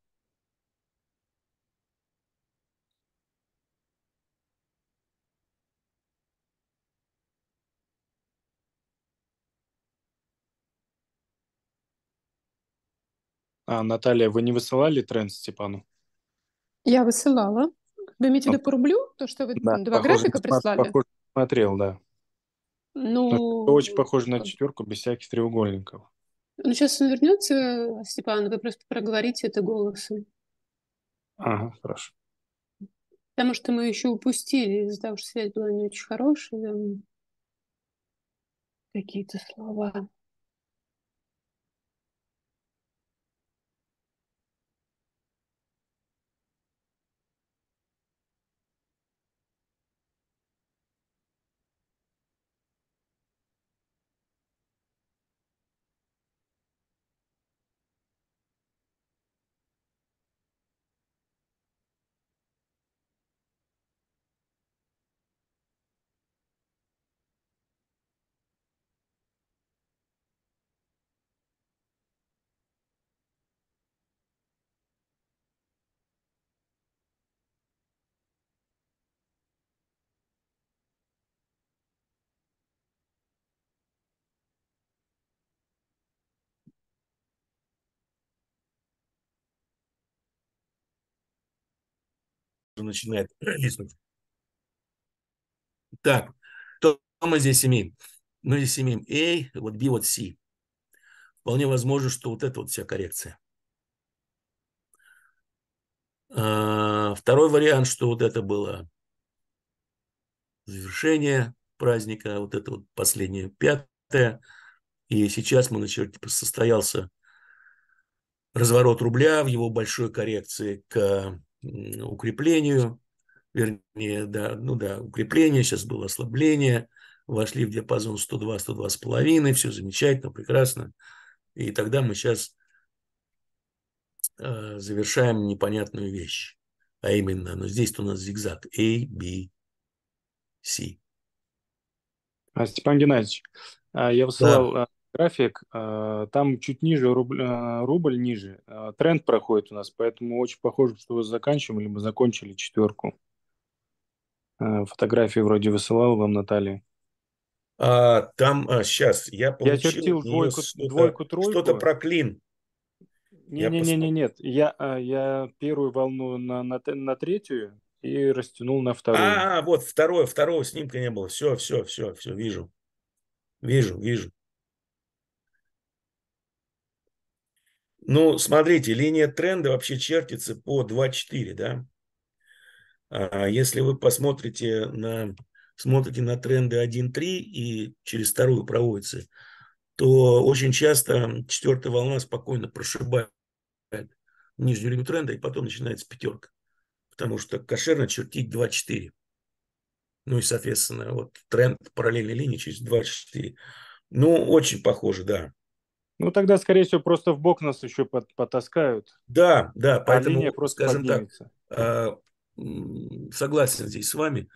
[SPEAKER 7] Наталья, вы не высылали тренд Степану?
[SPEAKER 4] Я высылала. Вы имеете в виду по рублю? То, что вы
[SPEAKER 7] Да,
[SPEAKER 4] два графика прислали?
[SPEAKER 7] похоже, смотрел, да.
[SPEAKER 4] Ну,
[SPEAKER 7] Очень похоже на 4 без всяких треугольников.
[SPEAKER 4] ну, сейчас он вернется, Степан, вы просто проговорите это голосом.
[SPEAKER 7] Ага, хорошо.
[SPEAKER 4] Потому что мы еще упустили, из-за того, что связь была не очень хорошая, какие-то слова.
[SPEAKER 6] Начинает листнуть. Так, что мы здесь имеем? Мы здесь имеем A, вот B, вот C. вполне возможно, что вот это вот вся коррекция. Второй вариант, что вот это было завершение праздника, вот это вот последнее, пятое, и сейчас состоялся разворот рубля в его большой коррекции к укреплению, вернее, да, ну да, укрепление, сейчас было ослабление, вошли в диапазон 102-102,5, все замечательно, прекрасно, и тогда мы сейчас завершаем непонятную вещь, а именно, но здесь у нас зигзаг A, B, C.
[SPEAKER 7] Степан Геннадьевич, я высылал график, там чуть ниже рубль ниже, тренд проходит у нас, поэтому очень похоже, что вы заканчиваем, либо закончили четверку. Фотографии вроде высылал вам, Наталья.
[SPEAKER 1] Там, сейчас, я
[SPEAKER 7] Я
[SPEAKER 1] получил
[SPEAKER 7] чертил
[SPEAKER 1] от нее
[SPEAKER 7] двойку, тройку.
[SPEAKER 1] что-то про клин. Я
[SPEAKER 7] Нет. Я первую волну на третью и растянул на вторую.
[SPEAKER 1] Вот второго снимка не было. Все, вижу. Вижу. Ну, смотрите, линия тренда вообще чертится по 2.4, да? Если вы посмотрите на тренды 1.3 и через вторую проводится, то очень часто четвертая волна спокойно прошибает нижнюю линию тренда, и потом начинается пятерка. Потому что кошерно чертить 2.4. Ну и, соответственно, вот тренд параллельной линии через 2.4. Ну, очень похоже, да.
[SPEAKER 7] Ну, тогда, скорее всего, просто в бок нас еще потаскают,
[SPEAKER 1] Да,
[SPEAKER 7] а
[SPEAKER 1] поэтому,
[SPEAKER 7] линия просто
[SPEAKER 1] скажем так,
[SPEAKER 7] поднимется.
[SPEAKER 1] согласен здесь с вами.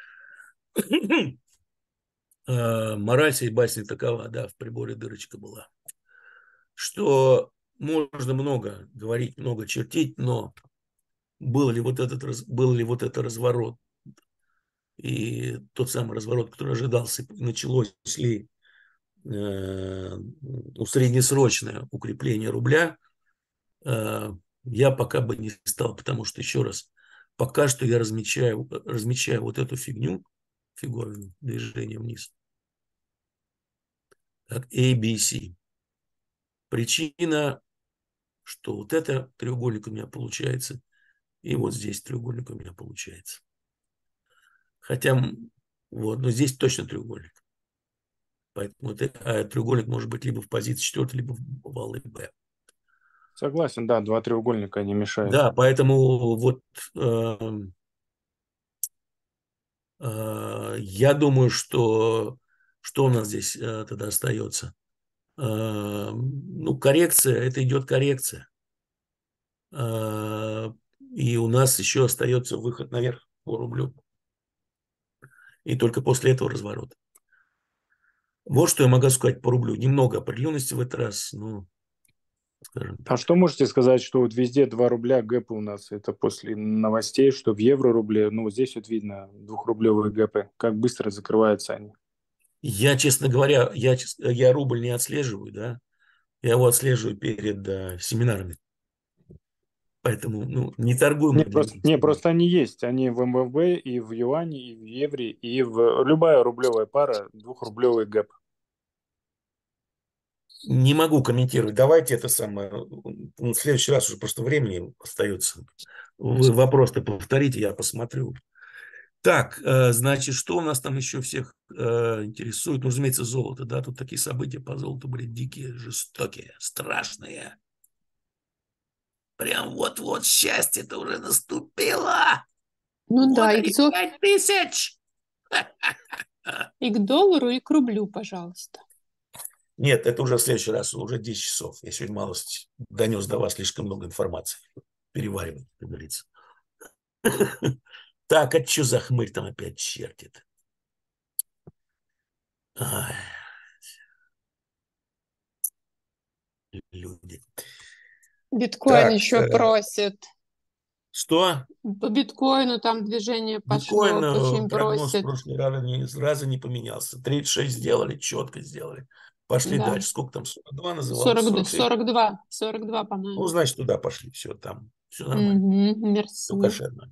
[SPEAKER 1] Мораль сей басни такова, да, в приборе дырочка была, что можно много говорить, много чертить, но был ли вот этот разворот и тот самый разворот, который ожидался, началось ли среднесрочное укрепление рубля, я пока бы не стал, потому что, еще раз, пока что я размечаю вот эту фиговину, движение вниз. Так, ABC. Причина, что вот это треугольник у меня получается, и вот здесь треугольник у меня получается. Хотя, вот, но здесь точно треугольник. Поэтому треугольник может быть либо в позиции 4, либо в волны Б.
[SPEAKER 7] Согласен, да, два треугольника не мешают.
[SPEAKER 1] Да, поэтому вот я думаю, что у нас здесь тогда остается? Ну, коррекция, это идет коррекция. И у нас еще остается выход наверх по рублю. И только после этого разворот. Вот что я могу сказать по рублю. Немного определенности в этот раз, ну, скажем так.
[SPEAKER 7] А что можете сказать, что вот везде 2 рубля гэпы у нас? Это после новостей, что в евро-рубле, ну, вот здесь вот видно 2-рублевые гэпы. Как быстро закрываются они?
[SPEAKER 1] Я, честно говоря, я рубль не отслеживаю, да. Я его отслеживаю перед семинарами. Поэтому, ну, не торгуем.
[SPEAKER 7] Просто они есть. Они в МВБ, и в юане, и в евре, и в любая рублевая пара 2-рублевый гэп.
[SPEAKER 1] Не могу комментировать. Давайте это самое. В следующий раз уже просто времени остается. Вы вопрос-то повторите, я посмотрю. Так, значит, что у нас там еще всех интересует? Ну, разумеется, золото, да, тут такие события по золоту были дикие, жестокие, страшные. Прям вот-вот счастье-то уже наступило.
[SPEAKER 4] Ну
[SPEAKER 1] вот
[SPEAKER 4] да,
[SPEAKER 1] они, 5000.
[SPEAKER 4] и к доллару, и к рублю, пожалуйста.
[SPEAKER 1] Нет, это уже в следующий раз, уже 10 часов. Я сегодня малость донес до вас слишком много информации. Переваривать, как говорится. Так, а что за хмырь там опять чертит? Ай. Люди.
[SPEAKER 4] Биткоин
[SPEAKER 1] Так,
[SPEAKER 4] еще просит.
[SPEAKER 1] Что?
[SPEAKER 4] По биткоину там движение пошло,
[SPEAKER 1] Биткоин,
[SPEAKER 4] очень
[SPEAKER 1] прогноз в
[SPEAKER 4] просит.
[SPEAKER 1] прошлый раз не поменялся. 36 сделали, четко сделали. Пошли
[SPEAKER 4] Да.
[SPEAKER 1] дальше. Сколько там? 42 называлось?
[SPEAKER 4] 42,
[SPEAKER 1] Ну,
[SPEAKER 4] по-моему.
[SPEAKER 1] значит, туда пошли. Все там. Все нормально.
[SPEAKER 4] Мерси.
[SPEAKER 1] Все кошерно.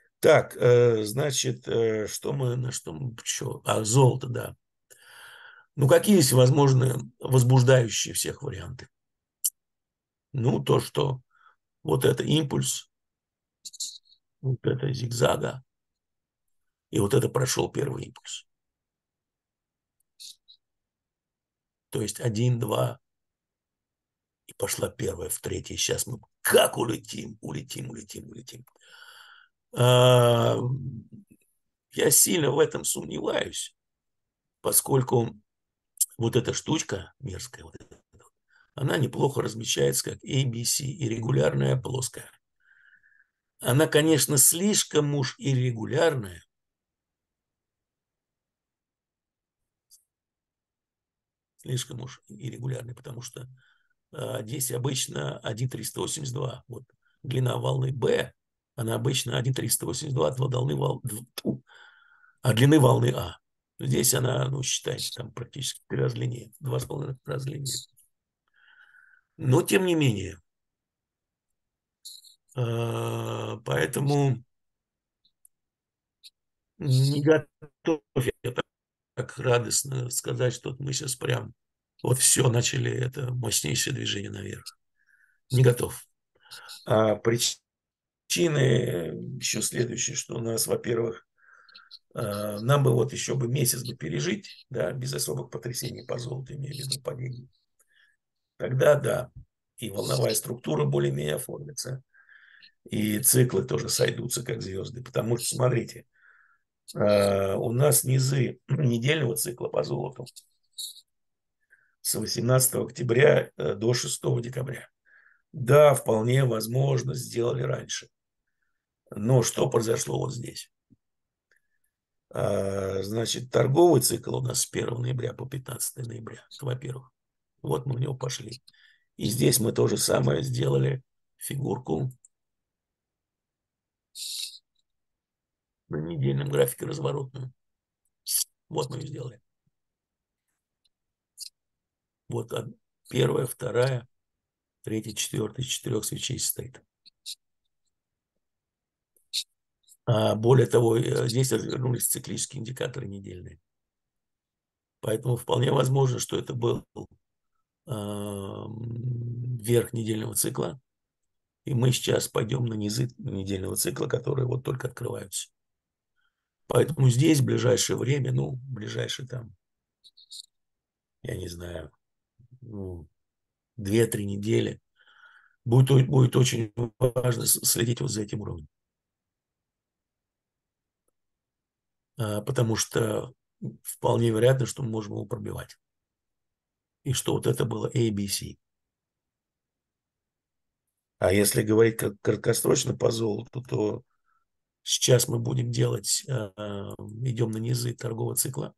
[SPEAKER 1] Так, значит, что мы, на что мы, что? Золото, да.
[SPEAKER 6] Ну, какие есть возможные возбуждающие всех варианты? Ну, то, что вот это импульс, вот это зигзага, и вот это прошел первый импульс. То есть 1, 2, и пошла первая в третьей. Сейчас мы как улетим. А, Я сильно в этом сомневаюсь, поскольку вот эта штучка мерзкая, вот эта, она неплохо размещается как ABC, иррегулярная плоская. Она, конечно, слишком уж иррегулярная, потому что здесь обычно 1,382. Вот длина волны B, она обычно 1,382 от длины волны А. Здесь она, ну, считайте, там практически 3 раза длиннее, 2,5 раза длиннее. Но, тем не менее, поэтому не готов я так радостно сказать, что мы сейчас прям вот все начали, это мощнейшее движение наверх. Не готов. Причины еще следующие, что у нас, во-первых, нам бы вот еще бы месяц бы пережить, да, без особых потрясений по золоту, имею в виду падений. Тогда да, и волновая структура более-менее оформится, и циклы тоже сойдутся как звезды. Потому что, смотрите, у нас низы недельного цикла по золоту с 18 октября до 6 декабря. Да, вполне возможно, сделали раньше. Но что произошло вот здесь? Значит, торговый цикл у нас с 1 ноября по 15 ноября, во-первых. Вот мы в него пошли. И здесь мы то же самое сделали фигурку на недельном графике разворотную. Вот мы ее сделали. Вот первая, вторая, третья, четвертая, из 4 свечей состоит. Более того, здесь развернулись циклические индикаторы недельные. Поэтому вполне возможно, что это был верх недельного цикла. И мы сейчас пойдем на низы недельного цикла, которые вот только открываются. Поэтому здесь в ближайшее время, ну, ближайшие там, я не знаю, 2-3 недели, будет очень важно следить вот за этим уровнем. Потому что вполне вероятно, что мы можем его пробивать. И что вот это было ABC. А если говорить как краткосрочно по золоту, то сейчас мы будем делать, идем на низы торгового цикла.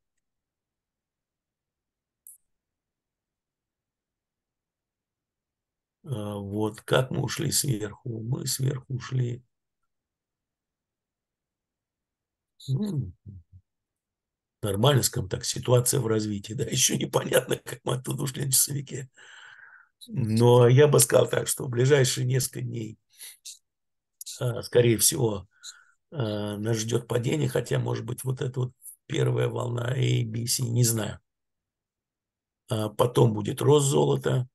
[SPEAKER 6] Вот как мы ушли сверху? Мы сверху ушли. Нормально, скажем так, ситуация в развитии. Да, еще непонятно, как мы оттуда ушли на часовике. Но я бы сказал так, что в ближайшие несколько дней, скорее всего, нас ждет падение, хотя, может быть, вот эта вот первая волна A, B, C, не знаю. Потом будет рост золота.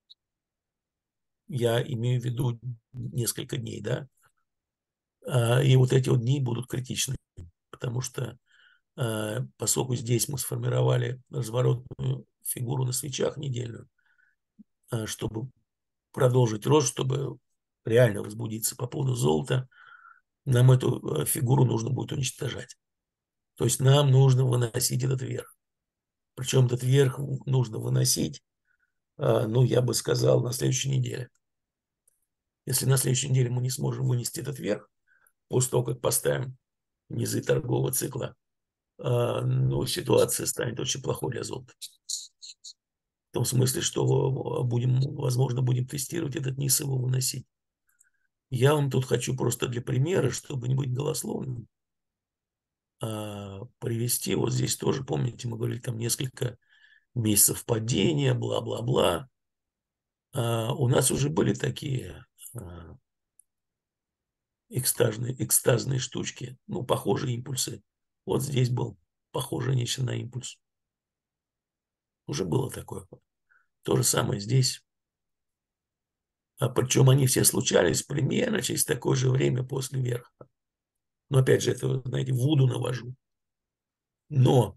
[SPEAKER 6] Я имею в виду несколько дней, да. И вот эти вот дни будут критичны, потому что поскольку здесь мы сформировали разворотную фигуру на свечах недельную, чтобы продолжить рост, чтобы реально возбудиться по поводу золота, нам эту фигуру нужно будет уничтожать. То есть нам нужно выносить этот верх. Причем этот верх нужно выносить, ну, я бы сказал, на следующей неделе. Если на следующей неделе мы не сможем вынести этот верх, после того, как поставим низы торгового цикла, ну, ситуация станет очень плохой для золота. В том смысле, что возможно, будем тестировать этот низ, его выносить. Я вам тут хочу просто для примера, чтобы не быть голословным, привести. Вот здесь тоже, помните, мы говорили, там несколько месяцев падения, бла-бла-бла. У нас уже были такие экстазные штучки, ну, похожие импульсы. Вот здесь был похожий нечто на импульс. Уже было такое. То же самое здесь. А причем они все случались примерно через такое же время после верха. Но опять же, это, знаете, вуду навожу. Но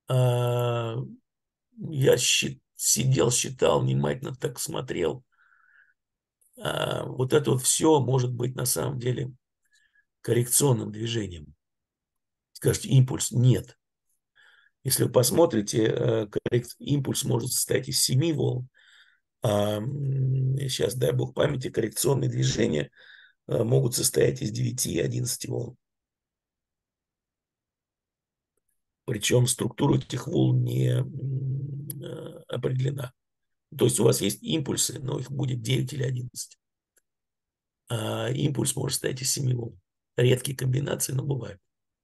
[SPEAKER 6] я сидел, считал, внимательно так смотрел. Вот это вот все может быть на самом деле коррекционным движением. Скажете, импульс? Нет. Если вы посмотрите, импульс может состоять из 7 волн. Сейчас, дай бог памяти, коррекционные движения могут состоять из 9 и 11 волн. Причем структура этих волн не определена. То есть у вас есть импульсы, но их будет 9 или 11. А импульс может состоять из 7 волн. Редкие комбинации, но бывают.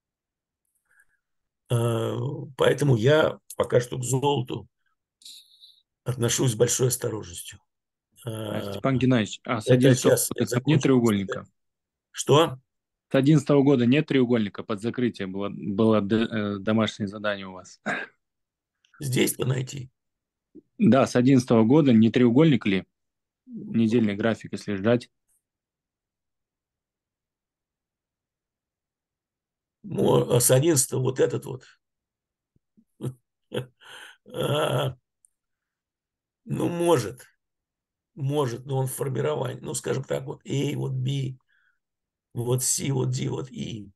[SPEAKER 6] Поэтому я пока что к золоту отношусь с большой осторожностью.
[SPEAKER 7] Степан Геннадьевич, а с
[SPEAKER 6] Это
[SPEAKER 7] 11
[SPEAKER 6] сейчас я
[SPEAKER 7] года там нет
[SPEAKER 6] закончу.
[SPEAKER 7] треугольника?
[SPEAKER 6] Что?
[SPEAKER 7] С 11 года нет треугольника, под закрытие было домашнее задание у вас.
[SPEAKER 6] Здесь-то найти.
[SPEAKER 7] Да, с 11 года не треугольник ли? Недельный график, если ждать.
[SPEAKER 6] А с 11 вот этот вот. Ну, может, но он в формировании. Ну, скажем так, вот A, вот B, вот C, вот D, вот E.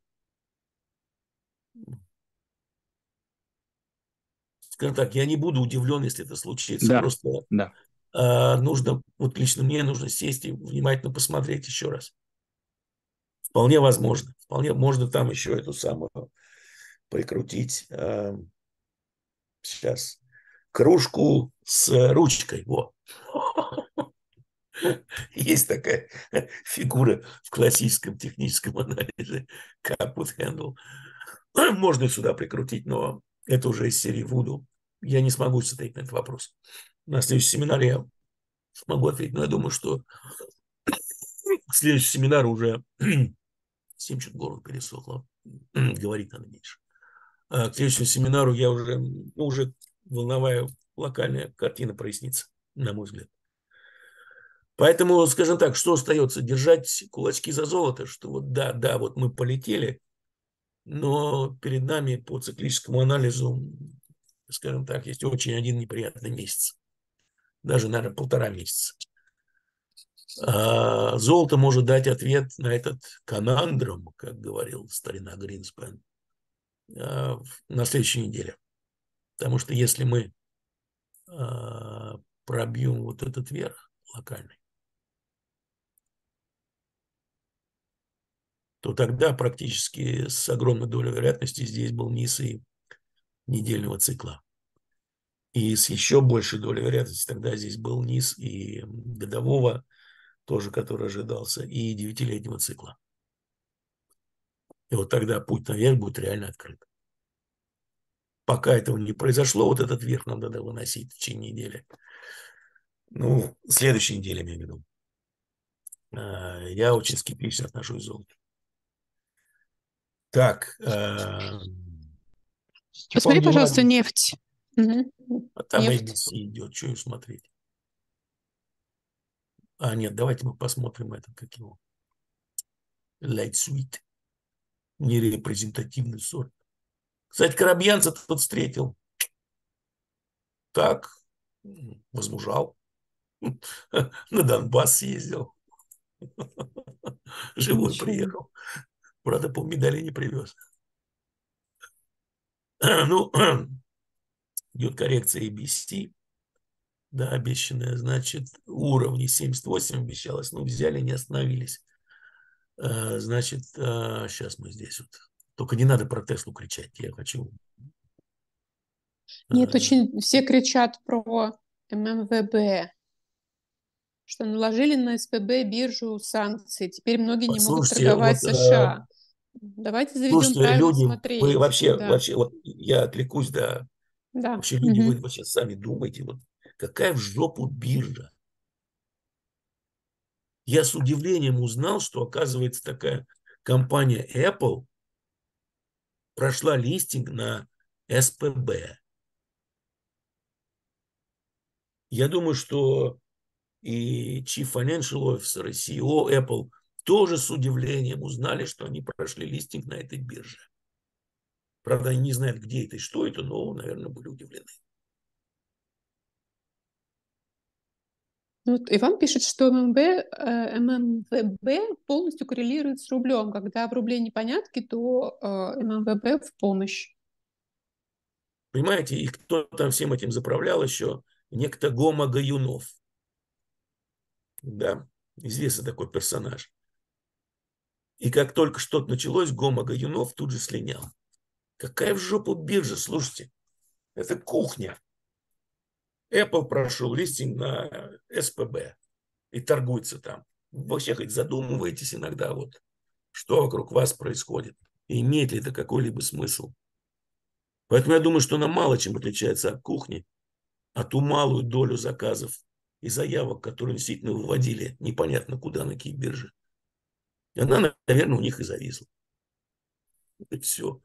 [SPEAKER 6] Скажем так, я не буду удивлен, если это случится.
[SPEAKER 7] Да,
[SPEAKER 6] Просто
[SPEAKER 7] да.
[SPEAKER 6] нужно, вот лично мне нужно сесть и внимательно посмотреть еще раз. Вполне возможно. Вполне можно там еще эту самую прикрутить. Сейчас. Кружку с ручкой. Вот. Есть такая фигура в классическом техническом анализе. Cup with handle. Можно сюда прикрутить, но это уже из серии Вуду. Я не смогу ответить на этот вопрос. На следующем семинаре я смогу ответить, но я думаю, что следующий семинар уже 7 чуть горло пересохло. Говорить надо меньше. А к следующему семинару я уже волновая локальная картина прояснится, на мой взгляд. Поэтому, скажем так, что остается? Держать кулачки за золото, что вот да, вот мы полетели, но перед нами по циклическому анализу, скажем так, есть очень один неприятный месяц. Даже, наверное, 1,5 месяца. А золото может дать ответ на этот конандрум, как говорил старина Гринспен, на следующей неделе. Потому что если мы пробьем вот этот верх локальный, то тогда практически с огромной долей вероятности здесь был низ и недельного цикла. И с еще большей долей вероятности тогда здесь был низ и годового, тоже который ожидался, и 9-летнего цикла. И вот тогда путь наверх будет реально открыт. Пока этого не произошло, вот этот верх нам надо выносить в течение недели. Ну, следующей неделе, я имею в виду. Я очень скептично отношусь к золоту. Так.
[SPEAKER 4] Посмотри, пожалуйста, нефть.
[SPEAKER 6] А там
[SPEAKER 4] Нефть.
[SPEAKER 6] ABC идет, что ее смотреть? Нет, давайте мы посмотрим это, как его. Light Sweet. Нерепрезентативный сорт. Кстати, Коробьянца тут встретил. Так, возмужал. На Донбасс съездил. Живой приехал. Правда, полмедали не привез. Ну, идет коррекция ABC. Да, обещанная. Значит, уровни 78 обещалось. Но взяли, не остановились. Значит, сейчас мы здесь вот. Только не надо про Теслу кричать. Я хочу...
[SPEAKER 4] Нет, очень все кричат про ММВБ, что наложили на СПБ биржу санкции. Теперь многие не могут торговать в США. Давайте заведем
[SPEAKER 6] Слушайте,
[SPEAKER 4] правила
[SPEAKER 6] люди,
[SPEAKER 4] смотреть.
[SPEAKER 6] вы вообще,
[SPEAKER 4] Да.
[SPEAKER 6] вот я отвлекусь, да.
[SPEAKER 4] Да.
[SPEAKER 6] Вообще, люди, вы вообще сами думаете, вот какая в жопу биржа. Я с удивлением узнал, что, оказывается, такая компания Apple прошла листинг на СПБ. Я думаю, что и Chief Financial Officer, и CEO Apple тоже с удивлением узнали, что они прошли листинг на этой бирже. Правда, они не знают, где это и что это, но, наверное, были удивлены.
[SPEAKER 4] Ну, вот Иван пишет, что ММВБ полностью коррелирует с рублем. Когда в рубле непонятки, то ММВБ в помощь.
[SPEAKER 6] Понимаете, и кто там всем этим заправлял еще? Некто Гома Гаюнов. Да, известный такой персонаж. И как только что-то началось, Гома Гаюнов тут же слинял. Какая в жопу биржа, слушайте. Это кухня. Apple прошел листинг на СПБ и торгуется там. Вы вообще хоть задумываетесь иногда, вот, что вокруг вас происходит, и имеет ли это какой-либо смысл. Поэтому я думаю, что она мало чем отличается от кухни, а ту малую долю заказов и заявок, которые действительно выводили непонятно куда, на какие биржи. И она, наверное, у них и зависла. И все.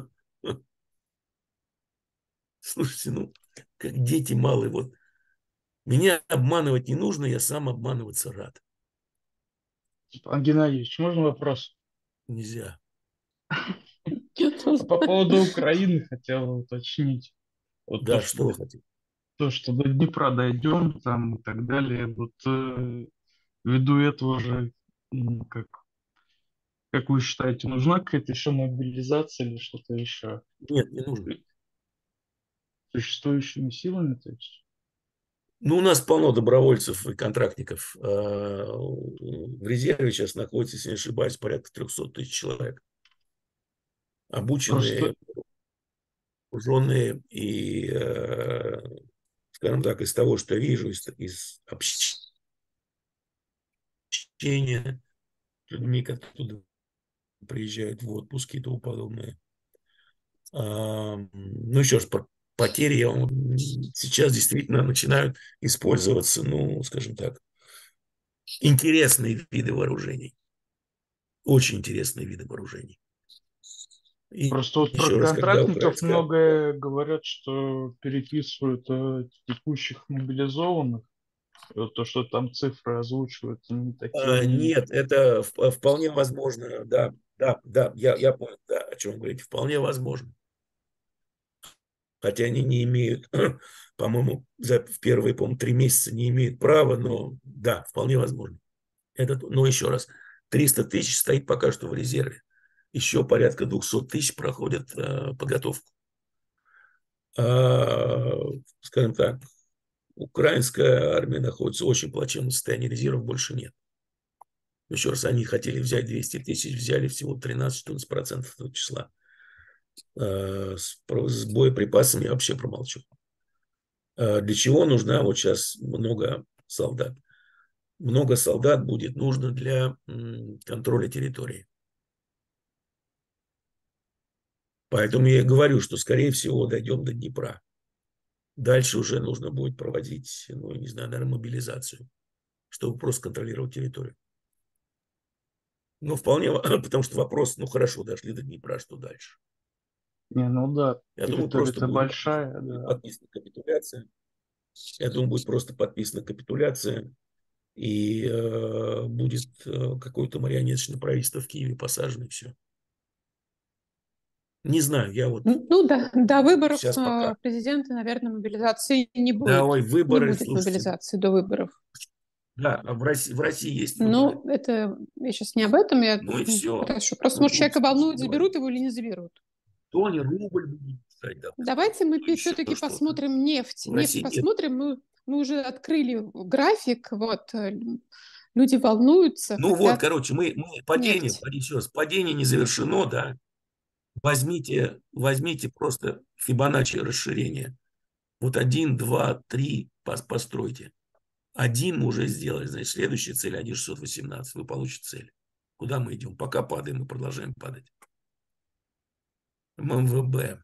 [SPEAKER 6] Слушайте, ну, как дети малые, вот. Меня обманывать не нужно, я сам обманываться рад.
[SPEAKER 8] Степан Геннадьевич, можно вопрос?
[SPEAKER 6] Нельзя.
[SPEAKER 8] По поводу Украины хотел уточнить. Вот то,
[SPEAKER 6] Да, что вы
[SPEAKER 8] что,
[SPEAKER 6] хотите?
[SPEAKER 8] то, что до Днепра дойдем там и так далее. Вот ввиду этого же, как вы считаете, нужна какая-то еще мобилизация или что-то еще
[SPEAKER 6] Нет, не нужно.
[SPEAKER 8] существующими силами? То есть?
[SPEAKER 6] Ну, у нас полно добровольцев и контрактников. В резерве сейчас находится, если не ошибаюсь, порядка 300 тысяч человек. Обученные,
[SPEAKER 8] Просто
[SPEAKER 6] вооруженные и, скажем так, из того, что я вижу, из общения с людьми, которые туда приезжают в отпуск и тому подобное. Ну, еще раз, потери сейчас действительно начинают использоваться, ну, скажем так, интересные виды вооружений. Очень интересные виды вооружений. И
[SPEAKER 8] Просто вот про
[SPEAKER 6] еще раз, когда
[SPEAKER 8] контрактников
[SPEAKER 6] украинская...
[SPEAKER 8] многое говорят, что переписывают текущих мобилизованных. И вот то, что там цифры озвучивают, не такие.
[SPEAKER 6] Нет, это вполне возможно, да, да, я понял, да, о чем вы говорите, вполне возможно. Хотя они не имеют, по-моему, в первые, по-моему, 3 месяца не имеют права, но да, вполне возможно. Ну, еще раз, 300 тысяч стоит пока что в резерве. Еще порядка 200 тысяч проходят подготовку. Скажем так, украинская армия находится в очень плачевном состоянии, резервов больше нет. Еще раз, они хотели взять 200 тысяч, взяли всего 13-14% этого числа. С боеприпасами я вообще промолчу. Для чего нужна вот сейчас много солдат? Много солдат будет нужно для контроля территории. Поэтому я и говорю, что, скорее всего, дойдем до Днепра. Дальше уже нужно будет проводить, ну, не знаю, наверное, мобилизацию, чтобы просто контролировать территорию. Ну, вполне, потому что вопрос, ну, хорошо, дошли до Днепра, что дальше?
[SPEAKER 8] Не, ну да,
[SPEAKER 6] Я думаю, просто
[SPEAKER 8] территория-то
[SPEAKER 6] будет
[SPEAKER 8] большая, да.
[SPEAKER 6] подписана капитуляция. Я думаю, будет просто подписана капитуляция, и будет какое-то марионеточное правительство в Киеве посажено, и все. Не знаю, я вот
[SPEAKER 4] Ну да, до выборов
[SPEAKER 6] сейчас пока.
[SPEAKER 4] президента, наверное, мобилизации не
[SPEAKER 6] Да,
[SPEAKER 4] будет.
[SPEAKER 6] ой,
[SPEAKER 4] Не
[SPEAKER 6] выборы,
[SPEAKER 4] будет
[SPEAKER 6] слушайте.
[SPEAKER 4] мобилизации до выборов.
[SPEAKER 6] Да, в России есть выборы.
[SPEAKER 4] Ну, это я сейчас не об этом, я
[SPEAKER 6] Ну и все.
[SPEAKER 4] хорошо. Просто,
[SPEAKER 6] Ну,
[SPEAKER 4] может, человека волнует,
[SPEAKER 6] говорю.
[SPEAKER 4] заберут его или не заберут.
[SPEAKER 6] То не рубль будет писать, да.
[SPEAKER 4] Давайте мы
[SPEAKER 6] То еще
[SPEAKER 4] все-таки
[SPEAKER 6] что-то.
[SPEAKER 4] посмотрим нефть.
[SPEAKER 6] В
[SPEAKER 4] Нефть
[SPEAKER 6] России нет.
[SPEAKER 4] посмотрим. Мы уже открыли график. Вот. Люди волнуются,
[SPEAKER 6] Ну вот,
[SPEAKER 4] хотят
[SPEAKER 6] короче, мы падение,
[SPEAKER 4] нефть.
[SPEAKER 6] еще раз, падение не завершено, да. Возьмите просто Фибоначчи расширение. Вот 1, 2, 3 постройте. 1 мы уже сделали, значит, следующая цель 1,618. Вы получите цель. Куда мы идем? Пока падаем, мы продолжаем падать. ММВБ.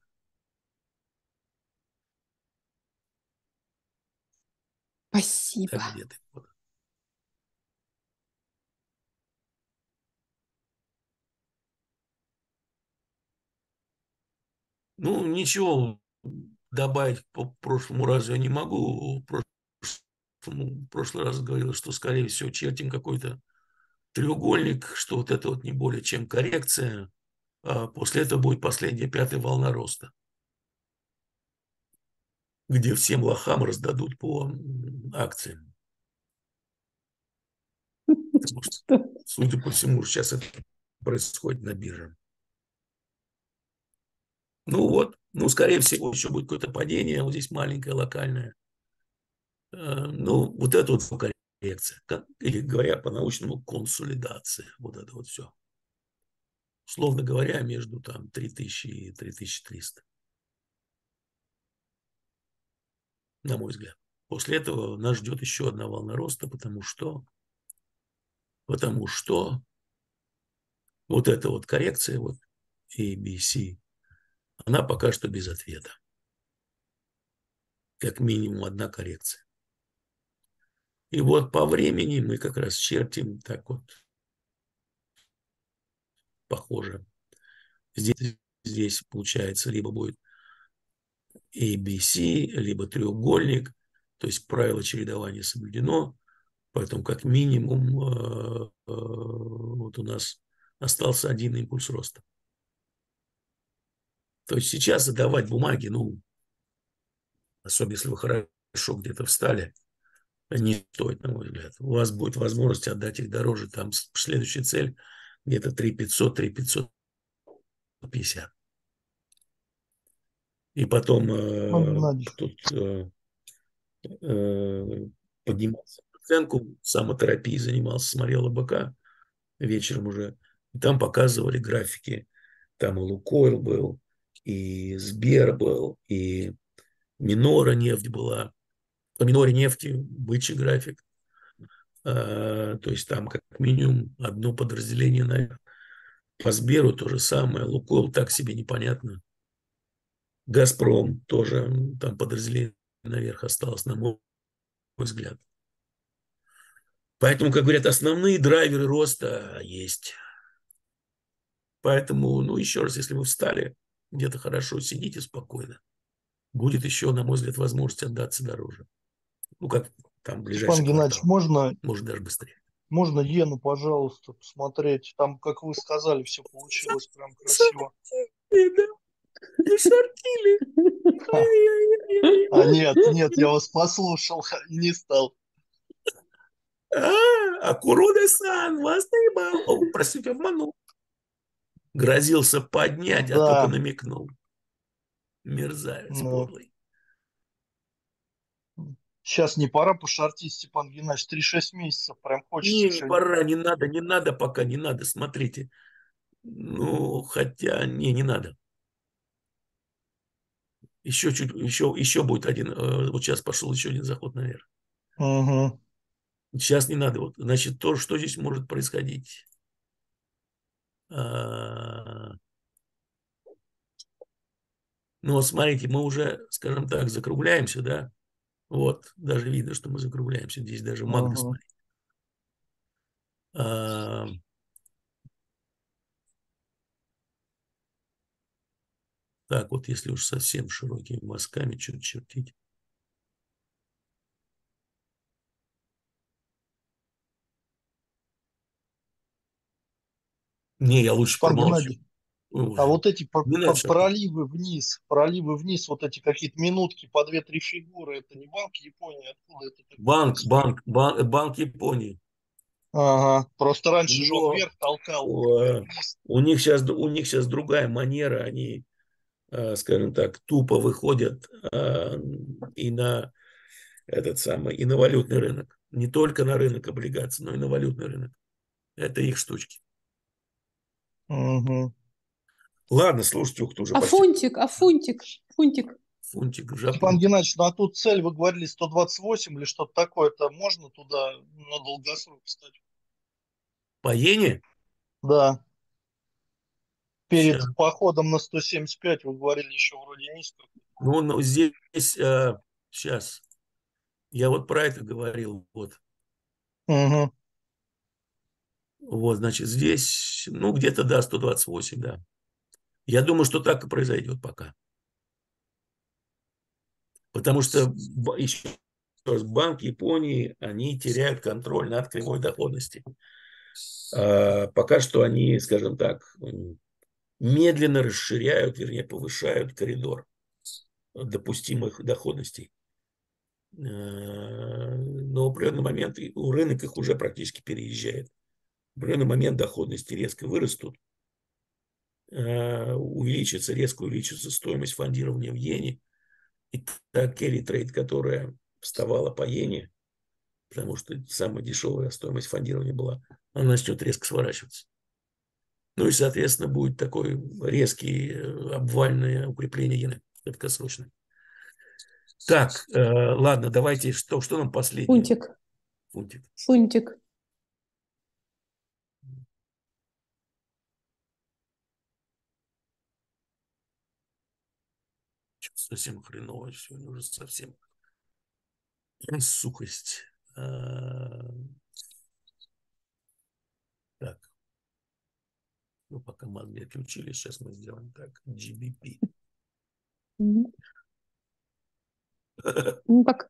[SPEAKER 4] Спасибо.
[SPEAKER 6] Так, где ты? Ну, ничего добавить по прошлому разу я не могу. В прошлый в прошлый раз говорил, что, скорее всего, чертим какой-то треугольник, что вот это вот не более чем коррекция, а после этого будет последняя пятая волна роста, где всем лохам раздадут по акциям. Потому что, судя по всему, сейчас это происходит на бирже. Ну вот, ну, скорее всего, еще будет какое-то падение, вот здесь маленькое, локальное. Ну, вот это вот коррекция, или говоря по-научному, консолидация, вот это вот все. Условно говоря, между там 3000 и 3300, на мой взгляд. После этого нас ждет еще одна волна роста, потому что вот эта вот коррекция, вот ABC, она пока что без ответа. Как минимум одна коррекция. И вот по времени мы как раз чертим так вот похоже. Здесь получается либо будет ABC, либо треугольник, то есть правило чередования соблюдено, поэтому как минимум вот у нас остался один импульс роста. То есть сейчас задавать бумаги, ну, особенно если вы хорошо где-то встали, не стоит, на мой взгляд. У вас будет возможность отдать их дороже. Там следующая цель где-то 3500, 3550. И потом тут поднимался в оценку, самотерапией занимался, смотрел АБК вечером уже. И там показывали графики. Там и Лукойл был, и Сбер был, и Минора нефть была. По Миноре нефти бычий график. То есть там как минимум одно подразделение наверх. По Сберу то же самое. Лукойл так себе непонятно. Газпром тоже там подразделение наверх осталось, на мой взгляд. Поэтому, как говорят, основные драйверы роста есть. Поэтому, ну, еще раз, если вы встали, где-то хорошо, сидите спокойно. Будет еще, на мой взгляд, возможность отдаться дороже. Ну, как там ближайший
[SPEAKER 9] Степан Геннадьевич,
[SPEAKER 6] квартал. Может, даже быстрее.
[SPEAKER 9] можно иену, пожалуйста, посмотреть? Там, как вы сказали, все получилось прям красиво.
[SPEAKER 6] Шортили.
[SPEAKER 9] Нет, я вас послушал и не стал.
[SPEAKER 6] Куроде-сан, вас наебал. Простите, обманул. Грозился поднять, а только намекнул. Мерзавец подлый.
[SPEAKER 9] Сейчас не пора пошортить, Степан Геннадьевич, 3-6 месяцев, прям хочется.
[SPEAKER 6] Не пора, не надо пока, не надо, смотрите. Ну, хотя, не надо. Еще будет один, вот сейчас пошел еще один заход наверх.
[SPEAKER 9] Угу.
[SPEAKER 6] Сейчас не надо. Вот, значит, то, что здесь может происходить. Ну, вот смотрите, мы уже, скажем так, закругляемся, да? Вот, даже видно, что мы закругляемся. Здесь даже Магна, смотрите. Так, вот если уж совсем широкими мазками что-то чертить. Не, я лучше промолчу.
[SPEAKER 9] А вот эти проливы вниз, вот эти какие-то минутки по 2-3 фигуры, это не Банк Японии? Откуда это?
[SPEAKER 6] Банк Японии.
[SPEAKER 9] Ага, просто раньше же он вверх толкал.
[SPEAKER 6] У них сейчас другая манера, они, скажем так, тупо выходят и на и на валютный рынок. Не только на рынок облигаций, но и на валютный рынок. Это их штучки.
[SPEAKER 9] Угу.
[SPEAKER 1] Ладно, слушайте, ух ты, уже
[SPEAKER 4] почти. Фунтик.
[SPEAKER 6] Фунтик в жопу.
[SPEAKER 9] Степан Геннадьевич, ну а тут цель, вы говорили, 128 или что-то такое-то, можно туда на долгосрок встать?
[SPEAKER 6] По иене?
[SPEAKER 9] Да. Перед походом на 175 вы говорили еще вроде низко.
[SPEAKER 6] Ну, здесь сейчас. Я вот про это говорил. Вот.
[SPEAKER 9] Угу.
[SPEAKER 6] Вот, значит, здесь, ну, где-то, да, 128, да. Я думаю, что так и произойдет пока. Потому что, еще раз, Банк Японии, они теряют контроль над кривой доходности. Пока что они, скажем так, медленно расширяют, вернее, повышают коридор допустимых доходностей. Но в определенный момент рынок их уже практически переезжает. В определенный момент доходности резко вырастут, резко увеличится стоимость фондирования в иене, и та carry trade, которая вставала по иене, потому что самая дешевая стоимость фондирования была, она начнет резко сворачиваться. Ну и, соответственно, будет такое резкое обвальное укрепление иены краткосрочное. Так, ладно, давайте, что нам последнее?
[SPEAKER 4] Фунтик.
[SPEAKER 6] Совсем хреново сегодня, уже совсем сухость. Так. Ну, пока мозги отключились, сейчас мы сделаем так. GBP.
[SPEAKER 4] Ну, как?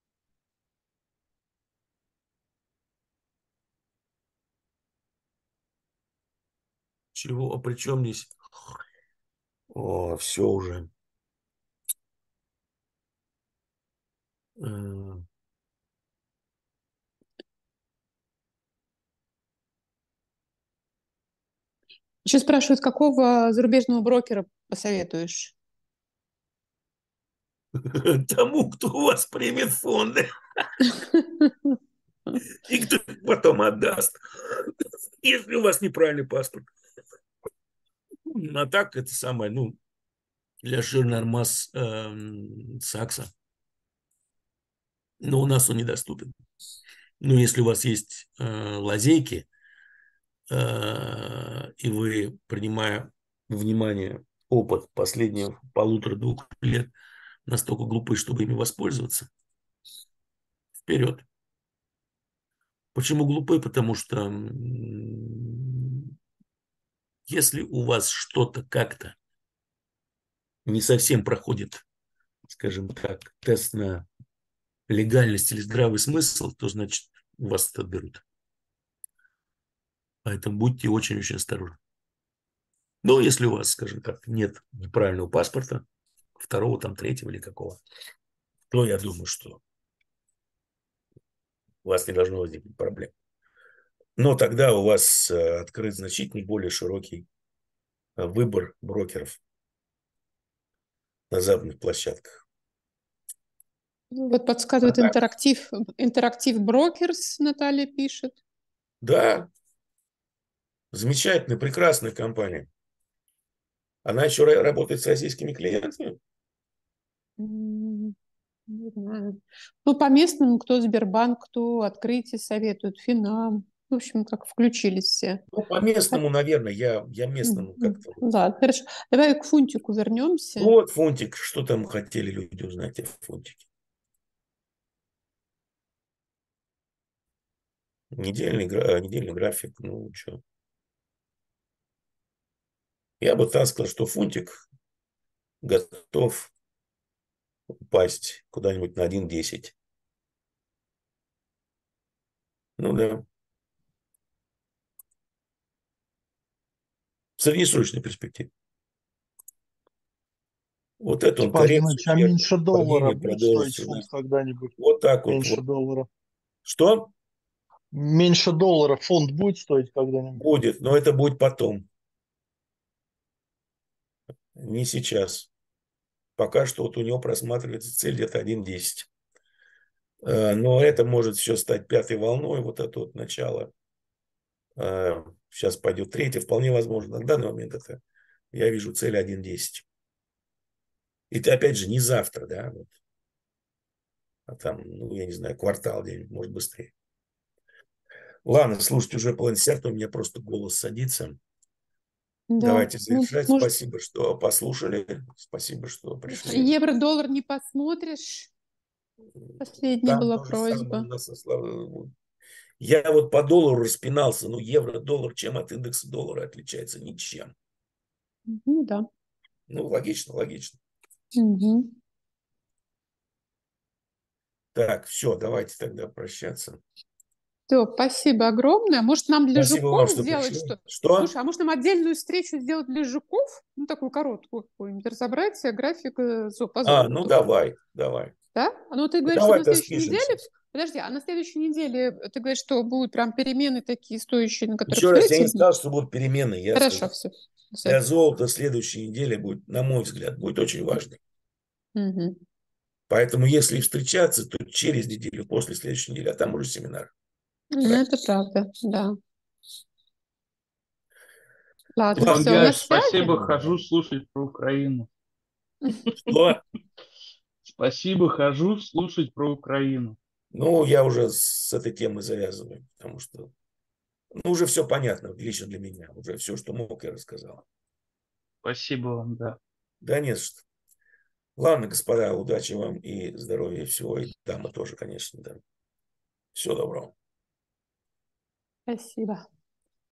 [SPEAKER 6] Чего? А при чем здесь? О, все уже.
[SPEAKER 4] Еще спрашивают, какого зарубежного брокера посоветуешь?
[SPEAKER 6] Тому, кто у вас примет фонды. И кто их потом отдаст, если у вас неправильный паспорт. А так это самое, для Ширнармас Сакса. Но у нас он недоступен. Но если у вас есть лазейки, и вы, принимая во внимание опыт последних 1,5-2 лет, настолько глупы, чтобы ими воспользоваться, вперед. Почему глупы? Потому что если у вас что-то как-то не совсем проходит, скажем так, тест на легальность или здравый смысл, то значит у вас это отберут. Поэтому будьте очень-очень осторожны. Но если у вас, скажем так, нет неправильного паспорта, 2-го, 3-го или какого, то я думаю, что у вас не должно возникнуть проблем. Но тогда у вас открыт значительно более широкий выбор брокеров на западных площадках.
[SPEAKER 4] Вот подсказывает интерактив брокерс, Наталья пишет.
[SPEAKER 1] Да, замечательная, прекрасная компания. Она еще работает с российскими клиентами?
[SPEAKER 4] Не знаю. Ну, по местному, кто Сбербанк, кто Открытие советует, Финам. В общем, как включились все.
[SPEAKER 1] Ну, по местному, наверное, я местному как-то.
[SPEAKER 4] Да, хорошо. Давай к фунтику вернемся.
[SPEAKER 1] Ну, вот фунтик. Что там хотели люди узнать о фунтике? Недельный график, ну, что. Я бы так сказал, что фунтик готов упасть куда-нибудь на 1.10. Ну, да. В среднесрочной перспективе. Вот это он коррекцию.
[SPEAKER 9] А меньше доллара
[SPEAKER 1] падение
[SPEAKER 9] будет стоить
[SPEAKER 1] продолжится.
[SPEAKER 9] фунт когда-нибудь?
[SPEAKER 1] Вот так вот.
[SPEAKER 9] Меньше доллара.
[SPEAKER 1] Что?
[SPEAKER 9] Меньше доллара фунт будет стоить когда-нибудь?
[SPEAKER 1] Будет, но это будет потом. Не сейчас. Пока что вот у него просматривается цель где-то 1.10. Но это может еще стать 5-й волной, вот это вот начало. Сейчас пойдет 3-я, вполне возможно. На данный момент это я вижу цель 1.10. И это опять же не завтра, да, вот. А там, ну, я не знаю, квартал день, может быстрее. Ладно, слушайте, уже 0:30, у меня просто голос садится.
[SPEAKER 4] Да.
[SPEAKER 1] Давайте завершать.
[SPEAKER 4] Может,
[SPEAKER 1] Спасибо, что послушали. Спасибо, что пришли.
[SPEAKER 4] евро-доллар не посмотришь? Последняя
[SPEAKER 1] Там
[SPEAKER 4] была
[SPEAKER 1] то же самое
[SPEAKER 4] просьба.
[SPEAKER 1] у нас. Я вот по доллару распинался, но евро-доллар чем от индекса доллара отличается? Ничем.
[SPEAKER 4] Ну да.
[SPEAKER 1] Ну, логично, логично.
[SPEAKER 4] Угу.
[SPEAKER 1] Так, все, давайте тогда прощаться.
[SPEAKER 4] Все, спасибо огромное. Может, нам для
[SPEAKER 1] Спасибо вам,
[SPEAKER 4] жуков
[SPEAKER 1] что
[SPEAKER 4] сделать
[SPEAKER 1] пришли.
[SPEAKER 4] что?
[SPEAKER 1] Что?
[SPEAKER 4] Слушай, а может, нам отдельную встречу сделать для жуков? Ну, такую короткую какую-нибудь. Разобрать график по
[SPEAKER 1] Ну
[SPEAKER 4] золоту.
[SPEAKER 1] давай.
[SPEAKER 4] Да? Ну, ты
[SPEAKER 1] Ну,
[SPEAKER 4] говоришь, что на
[SPEAKER 1] давай-то
[SPEAKER 4] следующей неделе...
[SPEAKER 1] спишемся.
[SPEAKER 4] Подожди, а на следующей неделе ты говоришь, что будут прям перемены такие стоящие, на которых
[SPEAKER 1] Еще раз, я не
[SPEAKER 4] стоит?
[SPEAKER 1] сказал, что будут перемены. Я
[SPEAKER 4] Хорошо,
[SPEAKER 1] сказал,
[SPEAKER 4] все.
[SPEAKER 1] для золота следующей неделе будет, на мой взгляд, будет очень важной.
[SPEAKER 4] Угу.
[SPEAKER 1] Поэтому, если встречаться, то через неделю, после следующей недели, а там уже семинар.
[SPEAKER 4] Ну, это правда, да. Ладно,
[SPEAKER 1] Ладно,
[SPEAKER 4] все, на
[SPEAKER 8] Пангиаш,
[SPEAKER 4] связи.
[SPEAKER 8] спасибо, хожу слушать про Украину.
[SPEAKER 1] Что?
[SPEAKER 8] Спасибо, хожу слушать про Украину.
[SPEAKER 1] Ну, я уже с этой темы завязываю, потому что уже все понятно, лично для меня. Уже все, что мог, я рассказал.
[SPEAKER 8] Спасибо вам, да.
[SPEAKER 1] Да не за что. Ладно, господа, удачи вам и здоровья, и всего. И дамы тоже, конечно, да. Всего доброго.
[SPEAKER 4] Спасибо.